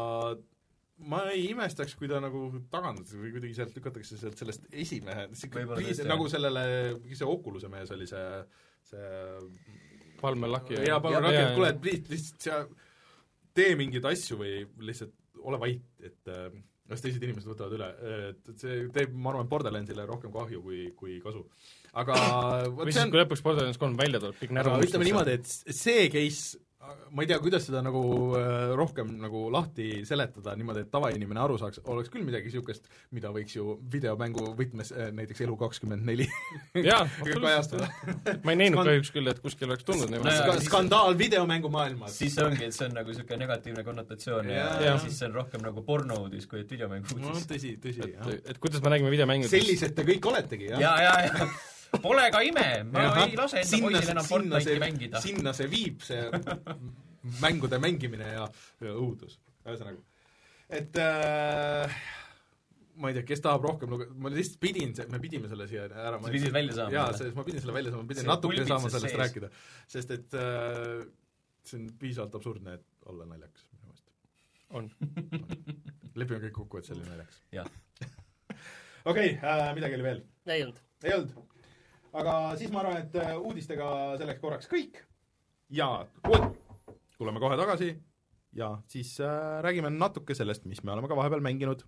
ma ei imestaks, kui ta nagu tagandatakse või kuidagi sealt lükatakse sealt sellest esimehe, nagu sellele, see Oculus'e mees oli see, see Palme Laki. jaa, Palme Laki, et kuule, et lihtsalt see tee mingeid asju või lihtsalt ole vait, et las teised inimesed võtavad üle, et see teeb, ma arvan, Borderlandsile rohkem kahju kui, kui kasu. Aga või siis, kui lõpuks Borderlands kolm välja tuleb, kõik närv ütleme niimoodi, et see case, ma ei tea, kuidas seda nagu rohkem nagu lahti seletada niimoodi, et tavainimene aru saaks, oleks küll midagi niisugust, mida võiks ju videomängu võtmes näiteks Elu kakskümmend neli kajastada. ma ei näinud kahjuks küll, et kuskil oleks tulnud no, ska skandaal videomängu maailmas. Siis ongi, et see on nagu niisugune negatiivne konnotatsioon ja, ja, ja siis see on rohkem nagu porno-uudis kui et videomängu uudis. No tõsi, tõsi, jah. Et, et kuidas me nägime videomängu sellised te kõik oletegi, jah? Ja, ja, ja pole ka ime, ma ja, ei lase enda poisil enam Fortnite'i mängida. Sinna see viib, see mängude mängimine ja, ja õudus. Ühesõnaga. Et äh, ma ei tea, kes tahab rohkem luge-, ma lihtsalt pidin, me pidime selle siia ära. Sa pidid välja saama? Jaa, sest ma pidin selle välja saama, ma pidin natuke saama sellest sees. Rääkida. Sest et äh, see on piisavalt absurdne, et olla naljakas. On. on. Lepime kõik kokku, et see oli naljakas. Jah. Okei, äh, midagi oli veel? Ei olnud. Ei olnud. Aga siis ma arvan, et uudistega selleks korraks kõik ja tuleme kohe tagasi ja siis äh, räägime natuke sellest, mis me oleme ka vahepeal mänginud.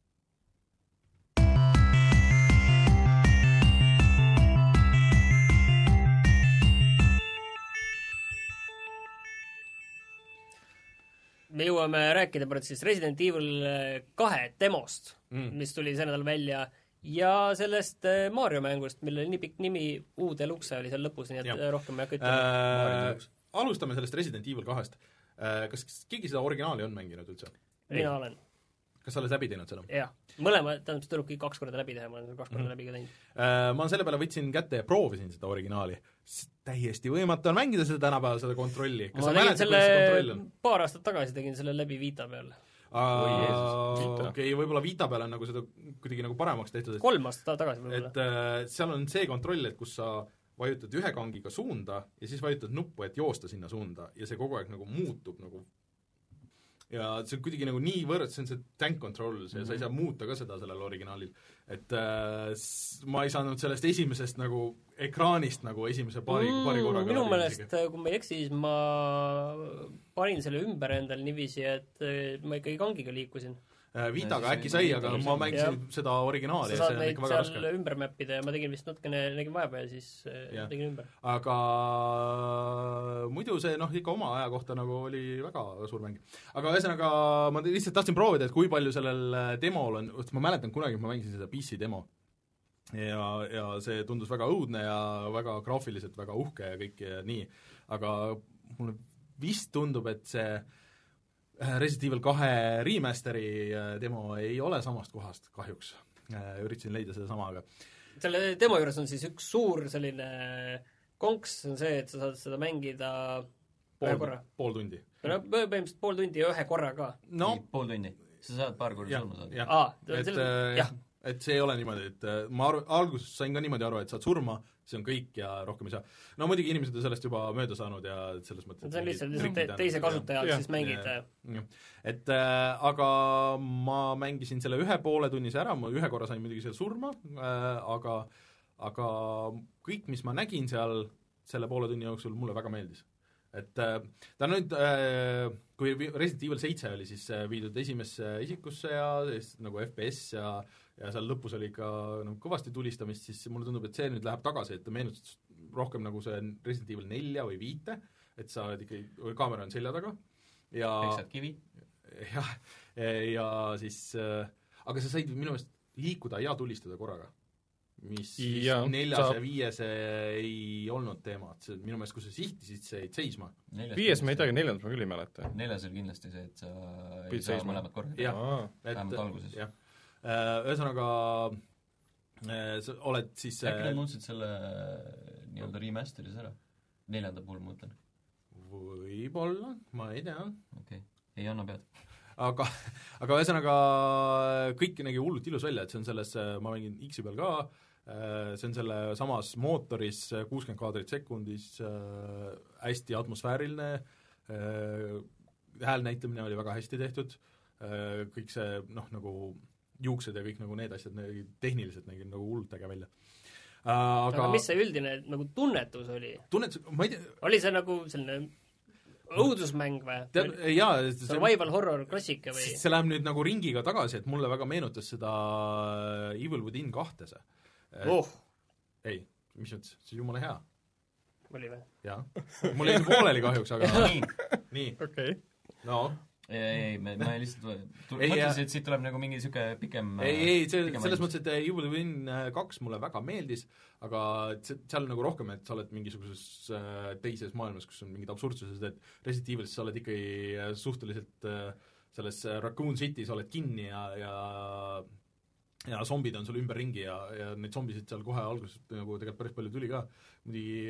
Me jõuame rääkida praegu siis Resident Evil kahe demost, mm. mis tuli see nädal välja ja sellest Mario mängust, millel nii pikk nimi U Deluxe oli seal lõpus, nii et ja. Rohkem ei hakka ütlema. Äh, alustame sellest Resident Evil kahest. Äh, kas keegi seda originaali on mänginud üldse? Mina olen. Kas sa oled läbi teinud seda? Jah. Mõlema, tähendab, see tulebki kaks korda läbi teha, ma olen kaks korda mm. läbi ka teinud. Äh, ma selle peale võtsin kätte ja proovisin seda originaali. Täiesti võimatu on mängida seda tänapäeval, seda kontrolli. Kas ma tegin selle paar aastat tagasi, tegin selle läbi Vita peal. okei okay,, võib-olla Vita peal on nagu seda kuidagi nagu paremaks tehtud, et kolm aastat tagasi võib-olla. et äh, seal on see kontroll, et kus sa vajutad ühe kangiga suunda ja siis vajutad nuppu, et joosta sinna suunda ja see kogu aeg nagu muutub nagu ja see on kuidagi nagu niivõrd, see on see tank control, see mm-hmm. sa ei saa muuta ka seda sellel originaalil. Et äh, ma ei saanud sellest esimesest nagu ekraanist nagu esimese paari, mm, paari korraga minu meelest, kui ma ei eksi, siis ma panin selle ümber endal niiviisi, et ma ikkagi kangiga liikusin. Viitaga äkki sai, aga ma mängisin ja. seda originaali ja see on ikka väga raske. Sa saad neid ümber mappida ja ma tegin vist natukene, nägin vahepeal ja siis ja. tegin ümber. Aga muidu see noh, ikka oma aja kohta nagu oli väga suur mäng. Aga ühesõnaga ma lihtsalt tahtsin proovida, et kui palju sellel demol on, ma mäletan kunagi, ma mängisin seda P C demo ja, ja see tundus väga õudne ja väga graafiliselt väga uhke ja kõik ja nii, aga mulle vist tundub, et see Resident Evil kahe remasteri demo ei ole samast kohast kahjuks. Üritasin leida seda sama, aga selle demo juures on siis üks suur selline konks, on see, et sa saad seda mängida pool, ühe korra. Pool tundi. No, põhimõtteliselt pool tundi ja ühe korra ka. No, ei, pool tundi. Sa saad paar korda surma saada. Ja, Aa, et, selle, jah. et see ei ole niimoodi, et ma aru, alguses sain ka niimoodi aru, et saad surma, see on kõik ja rohkem ei saa. No muidugi inimesed on sellest juba mööda saanud ja selles mõttes see on lihtsalt te, teise kasutajal siis mängida. Et äh, aga ma mängisin selle ühe poole tunnise ära, ma ühe korra sain muidugi seal surma, äh, aga, aga kõik, mis ma nägin seal selle poole tunni jooksul, mulle väga meeldis. Et äh, ta nüüd, äh, kui Resident Evil seitse oli siis viidud esimesse isikusse ja siis, nagu F P S ja ja seal lõpus oli ka nagu kõvasti tulistamist, siis mulle tundub, et see nüüd läheb tagasi, et ta meenutas rohkem nagu see Resident Evil nelja või viite, et sa oled ikkagi, kaamera on selja taga ja Peksad kivi? jah, ja siis äh, aga sa said minu meelest liikuda ja tulistada korraga, mis ja, neljas sa... ja viies ei olnud teema, et see, minu meelest, kui sa sihtisid, see jäid seisma. Viies ma ei tea, neljandas ma küll ei mäleta. Neljas oli kindlasti see, et sa Pid ei saa mõlemad korda. jah, vähemalt alguses. jah. Ühesõnaga sa oled siis äkki nad muutsid selle nii-öelda remasteris ära? Neljanda puhul ma mõtlen. Võib-olla, ma ei tea. Okei, okay. ei anna pead. Aga, aga ühesõnaga kõik nägi hullult ilus välja, et see on selles, ma mängin X-i peal ka, see on selle samas mootoris kuuskümmend kaadrit sekundis, hästi atmosfääriline, häälnäitlemine oli väga hästi tehtud, kõik see noh, nagu juuksed ja kõik nagu need asjad tehniliselt nägid nagu hullult äge välja. Uh, aga, aga mis see üldine nagu tunnetus oli? Tunnetus, ma ei tea... Oli see nagu selline õudusmäng või? Tead, jaa... Survival horror klassika või? See läheb nüüd nagu ringiga tagasi, et mulle väga meenutas seda Evil Within kahte see. Oh! Ei, mis mõttes? See jumala hea. Oli või? Jaa. Mul ei pooleli kahjuks, aga... nii. Okei. No... ei, ei, me, ma lihtsalt mõtlesin, et siit tuleb nagu mingi niisugune pikem ei, ei, see, selles mõttes, et Evil Within kaks mulle väga meeldis, aga seal nagu rohkem, et sa oled mingisuguses teises maailmas, kus on mingid absurdsused, et Resident Evilis sa oled ikkagi suhteliselt selles Raccoon City's oled kinni ja, ja ja zombid on sul ümberringi ja, ja neid zombisid seal kohe alguses nagu tegelikult päris palju tuli ka, muidugi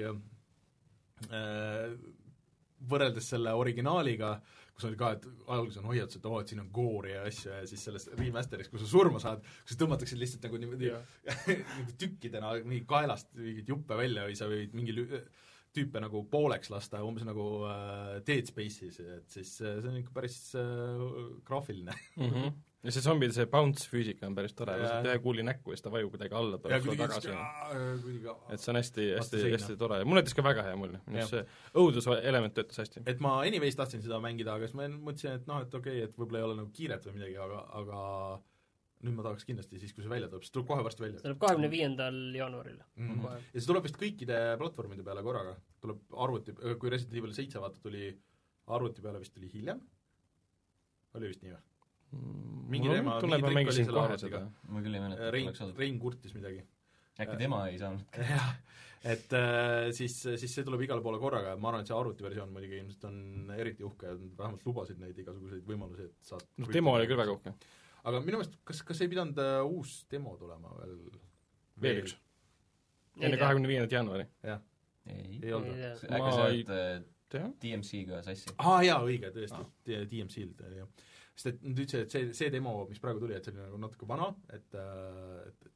äh, võrreldes selle originaaliga, kus oli ka, et alguses on hoiatus, et oo, et siin on goori ja asju ja siis selles remasteris, kui sa surma saad, kui sa tõmmatakse lihtsalt nagu niimoodi nagu tükkidena mingi kaelast mingid juppe välja või sa võid mingi tüüpe nagu pooleks lasta, umbes nagu uh, Dead Space'is, et siis uh, see on ikka päris uh, graafiline mm-hmm. Ja see zombide see bounce füüsika on päris tore, sa saad ühe kuuli näkku ja seda vaju kuidagi alla tuleb sulle tagasi. Et see on hästi, hästi, hästi tore ja mul näitas ka väga hea mulje, minu see õuduselement töötas hästi. Et ma anyways tahtsin seda mängida, aga siis ma mõtlesin, et noh, et okei okay,, et võib-olla ei ole nagu kiiret või midagi, aga, aga nüüd ma tahaks kindlasti siis, kui see välja tuleb, see tuleb kohe varsti välja. See tuleb kahekümne viiendal jaanuaril. Mm-hmm. Ja see tuleb vist kõikide platvormide peale korraga, tuleb arvuti, kui Resident Evil seitse vaata tuli arvuti peale vist tuli hiljem, oli vist nii või? mingi teema, mingi trikk oli selle arvutiga. Ma küll ei mäleta, Rein, Rein kurtis midagi. Äkki tema ei saanud? jah, et äh, siis, siis see tuleb igale poole korraga ja ma arvan, et see arvutiversioon muidugi ilmselt on eriti uhke, vähemalt lubasid neid igasuguseid võimalusi, et saad no, demo oli küll väga uhke. Aga minu meelest, kas, kas ei pidanud uh, uus demo tulema veel? Veel üks. Enne kahekümne viiendat jaanuari. jah, ei, ei olnud. Äkki sa oled D M C-ga sassi? Aa, jaa, õige, tõesti, ah. D M C-ld, jah. Sest et nüüd ütlesid, et see, see demo, mis praegu tuli, et see oli nagu natuke vana, et, et, et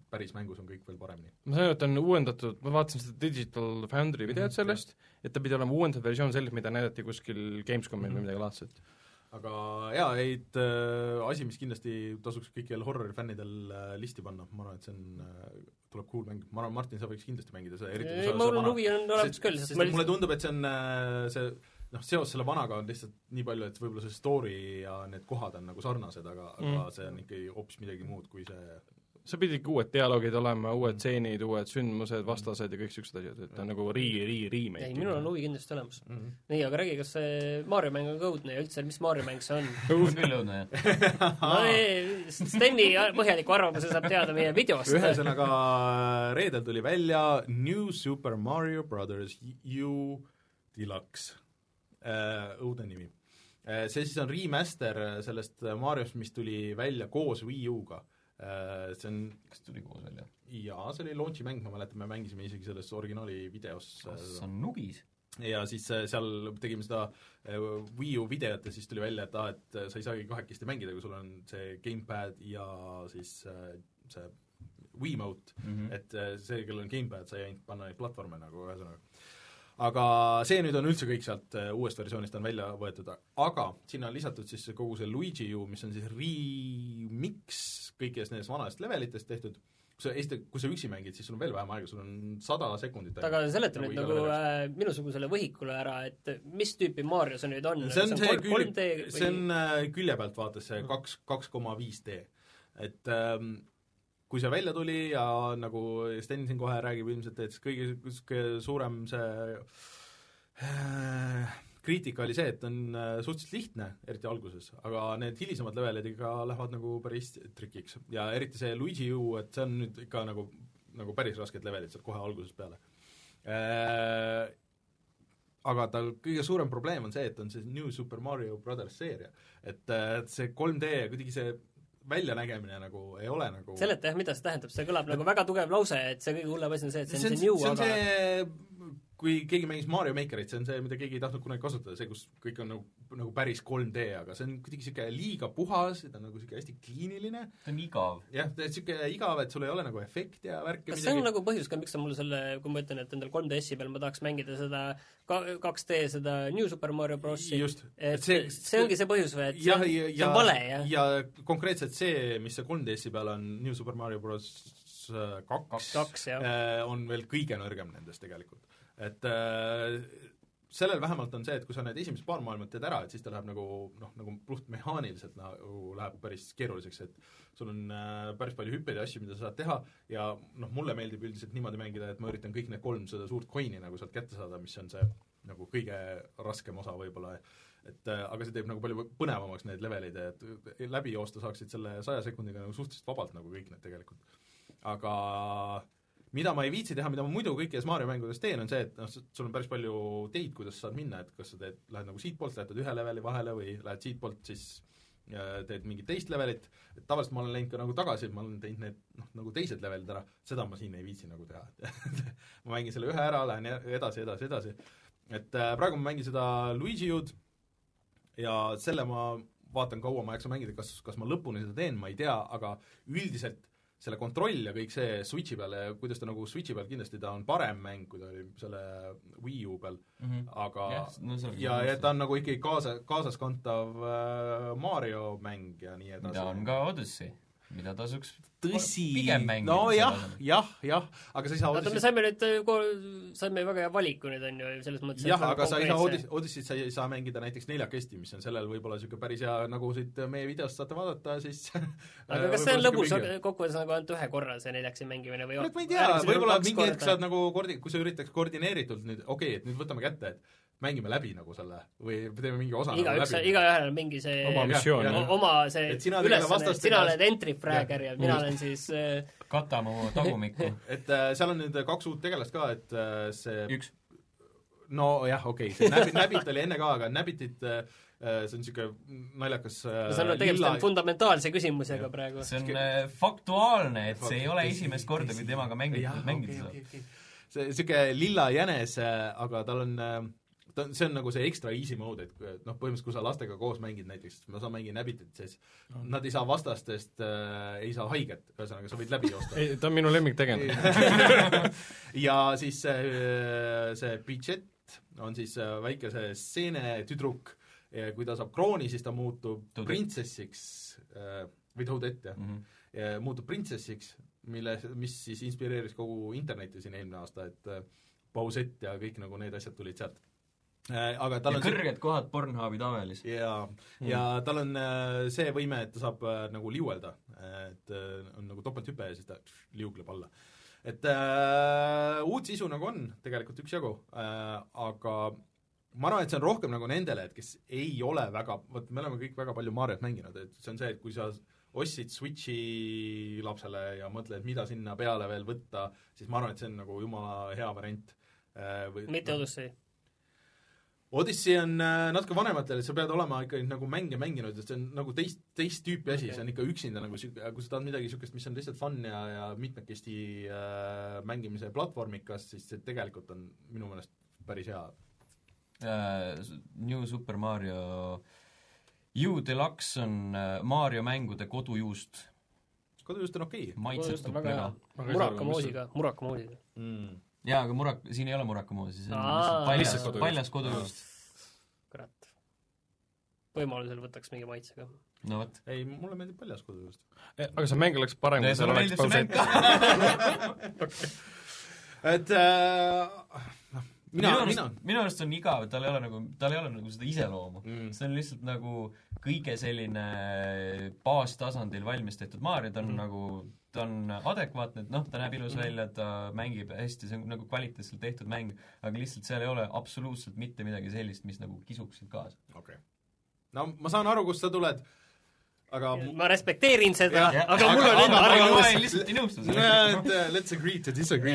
päris mängus on kõik veel paremini. ma sain, et on uuendatud, ma vaatasin seda Digital Foundry videot sellest, et ta pidi olema uuendatud versioon sellest, mida näidati kuskil Gamescomil mm-hmm. või midagi laadset. Aga jaa, et äh, asi, mis kindlasti tasuks kõikidel horror-fännidel äh, listi panna, ma arvan, et see on äh, tuleb cool mäng, ma arvan, Martin, sa võiks kindlasti mängida seda, eriti ei, ma olen huvi on olemas küll, sest mulle lihtsalt... tundub, et see on äh, see noh, seos selle vanaga on lihtsalt nii palju, et võib-olla see story ja need kohad on nagu sarnased, aga mm. aga see on ikkagi hoopis midagi muud kui see see pidi ikka uued dialoogid olema, uued tseenid, uued sündmused, vastased ja kõik siuksed asjad, et ta on nagu rii-, rii-, remake. ei, minul on huvi kindlasti olemas mm. -hmm. nii, aga räägi, kas see Mario mäng on ka õudne ja üldse, mis Mario mäng see on? õudne küll õudne, jah. no ei, Steni põhjaliku arvamuse saab teada meie videost. ühesõnaga, reedel tuli välja New Super Mario Brothers U Deluxe. Õudne nimi. See siis on remaster sellest Mariost, mis tuli välja koos Wii U-ga. See on... kas tuli koos välja? Jaa, see oli launchi mäng, ma mäletan, me mängisime isegi selles originaali videos. kas on nugis? Ja siis seal tegime seda Wii U videot ja siis tuli välja, et, ah, et sa ei saagi kahekesti mängida, kui sul on see gamepad ja siis see Wiimote, mm-hmm. et see, kellel on gamepad, sa ei ainult panna neid platvorme nagu ühesõnaga. Aga see nüüd on üldse kõik sealt uuest versioonist on välja võetud, aga sinna on lisatud siis kogu see Luigi U, mis on siis remix kõikidest nendest vanadest levelitest tehtud. Kui sa, Eesti, kui sa üksi mängid, siis sul on veel vähem aega, sul on sada sekundit. Aga seleta nüüd nagu äh, minusugusele võhikule ära, et mis tüüpi Mario see nüüd on? See on, see see on, kolm D või... see on äh, külje pealt vaates see kaks koma viis D. Et ähm, kui see välja tuli ja nagu Sten siin kohe räägib ilmselt, et kõige, kõige suurem see äh, kriitika oli see, et on äh, suhteliselt lihtne, eriti alguses, aga need hilisemad levelid ikka lähevad nagu päris trikiks. Ja eriti see Luigi U, et see on nüüd ikka nagu, nagu päris rasked levelid sealt kohe alguses peale. Äh, aga tal kõige suurem probleem on see, et on see New Super Mario Brothers seeria. Et, et see kolm D ja kuidagi see väljanägemine nagu ei ole nagu seleta jah, mida see tähendab, see kõlab nagu väga tugev lause, et see kõige hullem asi on see, et see on see, see new, see on aga see, kui keegi mängis Mario Makerit, see on see, mida keegi ei tahtnud kunagi kasutada, see, kus kõik on nagu, nagu päris kolm D, aga see on kuidagi siuke liiga puhas, ta on nagu siuke hästi kliiniline. Ta on igav. jah, ta on siuke igav, et sul ei ole nagu efekti ja värki. kas see on nagu põhjus ka, miks sa mulle selle, kui ma ütlen, et endal kolm D S-i peal ma tahaks mängida seda kaks D, seda New Super Mario Brosi, et see, see ongi see põhjus või, et ja, see, ja, see on vale, jah? ja konkreetselt see, mis see kolm D S-i peal on New Super Mario Bros kaks, kaks on veel kõige nõrgem nendest tegelikult. Et äh, sellel vähemalt on see, et kui sa need esimesed paar maailmat teed ära, et siis ta läheb nagu, noh, nagu puht mehaaniliselt nagu läheb päris keeruliseks, et sul on äh, päris palju hüppeid ja asju, mida sa saad teha ja noh, mulle meeldib üldiselt niimoodi mängida, et ma üritan kõik need kolm seda suurt coin'i nagu sealt kätte saada, mis on see nagu kõige raskem osa võib-olla, et äh, aga see teeb nagu palju põnevamaks need levelid, et läbi joosta saaksid selle saja sekundiga nagu suhteliselt vabalt nagu kõik need tegelikult. Aga mida ma ei viitsi teha, mida ma muidu kõikides Mario mängudes teen, on see, et noh, sul on päris palju teid, kuidas sa saad minna, et kas sa teed, lähed nagu siitpoolt, lähed ühe leveli vahele või lähed siitpoolt, siis äh, teed mingit teist levelit, et tavaliselt ma olen läinud ka nagu tagasi, ma olen teinud need noh, nagu teised levelid ära, seda ma siin ei viitsi nagu teha ma mängin selle ühe ära, lähen edasi, edasi, edasi, et äh, praegu ma mängin seda Luigi U'd ja selle ma vaatan kaua ma jaksan mängida, kas, kas ma lõpuni seda teen, ma ei tea, aga üldiselt selle kontroll ja kõik see Switchi peal ja kuidas ta nagu Switchi peal kindlasti ta on parem mäng, kui ta oli selle Wii U peal, mm-hmm. aga yes, no, ja, ja ta on nagu ikkagi kaasa, kaasaskantav äh, Mario mäng ja nii edasi. mida on ka Odyssey, mida tasuks tõsi, pigem mängida. no jah, jah, jah, aga sa ei saa Odyssey... me saime nüüd, saime väga hea valiku nüüd, on ju, selles mõttes jah, aga sa ei saa Odyssey, Odyssey't sa ei saa mängida näiteks neljakesti, mis on sellel võib-olla niisugune päris hea, nagu siit meie videost saate vaadata, siis aga kas see on lõbus kokkuvõttes nagu ainult ühe korra see neljaksi mängimine või ma ei tea, võib-olla mingi hetk saad nagu, koordi-, kui sa üritaks koordineeritult nüüd, okei okay,, et nüüd võtame kätte, et mängime läbi nagu selle või teeme mingi osa iga nagu üks, läbi. igaühel on mingi see oma missioon, oma see ülesanne, sina oled entry fragger ja mina olen siis äh... kata mu tagumikku et äh, seal on nüüd kaks uut tegelast ka, et äh, see üks no jah, okei okay,, see Nabbit, Nabbit oli enne ka, aga Nabbitit äh, see on niisugune naljakas äh, see on tegemist lilla... fundamentaalse küsimusega ja. Praegu see on äh, faktuaalne, et see ei ole esimest korda, kui temaga mängid, mängid okay, okay, okay. see niisugune lilla jänes, aga tal on äh, ta, see on nagu see extra easy mode, et noh, põhimõtteliselt kui sa lastega koos mängid näiteks, ma saan mängin Abbitit, siis no. nad ei saa vastastest äh, ei saa haiget, ühesõnaga sa võid läbi joosta. ei, ta on minu lemmik tegend. ja siis see, see Bridget on siis väike see seene tüdruk ja kui ta saab krooni, siis ta muutub Toadette. Printsessiks äh, või Toadette, jah mm. -hmm. Ja muutub printsessiks, mille, mis siis inspireeris kogu internetti siin eelmine aasta, et äh, Pausett ja kõik nagu need asjad tulid sealt. Äh, aga tal ja on kõrged see... kohad Pornhubi tabelis. Ja, mm. ja tal on äh, see võime, et ta saab äh, nagu liuelda, et äh, on nagu topelthüpe ja siis ta pff, liugleb alla. Et äh, uut sisu nagu on tegelikult üksjagu, äh, aga ma arvan, et see on rohkem nagu nendele, et kes ei ole väga, vot me oleme kõik väga palju Mariot mänginud, et see on see, et kui sa ostsid Switchi lapsele ja mõtled, mida sinna peale veel võtta, siis ma arvan, et see on nagu jumala hea variant. Või, mitte Odyssey? Odyssey on natuke vanematel, et sa pead olema ikkagi nagu mänge mänginud, et see on nagu teist, teist tüüpi asi okay., see on ikka üksinda nagu, kui sa tahad midagi niisugust, mis on lihtsalt fun ja, ja mitmekesti äh, mängimise platvormikas, siis see tegelikult on minu meelest päris hea. Uh, New Super Mario U Deluxe on Mario mängude kodujuust. Kodujuust on okei okay.. Maitsetub väga. Murakamoosiga, murakamoosiga. Mm. Jaa, aga murak, siin ei ole murakamoosi, see on Aa, paljas, kodujuust. paljas kodujuust. Kurat. Võimalusel võtaks mingi maitsega. No võt. Ei, mulle meeldib paljas kodujuust. Aga see mäng oleks parem, kui seal oleks Pausett. okay. Et äh, Mina, minu arust, minu arust on igav, et tal ei ole nagu, tal ei ole nagu seda iseloomu mm.. see on lihtsalt nagu kõige selline baastasandil valmis tehtud Mario, ta on mm. nagu, ta on adekvaatne, et noh, ta näeb ilus mm. välja, ta mängib hästi, see on nagu kvaliteetselt tehtud mäng, aga lihtsalt seal ei ole absoluutselt mitte midagi sellist, mis nagu kisuksid kaasa. Okay. No ma saan aru, kust sa tuled, aga ma respekteerin seda, ja, aga, aga mul on enda arvamus. Ma lihtsalt ei nõustu seda. Let's agree to disagree.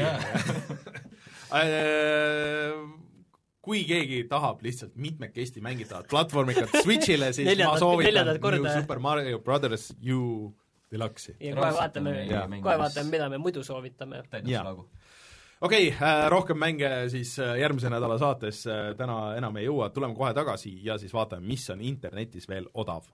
Kui keegi tahab lihtsalt mitmekesti mängitavat platvormikat Switchile, siis neljandat, ma soovitan New Super Mario Brothers U Deluxe'i. Ja kohe vaatame, kohe vaatame, mida me muidu soovitame. Okei, okay, äh, rohkem mänge siis äh, järgmise nädala saates äh, täna enam ei jõua, tuleme kohe tagasi ja siis vaatame, mis on internetis veel odav.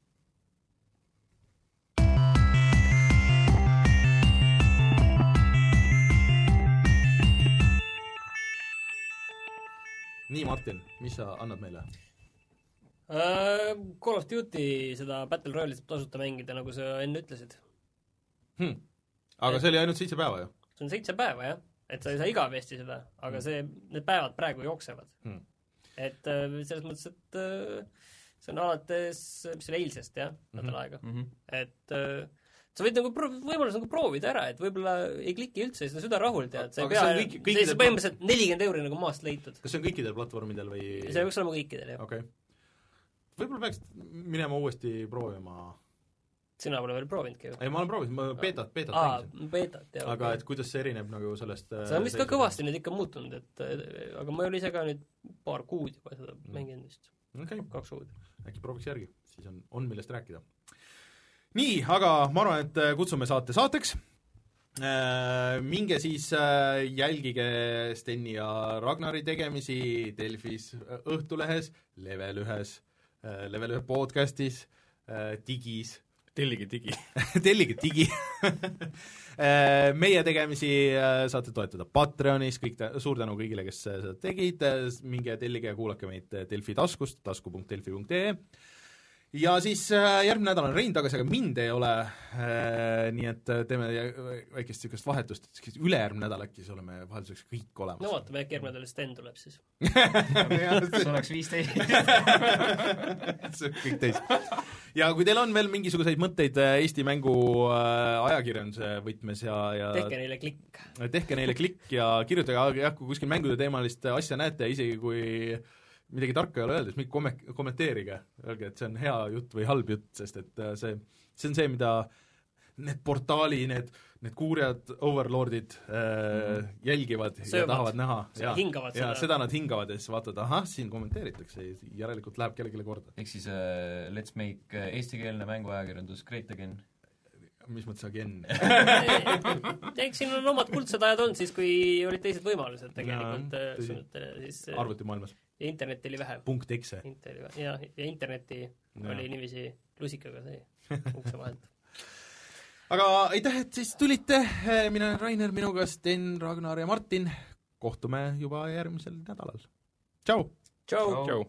Nii, Martin, mis sa annad meile? Uh, Call of Duty seda Battle Royale'i saab tasuta mängida, nagu sa enne ütlesid. Hmm. Aga et, see oli ainult seitse päeva, ju? See on seitse päeva, jah. Et sa ei saa igavesti seda, aga hmm. see, need päevad praegu jooksevad. Hmm. Et uh, selles mõttes, et uh, see on alates, mis oli eilsest, jah, nädal aega. Mm-hmm. Et uh, sa võid nagu pro- võimalus nagu proovida ära, et võib-olla ei kliki üldse, seda süda rahul tead, sa ei pea, kõik, see on põhimõtteliselt nelikümmend euri nagu maast leitud. Kas see on kõikidel platvormidel või? See võiks olema kõikidel, jah. Okay. Võib-olla peaks minema uuesti proovima. Sina pole veel proovinudki ju? Ei, ma olen proovinud, ma beetat, beetat Aa, mängisin. Beetat, jah. Aga okay. Et kuidas see erineb nagu sellest see on vist ka kõvasti nüüd ikka muutunud, et aga ma ei ole ise ka nüüd paar kuud juba seda mm. mänginud vist. Okay. Kaks kuud. Äkki prooviks järgi, siis on, on millest rääkida. Nii, aga ma arvan, et kutsume saate saateks. Minge siis jälgige Steni ja Ragnari tegemisi Delfis, Õhtulehes, Level ühes, Level ühe podcastis, Digis. Tellige digi. Tellige digi. Meie tegemisi saate toetada Patreonis, kõik ta, suur tänu kõigile, kes seda tegid, minge tellige ja kuulake meid Delfi taskust, tasku punkt delfi punkt ee. Ja siis järgmine nädal on Rein tagasi, aga mind ei ole, nii et teeme väikest sükest vahetust, et ülejärgmine nädal äkki siis oleme vahetuseks kõik olemas. No vaatame, äkki järgmine nädal Sten tuleb siis. See oleks viisteist. See on kõik teis. Ja kui teil on veel mingisuguseid mõtteid Eesti mängu ajakirjanduse võtmes ja, ja tehke neile klikk. Tehke neile klikk ja kirjutage, jah, kui kuskil mängude teemalist asja näete, isegi kui midagi tarka ei ole öeldes, mingi komme- kommenteerige, öelge, et see on hea jutt või halb jutt, sest et see, see on see, mida need portaali, need, need kuurjad, overlordid äh, mm-hmm. jälgivad Söövad. Ja tahavad näha. Ja, hingavad ja seda. Seda nad hingavad ja siis vaatavad, ahah, siin kommenteeritakse, järelikult läheb kellelegi korda. Ehk siis uh, let's make uh, eestikeelne mänguajakirjandus great again. Mis mõttes again? Eks siin on omad kuldsed ajad olnud siis, kui olid teised võimalused tegelikult no, arvutimaailmas. ja internetti oli vähe. punkt X-e. Interi, ja, ja interneti ja. oli niiviisi lusikaga see ukse vahelt. Aga aitäh, et siis tulite, mina olen Rainer, minuga Sten, Ragnar ja Martin, kohtume juba järgmisel nädalal. Tšau! Tšau! Tšau!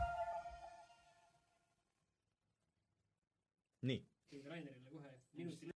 Nii. Rainerile kohe minuti